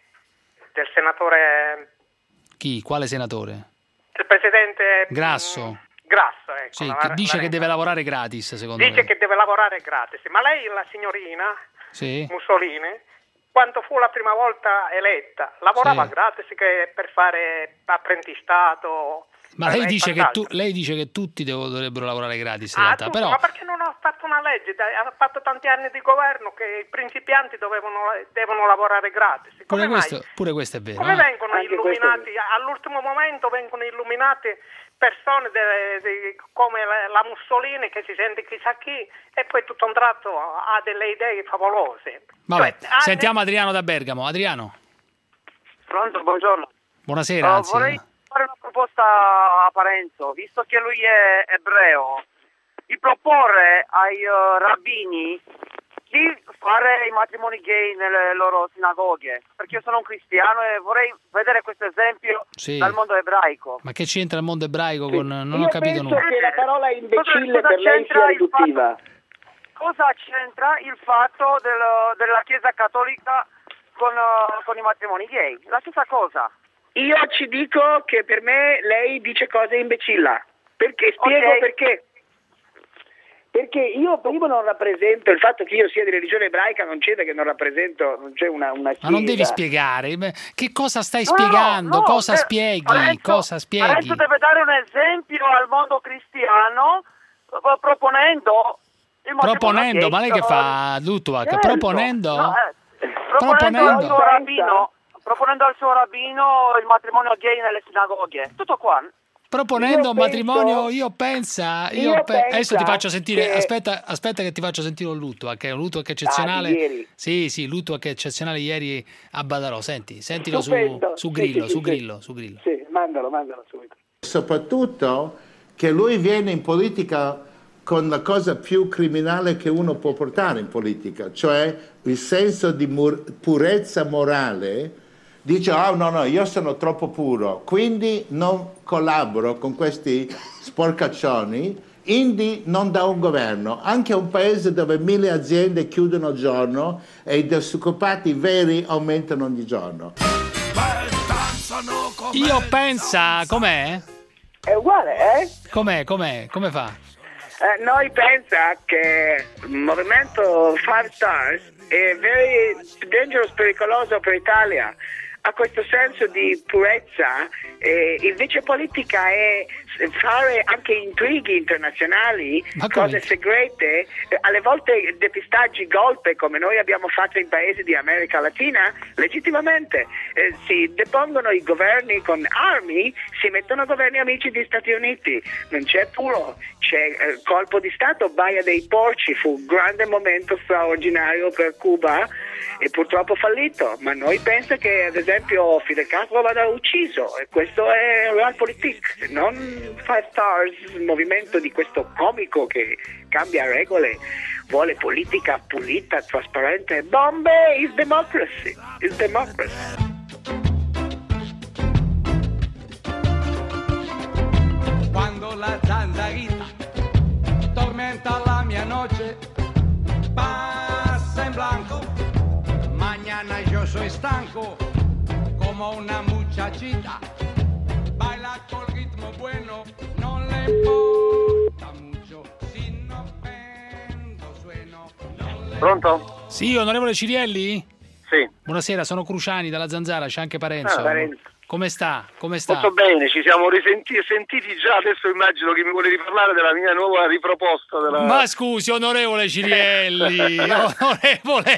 del senatore, Chi? Quale senatore? del presidente Grasso. Grasso, ecco, Sì, la- che la dice che Lega. deve lavorare gratis, secondo Dice me. che deve lavorare gratis, ma lei, la signorina Sì? Mussolini, quando fu la prima volta eletta, lavorava Sì. gratis che per fare apprendistato. Ma lei e dice, che quant'altro. tu, lei dice che tutti devo- dovrebbero lavorare gratis in Ah, realtà, tutto, però ma perché non ha fatto una legge? Dai, ha fatto tanti anni di governo che i principianti dovevano, devono lavorare gratis. Come pure mai? questo, pure questo è vero. Come eh. vengono Anche illuminati? All'ultimo momento vengono illuminati persone de- de- come la, la Mussolini che si sente chissà chi e poi tutto un tratto ha delle idee favolose. Vabbè, Cioè, ha- sentiamo Adriano da Bergamo. Adriano, Pronto, buongiorno. buonasera. Uh, anzi. vorrei fare una proposta a Parenzo, visto che lui è ebreo, di proporre ai uh, rabbini di fare i matrimoni gay nelle loro sinagoghe, perché io sono un cristiano e vorrei vedere questo esempio Sì. dal mondo ebraico. Ma che c'entra il mondo ebraico con... Non Io ho capito penso nulla. che la parola imbecille Cosa- cosa per lei c'entra sia il riduttiva. Cosa c'entra il fatto del- della Chiesa Cattolica con, uh, con i matrimoni gay? La stessa cosa. Io ci dico che per me lei dice cose imbecilla. Perché? Spiego Ok. perché. Perché perché io, io non rappresento, il fatto che io sia di religione ebraica non c'è che non rappresento, non c'è una, una chiesa. Ma non devi spiegare, che cosa stai no, spiegando, no, cosa per, spieghi, adesso, cosa spieghi? Adesso deve dare un esempio al mondo cristiano proponendo... Proponendo, ma lei che fa, Luttwak? Certo. Proponendo? No, eh, proponendo, al suo rabbino, proponendo al suo rabbino il matrimonio gay nelle sinagoghe. Tutto qua. Proponendo io un matrimonio, penso, io pensa, io, io pe- pensa adesso ti faccio sentire, che... aspetta, aspetta che ti faccio sentire un Luttwak, che è un Luttwak eccezionale. Ah, ieri. Sì, sì, Luttwak eccezionale ieri a Badarò. Senti, sentilo su, su sì, Grillo, sì, su sì, Grillo, sì. su Grillo. Sì, mandalo, mandalo subito. Soprattutto che lui viene in politica con la cosa più criminale che uno può portare in politica, cioè il senso di mur- purezza morale. Dice, oh no, no, io sono troppo puro, quindi non collaboro con questi sporcaccioni, quindi non da un governo. Anche un paese dove mille aziende chiudono al giorno e i disoccupati veri aumentano ogni giorno. Io pensa, com'è? È uguale, eh? Com'è, com'è, come fa? Eh, noi pensa che il movimento Five Stars è very dangerous, pericoloso per l'Italia. Ha questo senso di purezza, eh, invece politica è fare anche intrighi internazionali, cose segrete, eh, alle volte depistaggi, golpe come noi abbiamo fatto in paesi di America Latina, legittimamente eh, si depongono i governi con armi, si mettono governi amici degli Stati Uniti, non c'è puro, c'è eh, colpo di Stato, Baia dei Porci, fu un grande momento straordinario per Cuba e purtroppo fallito, ma noi pensa che ad esempio Fidel Castro vada ucciso e questo è Realpolitik, non Five Stars, il movimento di questo comico che cambia regole, vuole politica pulita, trasparente. Bombay is democracy, is democracy. Quando la zanzarita tormenta la mia noche, passa in blanco. Mañana yo soy estanco como una muchachita, baila col ritmo bueno, non le importa mucho, si no prendo sueno. Le... Pronto? Sì, onorevole Cirielli? Sì. Buonasera, sono Cruciani dalla Zanzara, c'è anche Parenzo. Ah, Parenzo. Come sta? Come sta? Molto bene, ci siamo risentiti sentiti già, adesso immagino che mi vuole riparlare della mia nuova riproposta. Della... Ma scusi, onorevole Cirielli, onorevole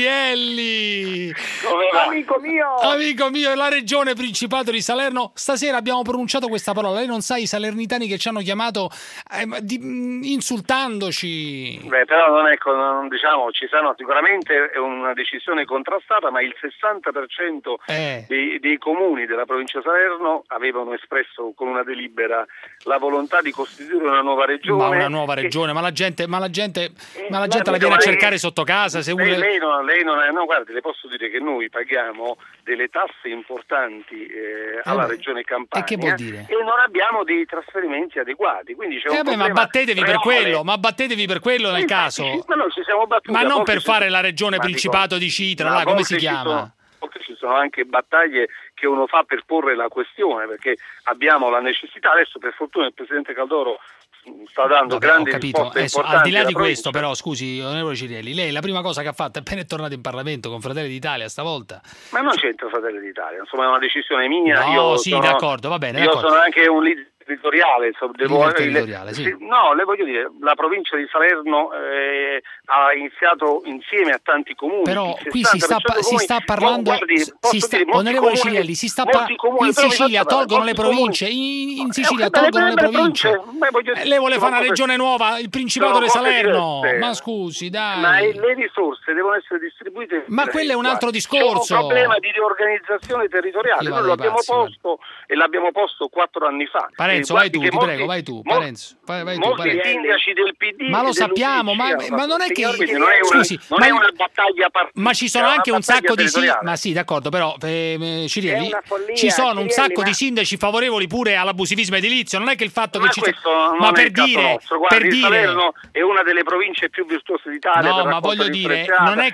Cirielli, amico mio, amico mio, la regione Principato di Salerno, stasera abbiamo pronunciato questa parola, lei non sa i salernitani che ci hanno chiamato eh, di, insultandoci. Beh, però non è, non, diciamo, ci sono sicuramente è una decisione contrastata, ma il sessanta per cento eh. dei, dei comuni della provincia di Salerno avevano espresso con una delibera la volontà di costituire una nuova regione. Ma una nuova regione, che... ma la gente, ma la gente, ma la, gente ma la viene lei, a cercare sotto casa. Se lei, uno... lei, non, lei non è, no, guardi, le posso dire che noi paghiamo delle tasse importanti eh, alla eh regione Campania e, che vuol dire? E non abbiamo dei trasferimenti adeguati. Quindi c'è un eh beh, ma battetevi reale. per quello, ma battetevi per quello nel sì, caso. Sì, ma noi ci siamo battuti. Ma non per ci... fare la regione ma Principato dico, di Citra, là, come si chiama? Sono... ci sono anche battaglie che uno fa per porre la questione, perché abbiamo la necessità, adesso per fortuna il Presidente Caldoro sta dando Vabbè, grandi ho capito. risposte Adesso, importanti. al di là di provincia. questo però, scusi onorevole Cirielli, lei la prima cosa che ha fatto è appena è tornato in Parlamento con Fratelli d'Italia stavolta. Ma non c'entra Fratelli d'Italia, insomma è una decisione mia. No, io sì, sono, d'accordo, va bene. Io d'accordo. sono anche un leader territoriale, insomma, devo, leader territoriale, sì. No, le voglio dire, la provincia di Salerno eh, ha iniziato insieme a tanti comuni. Però qui si sta, pa- si sta parlando, guardi, si sta, dire, onorevole comuni, Cirielli, si sta pa- comuni, in Sicilia tolgono le comuni. province, in, in Sicilia eh, tolgono beh, le beh, province. province. Eh, lei vuole fare una regione nuova, il Principato di Salerno. Diverse. Ma scusi, dai. Ma le risorse devono essere distribuite. Ma quello è un altro discorso. C'è un problema di riorganizzazione territoriale. Noi lo abbiamo pazzi, posto e l'abbiamo posto quattro anni fa. Parenzo, vai tu, ti molti, prego, vai tu. Molti, Parenzo, vai, vai tu, molti Parenzo. sindaci del P D. Ma lo sappiamo, ma, ma non è che non è una, scusi, non ma, è una battaglia partita, ma ci sono anche un sacco di sì, ma sì, d'accordo, però eh, Cirielli, follia, ci sono Cirielli, un sacco ma... di sindaci favorevoli pure all'abusivismo edilizio, non è che il fatto ma che ci sono ma per dire, nostro. Guardi, per dire Salerno è una delle province più virtuose d'Italia. No, per ma voglio dire, non è che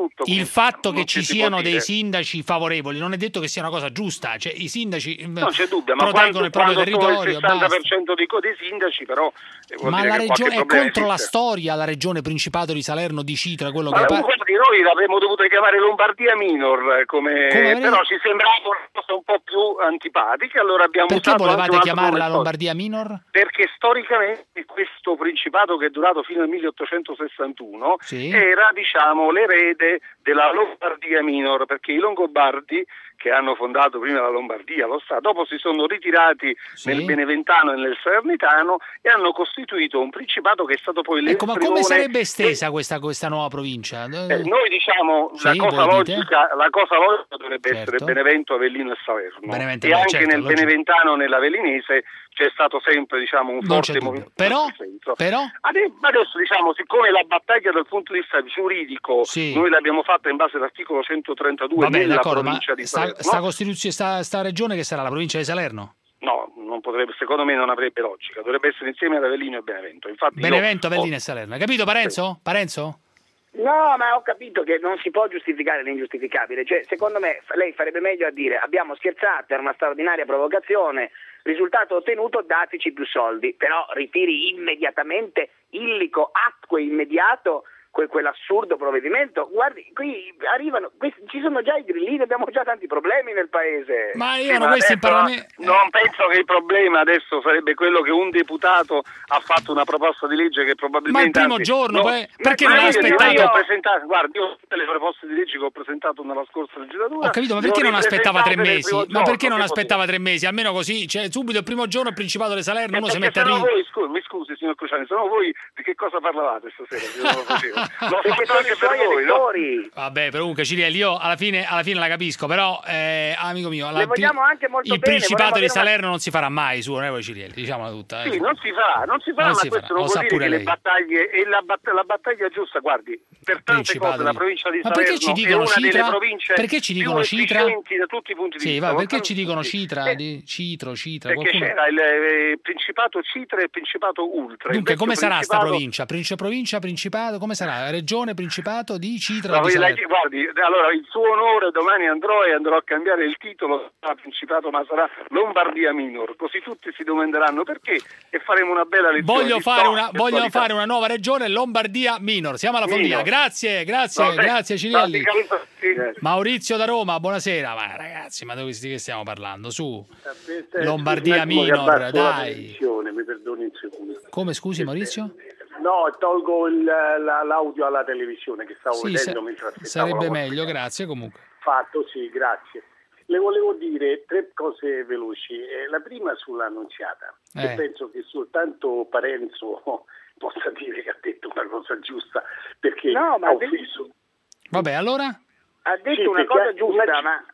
tutto. Il fatto che ci si siano può dei dire. sindaci favorevoli non è detto che sia una cosa giusta, cioè i sindaci Non c'è dubbio, ma proteggono quando, il proprio quando sono territorio. il sessanta per basta. cento dei, dei sindaci però eh, vuol Ma dire la che regione qualche è problema contro la esiste. storia, la regione Principato di Salerno di Citra, quello Ma che pa- guardi, noi l'avremmo dovuto chiamare Lombardia Minor, eh, come, Come avete- però ci sembrava una cosa un po' più antipatica, allora abbiamo Perché usato anche volevate un altro chiamarla nome Lombardia Minor? Perché storicamente questo principato, che è durato fino al milleottocentosessantuno, Sì. era, diciamo, l'erede della Lombardia Minor, perché i Longobardi, che hanno fondato prima la Lombardia, lo Stato, dopo si sono ritirati Sì. nel Beneventano e nel Salernitano e hanno costituito un principato che è stato poi Ecco, ma come l'espressione- sarebbe estesa questa, questa nuova provincia? Eh, noi diciamo Sì, la cosa voi dite? logica, la cosa logica dovrebbe Certo. essere Benevento, Avellino e Salerno. Benevento, e beh, anche certo, nel logico. Beneventano e nell'Avellinese c'è stato sempre, diciamo, un Non c'è forte dubbio. movimento. Però, in questo senso. però Ade- Adesso, diciamo, siccome la battaglia dal punto di vista giuridico Sì. noi l'abbiamo fatta in base all'articolo centotrentadue vabbè, nella d'accordo, ma provincia di sta, Salerno, sta, Costituzione, sta, sta regione che sarà la provincia di Salerno? no, non potrebbe, secondo me non avrebbe logica, dovrebbe essere insieme ad Avellino e Benevento. Infatti io Benevento, ho- Avellino e Salerno. Hai capito, Parenzo? Parenzo? No, ma ho capito che non si può giustificare l'ingiustificabile. Cioè, secondo me lei farebbe meglio a dire abbiamo scherzato, era una straordinaria provocazione, risultato ottenuto, dateci più soldi, però ritiri immediatamente, illico, atque immediato que- quell'assurdo provvedimento. Guardi, qui arrivano, questi, ci sono già i grillini, abbiamo già tanti problemi nel paese. Ma Sì, io ma questi in adesso Parlamento... Non penso che il problema adesso sarebbe quello che un deputato ha fatto una proposta di legge che probabilmente... Ma il primo anzi, giorno, no, poi- perché ma non ha io- aspettato? Io ho presentato, guardi, io tutte le proposte di legge che ho presentato nella scorsa legislatura... Ho capito, ma le ho perché non aspettava tre ripresentate nel mesi? primo Ma giorno, perché non che aspettava tre mesi? Almeno così, cioè subito il primo giorno il Principato di Salerno, uno si Perché mette a se no ridere. voi, scusi, mi scusi signor Cruciani, se no voi di che cosa parlavate stasera? Se io non lo facevo. L'ho Perché fatto sono anche i per suoi voi, no? elettori. Vabbè, però comunque Cirielli, io alla fine, alla fine la capisco, però eh, amico mio, la- Le vogliamo anche molto il bene, Principato vorremmo di avere una- Salerno non si farà mai su onorevole Cirielli, diciamola tutta. eh. Sì, non si farà, non si farà, Non ma si questo farà, non lo vuol sa dire pure che le lei. battaglie e la, batt- la battaglia giusta, guardi, per tante Principato cose la di- provincia di Ma Salerno perché ci è dicono una Citra? delle province Perché ci dicono più Citra? efficienti da tutti i punti di Sì, vista. va, Lo perché sanno ci dicono tutti. Citra, Eh, di Citro, Citra, perché qualcuno... c'era il eh, Principato Citra e il Principato Ultra. Il Dunque, vecchio come sarà sta Principato- provincia? Prince, provincia, Principato, come sarà? Regione, Principato di Citra Ma o di voi la- Salerno? guardi, allora il suo onore domani andrò e andrò a cambiare il titolo a Principato, ma sarà Lombardia Minor, così tutti si domenderanno perché e faremo una bella lezione. Voglio, di fare storia una, e voglio attualità. fare una nuova regione, Lombardia Minor. Siamo alla follia. Minor. Grazie, grazie, Vabbè, grazie Cirielli. praticamente- Maurizio da Roma, buonasera. Ma ragazzi, ma di che stiamo parlando? Su, Aspetta, Lombardia un attimo che Minor, abbasso la dai. televisione, mi perdoni un secondo. Come scusi Maurizio? No, tolgo il- la- l'audio alla televisione che stavo Sì, vedendo sa- mentre aspettavo sarebbe la vostra meglio, grazie comunque. Fatto, sì, grazie. Le volevo dire tre cose veloci. Eh, la prima sull'annunziata. Eh. Io penso che soltanto Parenzo possa dire che ha detto una cosa giusta, perché No, ma ha ha detto- offeso. Vabbè, allora? Ha detto Sì, una perché cosa una- giusta, ma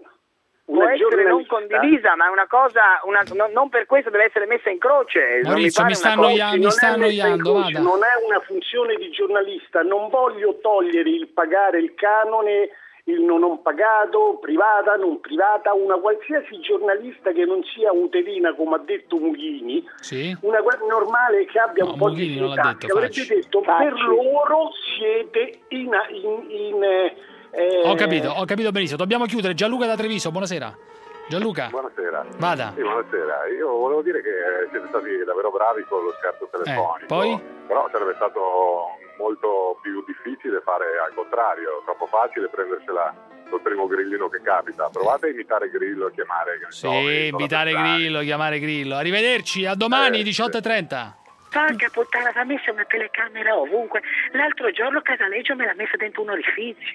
può una essere non giornalista- condivisa, ma è una cosa, una- no- non per questo deve essere messa in croce. Non Maurizio, mi mi pare sta una cosa- annoiando, mi non sta è messa in annoiando, croce, vada. non è una funzione di giornalista. Non voglio togliere il pagare il canone, il non, non pagato, privata, non privata, una qualsiasi giornalista che non sia uterina, come ha detto Mughini, Sì? una guardia normale che abbia No, un po' Mughini di non l'ha sintassi, detto, avrebbe Facci. detto Facci. per loro siete in... in, in eh, eh, Ho capito, ho capito benissimo. Dobbiamo chiudere. Gianluca da Treviso, buonasera. Gianluca, Buonasera. vada. Sì, buonasera. Io volevo dire che siete stati davvero bravi con lo scherzo telefonico. Eh, poi? Però sarebbe stato molto più difficile fare al contrario, troppo facile prendersela col primo grillino che capita. Provate a imitare Grillo e chiamare. che ne so, Sì, Nicola invitare Bersani. Grillo, chiamare Grillo. Arrivederci, a domani, Eh, diciotto e trenta. Porca puttana, va messa una telecamera ovunque. L'altro giorno Casaleggio me l'ha messa dentro un orifizio.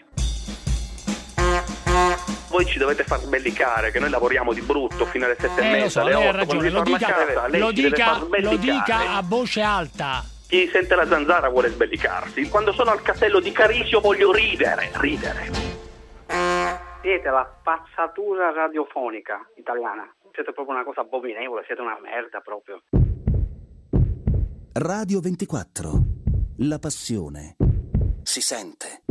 Voi ci dovete far sbellicare che noi lavoriamo di brutto fino alle sette e Eh, lo mezza, so, alle lei ha otto. Quando ragione, vi lo torna a dica, casa, lei lo ci deve dica, far lo sbellicare. dica a voce alta. Chi sente la zanzara vuole sbellicarsi. Quando sono al castello di Carisio voglio ridere, ridere. Siete la spazzatura radiofonica italiana. Siete proprio una cosa abominevole, siete una merda proprio. Radio ventiquattro. La passione si sente.